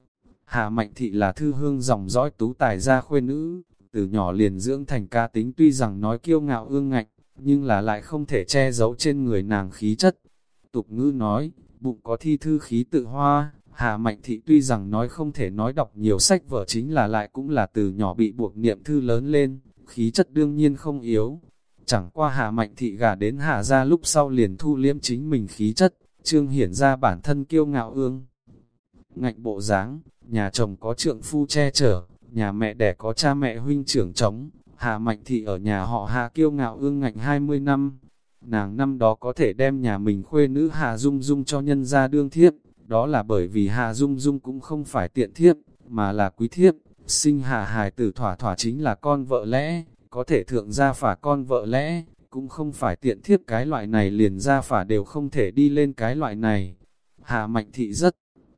Hà Mạnh Thị là thư hương dòng dõi tú tài gia khuê nữ, từ nhỏ liền dưỡng thành ca tính, tuy rằng nói kiêu ngạo ương ngạnh, nhưng là lại không thể che giấu trên người nàng khí chất. Tục ngữ nói, bụng có thi thư khí tự hoa. Hà Mạnh Thị tuy rằng nói không thể nói đọc nhiều sách vở, chính là lại cũng là từ nhỏ bị buộc niệm thư lớn lên, khí chất đương nhiên không yếu. Chẳng qua Hà Mạnh Thị gả đến Hà gia lúc sau liền thu liêm chính mình khí chất, trương hiển ra bản thân kiêu ngạo ương ngạnh bộ dáng. Nhà chồng có trượng phu che chở, nhà mẹ đẻ có cha mẹ huynh trưởng chống. Hà Mạnh Thị ở nhà họ Hà kiêu ngạo ương ngạnh hai mươi năm. Nàng năm đó có thể đem nhà mình khuê nữ Hà Dung Dung cho nhân gia đương thiếp, đó là bởi vì Hà Dung Dung cũng không phải tiện thiếp, mà là quý thiếp, sinh hạ hài tử thỏa thỏa chính là con vợ lẽ, có thể thượng gia phả con vợ lẽ, cũng không phải tiện thiếp cái loại này liền gia phả đều không thể đi lên cái loại này. Hà Mạnh Thị rất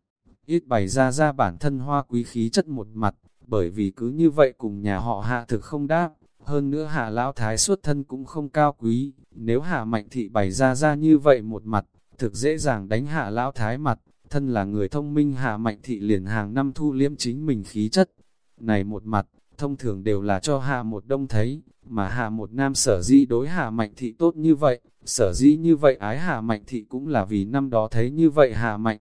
ít bày ra ra bản thân hoa quý khí chất một mặt, bởi vì cứ như vậy cùng nhà họ Hạ thực không đáp, hơn nữa Hạ Lão Thái xuất thân cũng không cao quý, nếu Hạ Mạnh Thị bày ra ra như vậy một mặt, thực dễ dàng đánh Hạ Lão Thái mặt, thân là người thông minh Hạ Mạnh Thị liền hàng năm thu liếm chính mình khí chất. Này một mặt, thông thường đều là cho Hạ một đông thấy, mà Hạ một nam sở dĩ đối Hạ Mạnh Thị tốt như vậy, sở dĩ như vậy ái Hạ Mạnh Thị cũng là vì năm đó thấy như vậy Hạ Mạnh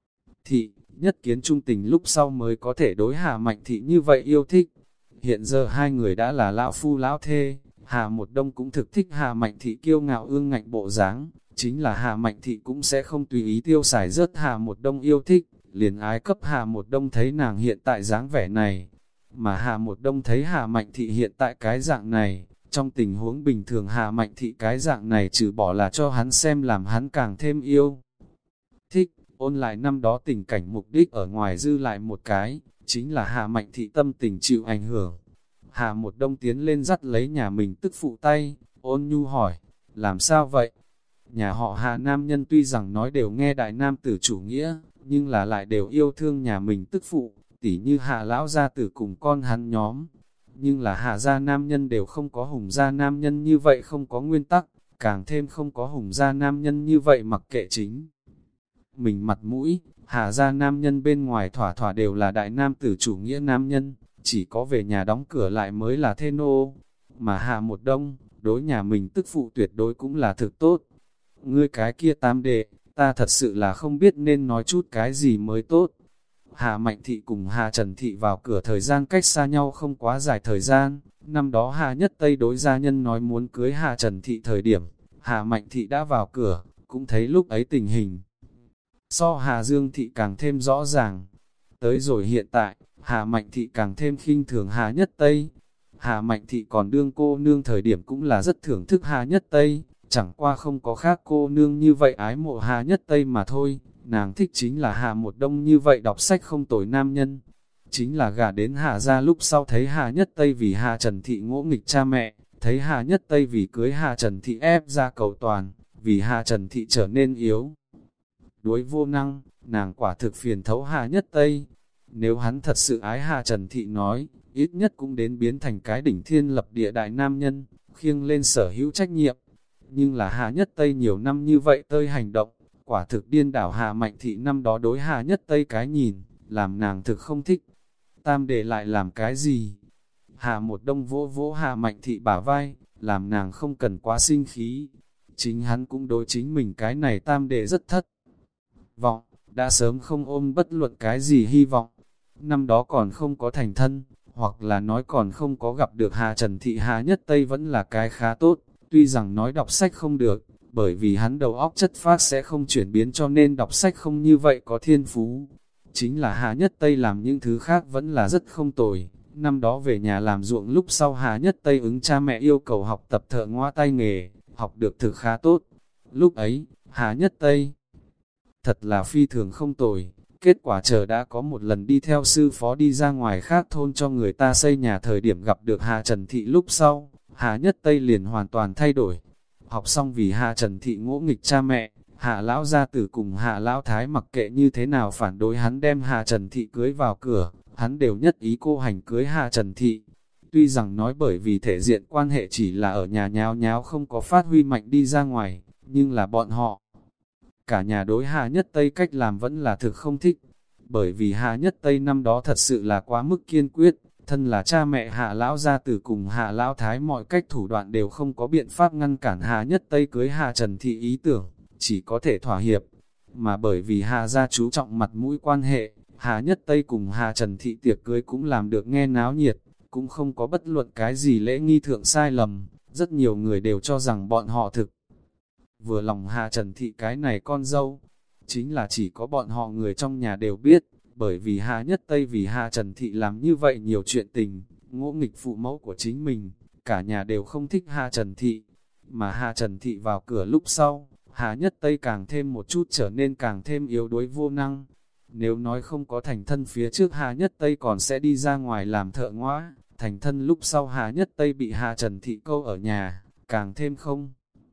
Thị, nhất kiến trung tình lúc sau mới có thể đối Hạ Mạnh Thị như vậy yêu thích. Hiện giờ hai người đã là lão phu lão thê, Hạ một đông cũng thực thích Hạ Mạnh Thị kiêu ngạo ương ngạnh bộ dáng, chính là Hạ Mạnh Thị cũng sẽ không tùy ý tiêu xài rớt Hạ một đông yêu thích, liền ái cấp Hạ một đông thấy nàng hiện tại dáng vẻ này. Mà Hạ một đông thấy Hạ Mạnh Thị hiện tại cái dạng này, trong tình huống bình thường Hạ Mạnh Thị cái dạng này trừ bỏ là cho hắn xem làm hắn càng thêm yêu thích, ôn lại năm đó tình cảnh mục đích ở ngoài dư lại một cái, chính là Hạ Mạnh Thị tâm tình chịu ảnh hưởng. Hạ một đông tiến lên dắt lấy nhà mình tức phụ tay, ôn nhu hỏi, làm sao vậy? Nhà họ Hạ nam nhân tuy rằng nói đều nghe đại nam tử chủ nghĩa, nhưng là lại đều yêu thương nhà mình tức phụ, tỉ như Hạ lão gia tử cùng con hắn nhóm. Nhưng là Hạ gia nam nhân đều không có Hùng gia nam nhân như vậy không có nguyên tắc, càng thêm không có Hùng gia nam nhân như vậy mặc kệ chính mình mặt mũi. Hạ gia nam nhân bên ngoài thỏa thỏa đều là đại nam tử chủ nghĩa nam nhân, chỉ có về nhà đóng cửa lại mới là thê nô. Mà Hạ một đông, đối nhà mình tức phụ tuyệt đối cũng là thực tốt. Ngươi cái kia tam đệ, ta thật sự là không biết nên nói chút cái gì mới tốt. Hạ Mạnh Thị cùng Hạ Trần Thị vào cửa thời gian cách xa nhau không quá dài thời gian, năm đó Hạ Nhất Tây đối gia nhân nói muốn cưới Hạ Trần Thị thời điểm, Hạ Mạnh Thị đã vào cửa, cũng thấy lúc ấy tình hình. So Hạ Dương Thị càng thêm rõ ràng. Tới rồi hiện tại, Hạ Mạnh Thị càng thêm khinh thường Hạ Nhất Tây. Hạ Mạnh Thị còn đương cô nương thời điểm cũng là rất thưởng thức Hạ Nhất Tây, chẳng qua không có khác cô nương như vậy ái mộ Hạ Nhất Tây mà thôi. Nàng thích chính là Hạ một đông như vậy đọc sách không tồi nam nhân. Chính là gả đến Hạ gia lúc sau thấy Hạ Nhất Tây vì Hạ Trần Thị ngỗ nghịch cha mẹ, thấy Hạ Nhất Tây vì cưới Hạ Trần Thị ép ra cầu toàn, vì Hạ Trần Thị trở nên yếu đuối vô năng, nàng quả thực phiền thấu Hạ Nhất Tây. Nếu hắn thật sự ái Hạ Trần Thị nói, ít nhất cũng đến biến thành cái đỉnh thiên lập địa đại nam nhân, khiêng lên sở hữu trách nhiệm. Nhưng là Hạ Nhất Tây nhiều năm như vậy tơi hành động, quả thực điên đảo Hạ Mạnh Thị năm đó đối Hạ Nhất Tây cái nhìn, làm nàng thực không thích. Tam đệ lại làm cái gì? Hạ một đông vỗ vỗ Hạ Mạnh Thị bả vai, làm nàng không cần quá sinh khí. Chính hắn cũng đối chính mình cái này tam đệ rất thất vọng, đã sớm không ôm bất luận cái gì hy vọng. Năm đó còn không có thành thân, hoặc là nói còn không có gặp được Hạ Trần Thị, Hạ Nhất Tây vẫn là cái khá tốt, tuy rằng nói đọc sách không được, bởi vì hắn đầu óc chất phác sẽ không chuyển biến cho nên đọc sách không như vậy có thiên phú. Chính là Hạ Nhất Tây làm những thứ khác vẫn là rất không tồi. Năm đó về nhà làm ruộng lúc sau Hạ Nhất Tây ứng cha mẹ yêu cầu học tập thợ ngoa tay nghề, học được thực khá tốt. Lúc ấy, Hạ Nhất Tây thật là phi thường không tồi. Kết quả chờ đã có một lần đi theo sư phó đi ra ngoài khác thôn cho người ta xây nhà thời điểm gặp được Hạ Trần Thị lúc sau, Hạ Nhất Tây liền hoàn toàn thay đổi. Học xong vì Hạ Trần Thị ngỗ nghịch cha mẹ, Hạ Lão gia tử cùng Hạ Lão Thái mặc kệ như thế nào phản đối hắn đem Hạ Trần Thị cưới vào cửa, hắn đều nhất ý cô hành cưới Hạ Trần Thị. Tuy rằng nói bởi vì thể diện quan hệ chỉ là ở nhà nháo nháo không có phát huy mạnh đi ra ngoài, nhưng là bọn họ cả nhà đối Hạ Nhất Tây cách làm vẫn là thực không thích, bởi vì Hạ Nhất Tây năm đó thật sự là quá mức kiên quyết, thân là cha mẹ Hạ Lão gia tử cùng Hạ Lão Thái mọi cách thủ đoạn đều không có biện pháp ngăn cản Hạ Nhất Tây cưới Hạ Trần Thị ý tưởng, chỉ có thể thỏa hiệp. Mà bởi vì Hạ gia chú trọng mặt mũi quan hệ, Hạ Nhất Tây cùng Hạ Trần Thị tiệc cưới cũng làm được nghe náo nhiệt, cũng không có bất luận cái gì lễ nghi thượng sai lầm, rất nhiều người đều cho rằng bọn họ thực vừa lòng Hạ Trần Thị cái này con dâu. Chính là chỉ có bọn họ người trong nhà đều biết, bởi vì Hạ Nhất Tây vì Hạ Trần Thị làm như vậy nhiều chuyện tình, ngỗ nghịch phụ mẫu của chính mình, cả nhà đều không thích Hạ Trần Thị. Mà Hạ Trần Thị vào cửa lúc sau, Hà Nhất Tây càng thêm một chút trở nên càng thêm yếu đuối vô năng. Nếu nói không có thành thân phía trước Hà Nhất Tây còn sẽ đi ra ngoài làm thợ ngõa, thành thân lúc sau Hà Nhất Tây bị Hà Trần Thị câu ở nhà, càng thêm không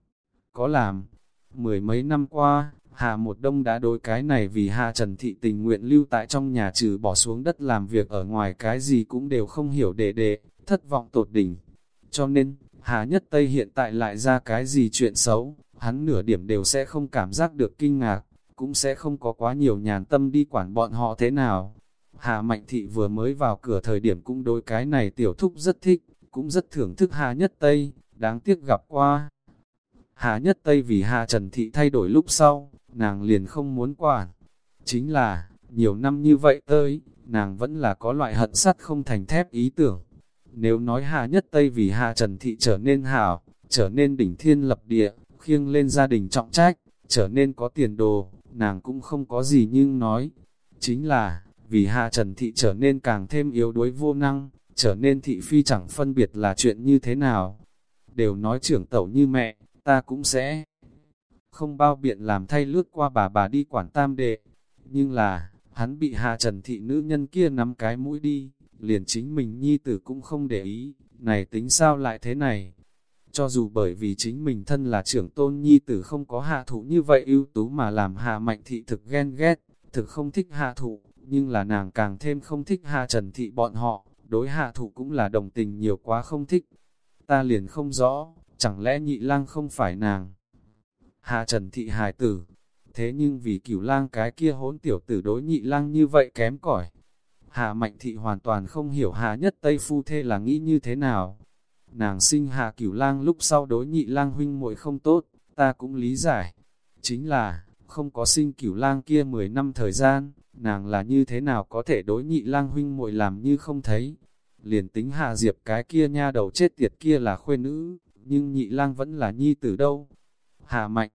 có làm. Mười mấy năm qua, Hà Một Đông đã đối cái này vì Hà Trần Thị tình nguyện lưu tại trong nhà trừ bỏ xuống đất làm việc ở ngoài cái gì cũng đều không hiểu đệ đệ, thất vọng tột đỉnh. Cho nên, Hà Nhất Tây hiện tại lại ra cái gì chuyện xấu, hắn nửa điểm đều sẽ không cảm giác được kinh ngạc, cũng sẽ không có quá nhiều nhàn tâm đi quản bọn họ thế nào. Hà Mạnh Thị vừa mới vào cửa thời điểm cũng đối cái này tiểu thúc rất thích, cũng rất thưởng thức Hà Nhất Tây, đáng tiếc gặp qua. Hà Nhất Tây vì Hà Trần Thị thay đổi lúc sau, nàng liền không muốn quản. Chính là, nhiều năm như vậy tới, nàng vẫn là có loại hận sắt không thành thép ý tưởng. Nếu nói Hà Nhất Tây vì Hà Trần Thị trở nên hảo, trở nên đỉnh thiên lập địa, khiêng lên gia đình trọng trách, trở nên có tiền đồ, nàng cũng không có gì nhưng nói. Chính là, vì Hà Trần Thị trở nên càng thêm yếu đuối vô năng, trở nên thị phi chẳng phân biệt là chuyện như thế nào. Đều nói trưởng tẩu như mẹ, ta cũng sẽ không bao biện làm thay lướt qua bà bà đi quản tam đệ. Nhưng là, hắn bị Hà Trần Thị nữ nhân kia nắm cái mũi đi, liền chính mình nhi tử cũng không để ý, này tính sao lại thế này. Cho dù bởi vì chính mình thân là trưởng tôn nhi tử không có hạ thủ như vậy ưu tú mà làm Hà Mạnh Thị thực ghen ghét, thực không thích hạ thủ, nhưng là nàng càng thêm không thích Hà Trần Thị bọn họ, đối hạ thủ cũng là đồng tình nhiều quá không thích. Ta liền không rõ, chẳng lẽ nhị lang không phải nàng Hà Trần Thị hài tử, thế nhưng vì Cửu lang cái kia hỗn tiểu tử đối nhị lang như vậy kém cỏi. Hà Mạnh Thị hoàn toàn không hiểu Hà Nhất Tây phu thê là nghĩ như thế nào. Nàng sinh Hà Cửu lang lúc sau đối nhị lang huynh muội không tốt, ta cũng lý giải. Chính là, không có sinh Cửu lang kia mười năm thời gian, nàng là như thế nào có thể đối nhị lang huynh muội làm như không thấy. Liền tính Hà Diệp cái kia nha đầu chết tiệt kia là khuê nữ, nhưng nhị lang vẫn là nhi tử đâu. Hà Mạnh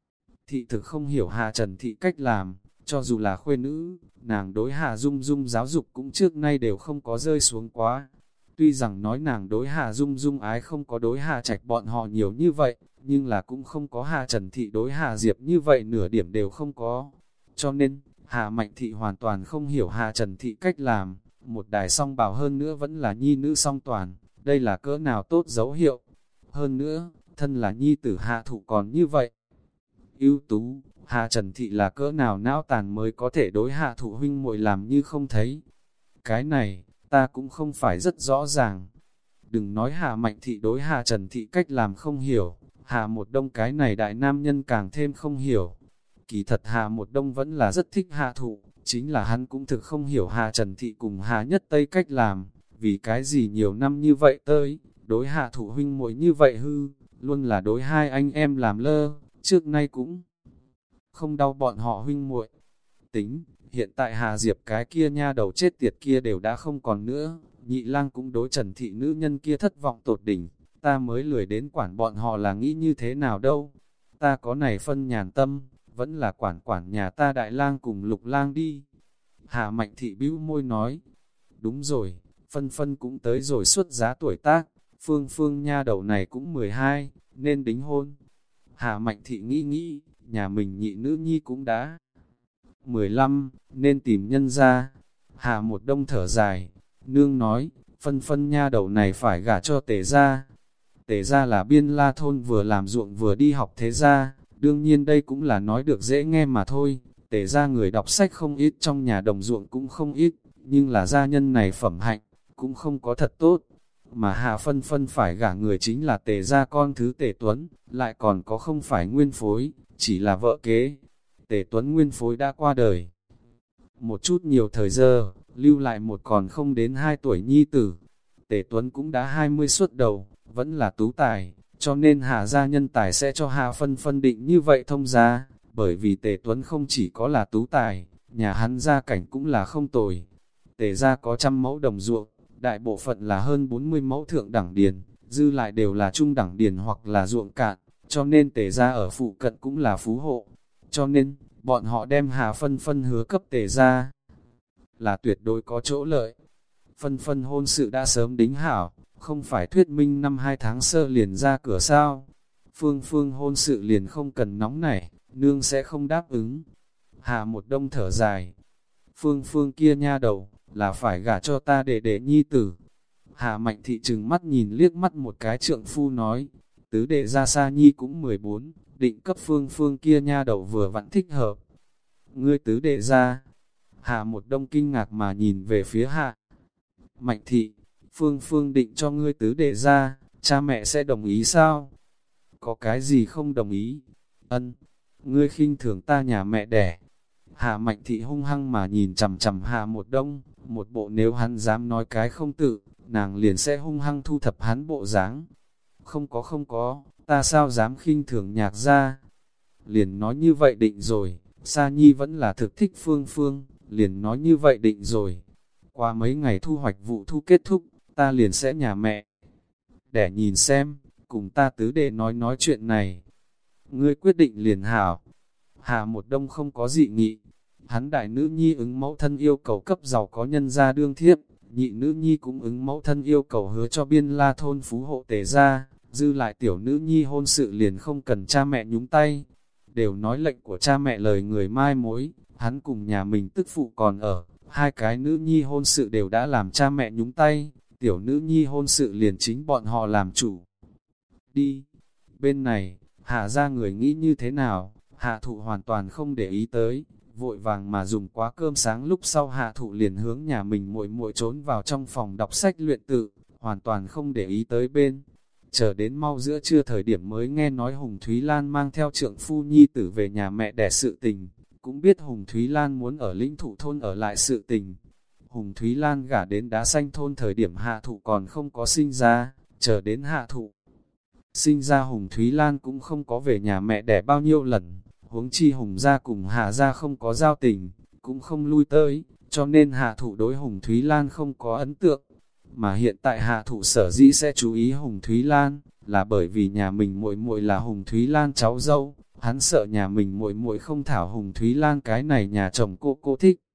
Thị thực không hiểu Hà Trần Thị cách làm, cho dù là khuê nữ, nàng đối Hà Dung Dung giáo dục cũng trước nay đều không có rơi xuống quá. Tuy rằng nói nàng đối Hà Dung Dung ái không có đối Hà Trạch bọn họ nhiều như vậy, nhưng là cũng không có Hà Trần Thị đối Hà Diệp như vậy nửa điểm đều không có. Cho nên, Hà Mạnh Thị hoàn toàn không hiểu Hà Trần Thị cách làm, một đài song bào hơn nữa vẫn là nhi nữ song toàn, đây là cỡ nào tốt dấu hiệu. Hơn nữa, thân là nhi tử Hà Thụ còn như vậy. Ưu tú, Hà Trần Thị là cỡ nào não tàn mới có thể đối Hà Thụ huynh muội làm như không thấy. Cái này, ta cũng không phải rất rõ ràng. Đừng nói Hà Mạnh Thị đối Hà Trần Thị cách làm không hiểu, Hà Một Đông cái này đại nam nhân càng thêm không hiểu. Kỳ thật Hà Một Đông vẫn là rất thích Hà Thụ, chính là hắn cũng thực không hiểu Hà Trần Thị cùng Hà Nhất Tây cách làm, vì cái gì nhiều năm như vậy tới, đối Hà Thụ huynh muội như vậy hư, luôn là đối hai anh em làm lơ, trước nay cũng không đau bọn họ huynh muội. Tính, hiện tại Hà Diệp cái kia nha đầu chết tiệt kia đều đã không còn nữa, nhị lang cũng đối Trần Thị nữ nhân kia thất vọng tột đỉnh, ta mới lười đến quản bọn họ là nghĩ như thế nào đâu. Ta có này phân nhàn tâm, vẫn là quản quản nhà ta đại lang cùng lục lang đi. Hà Mạnh Thị bĩu môi nói, đúng rồi, phân phân cũng tới rồi xuất giá tuổi tác, phương phương nha đầu này cũng mười hai, nên đính hôn. Hà Mạnh Thị nghĩ nghĩ, nhà mình nhị nữ nhi cũng đã mười lăm, nên tìm nhân ra. Hà Một Đông thở dài, nương nói, phân phân nha đầu này phải gả cho Tề gia. Tề gia là Biên La thôn vừa làm ruộng vừa đi học thế gia, đương nhiên đây cũng là nói được dễ nghe mà thôi. Tề gia người đọc sách không ít, trong nhà đồng ruộng cũng không ít, nhưng là gia nhân này phẩm hạnh, cũng không có thật tốt. Mà Hà Phân Phân phải gả người chính là Tề gia con thứ Tề Tuấn, lại còn có không phải nguyên phối, chỉ là vợ kế. Tề Tuấn nguyên phối đã qua đời. Một chút nhiều thời giờ, lưu lại một còn không đến hai tuổi nhi tử. Tề Tuấn cũng đã hai mươi xuất đầu, vẫn là tú tài, cho nên Hà gia nhân tài sẽ cho Hà Phân Phân định như vậy thông gia, bởi vì Tề Tuấn không chỉ có là tú tài, nhà hắn gia cảnh cũng là không tồi. Tề gia có trăm mẫu đồng ruộng, đại bộ phận là hơn bốn mươi mẫu thượng đẳng điền, dư lại đều là trung đẳng điền hoặc là ruộng cạn, cho nên Tề gia ở phụ cận cũng là phú hộ. Cho nên, bọn họ đem Hà Phân Phân hứa cấp Tề gia là tuyệt đối có chỗ lợi. Phân Phân hôn sự đã sớm đính hảo, không phải thuyết minh năm hai tháng sơ liền ra cửa sao. Phương Phương hôn sự liền không cần nóng nảy, nương sẽ không đáp ứng. Hạ một đông thở dài, Phương Phương kia nha đầu, là phải gả cho ta để để nhi tử. Hạ Mạnh Thị trừng mắt nhìn liếc mắt một cái trượng phu nói, tứ đệ ra Sa Nhi cũng mười bốn, định cấp Phương Phương kia nha đầu vừa vặn thích hợp. Ngươi tứ đệ ra, Hạ một đông kinh ngạc mà nhìn về phía Hạ Mạnh Thị, Phương Phương định cho ngươi tứ đệ ra, cha mẹ sẽ đồng ý sao? Có cái gì không đồng ý? Ân, ngươi khinh thường ta nhà mẹ đẻ. Hạ Mạnh Thị hung hăng mà nhìn chằm chằm Hạ một đông, một bộ nếu hắn dám nói cái không tự, nàng liền sẽ hung hăng thu thập hắn bộ dáng. Không có không có, ta sao dám khinh thường nhạc ra? Liền nói như vậy định rồi, Sa Nhi vẫn là thực thích Phương Phương, liền nói như vậy định rồi. Qua mấy ngày thu hoạch vụ thu kết thúc, ta liền sẽ nhà mẹ để nhìn xem, cùng ta tứ đệ nói nói chuyện này. Ngươi quyết định liền hảo. Hạ một đông không có dị nghị. Hắn đại nữ nhi ứng mẫu thân yêu cầu cấp giàu có nhân gia đương thiếp, nhị nữ nhi cũng ứng mẫu thân yêu cầu hứa cho biên la thôn phú hộ tề ra, dư lại tiểu nữ nhi hôn sự liền không cần cha mẹ nhúng tay. Đều nói lệnh của cha mẹ lời người mai mối, hắn cùng nhà mình tức phụ còn ở, hai cái nữ nhi hôn sự đều đã làm cha mẹ nhúng tay, tiểu nữ nhi hôn sự liền chính bọn họ làm chủ. Đi, bên này, Hạ ra người nghĩ như thế nào, Hạ thụ hoàn toàn không để ý tới, vội vàng mà dùng quá cơm sáng lúc sau Hạ thụ liền hướng nhà mình muội muội trốn vào trong phòng đọc sách luyện tự, hoàn toàn không để ý tới bên. Chờ đến mau giữa trưa thời điểm mới nghe nói Hùng Thúy Lan mang theo trượng phu nhi tử về nhà mẹ đẻ sự tình, cũng biết Hùng Thúy Lan muốn ở lĩnh thụ thôn ở lại sự tình. Hùng Thúy Lan gả đến Đá Xanh thôn thời điểm Hạ thụ còn không có sinh ra, chờ đến Hạ thụ sinh ra Hùng Thúy Lan cũng không có về nhà mẹ đẻ bao nhiêu lần, huống chi Hùng gia cùng Hạ gia không có giao tình, cũng không lui tới, cho nên Hạ thụ đối Hùng Thúy Lan không có ấn tượng. Mà hiện tại Hạ thụ sở dĩ sẽ chú ý Hùng Thúy Lan, là bởi vì nhà mình muội muội là Hùng Thúy Lan cháu dâu, hắn sợ nhà mình muội muội không thảo Hùng Thúy Lan cái này nhà chồng cô cô thích.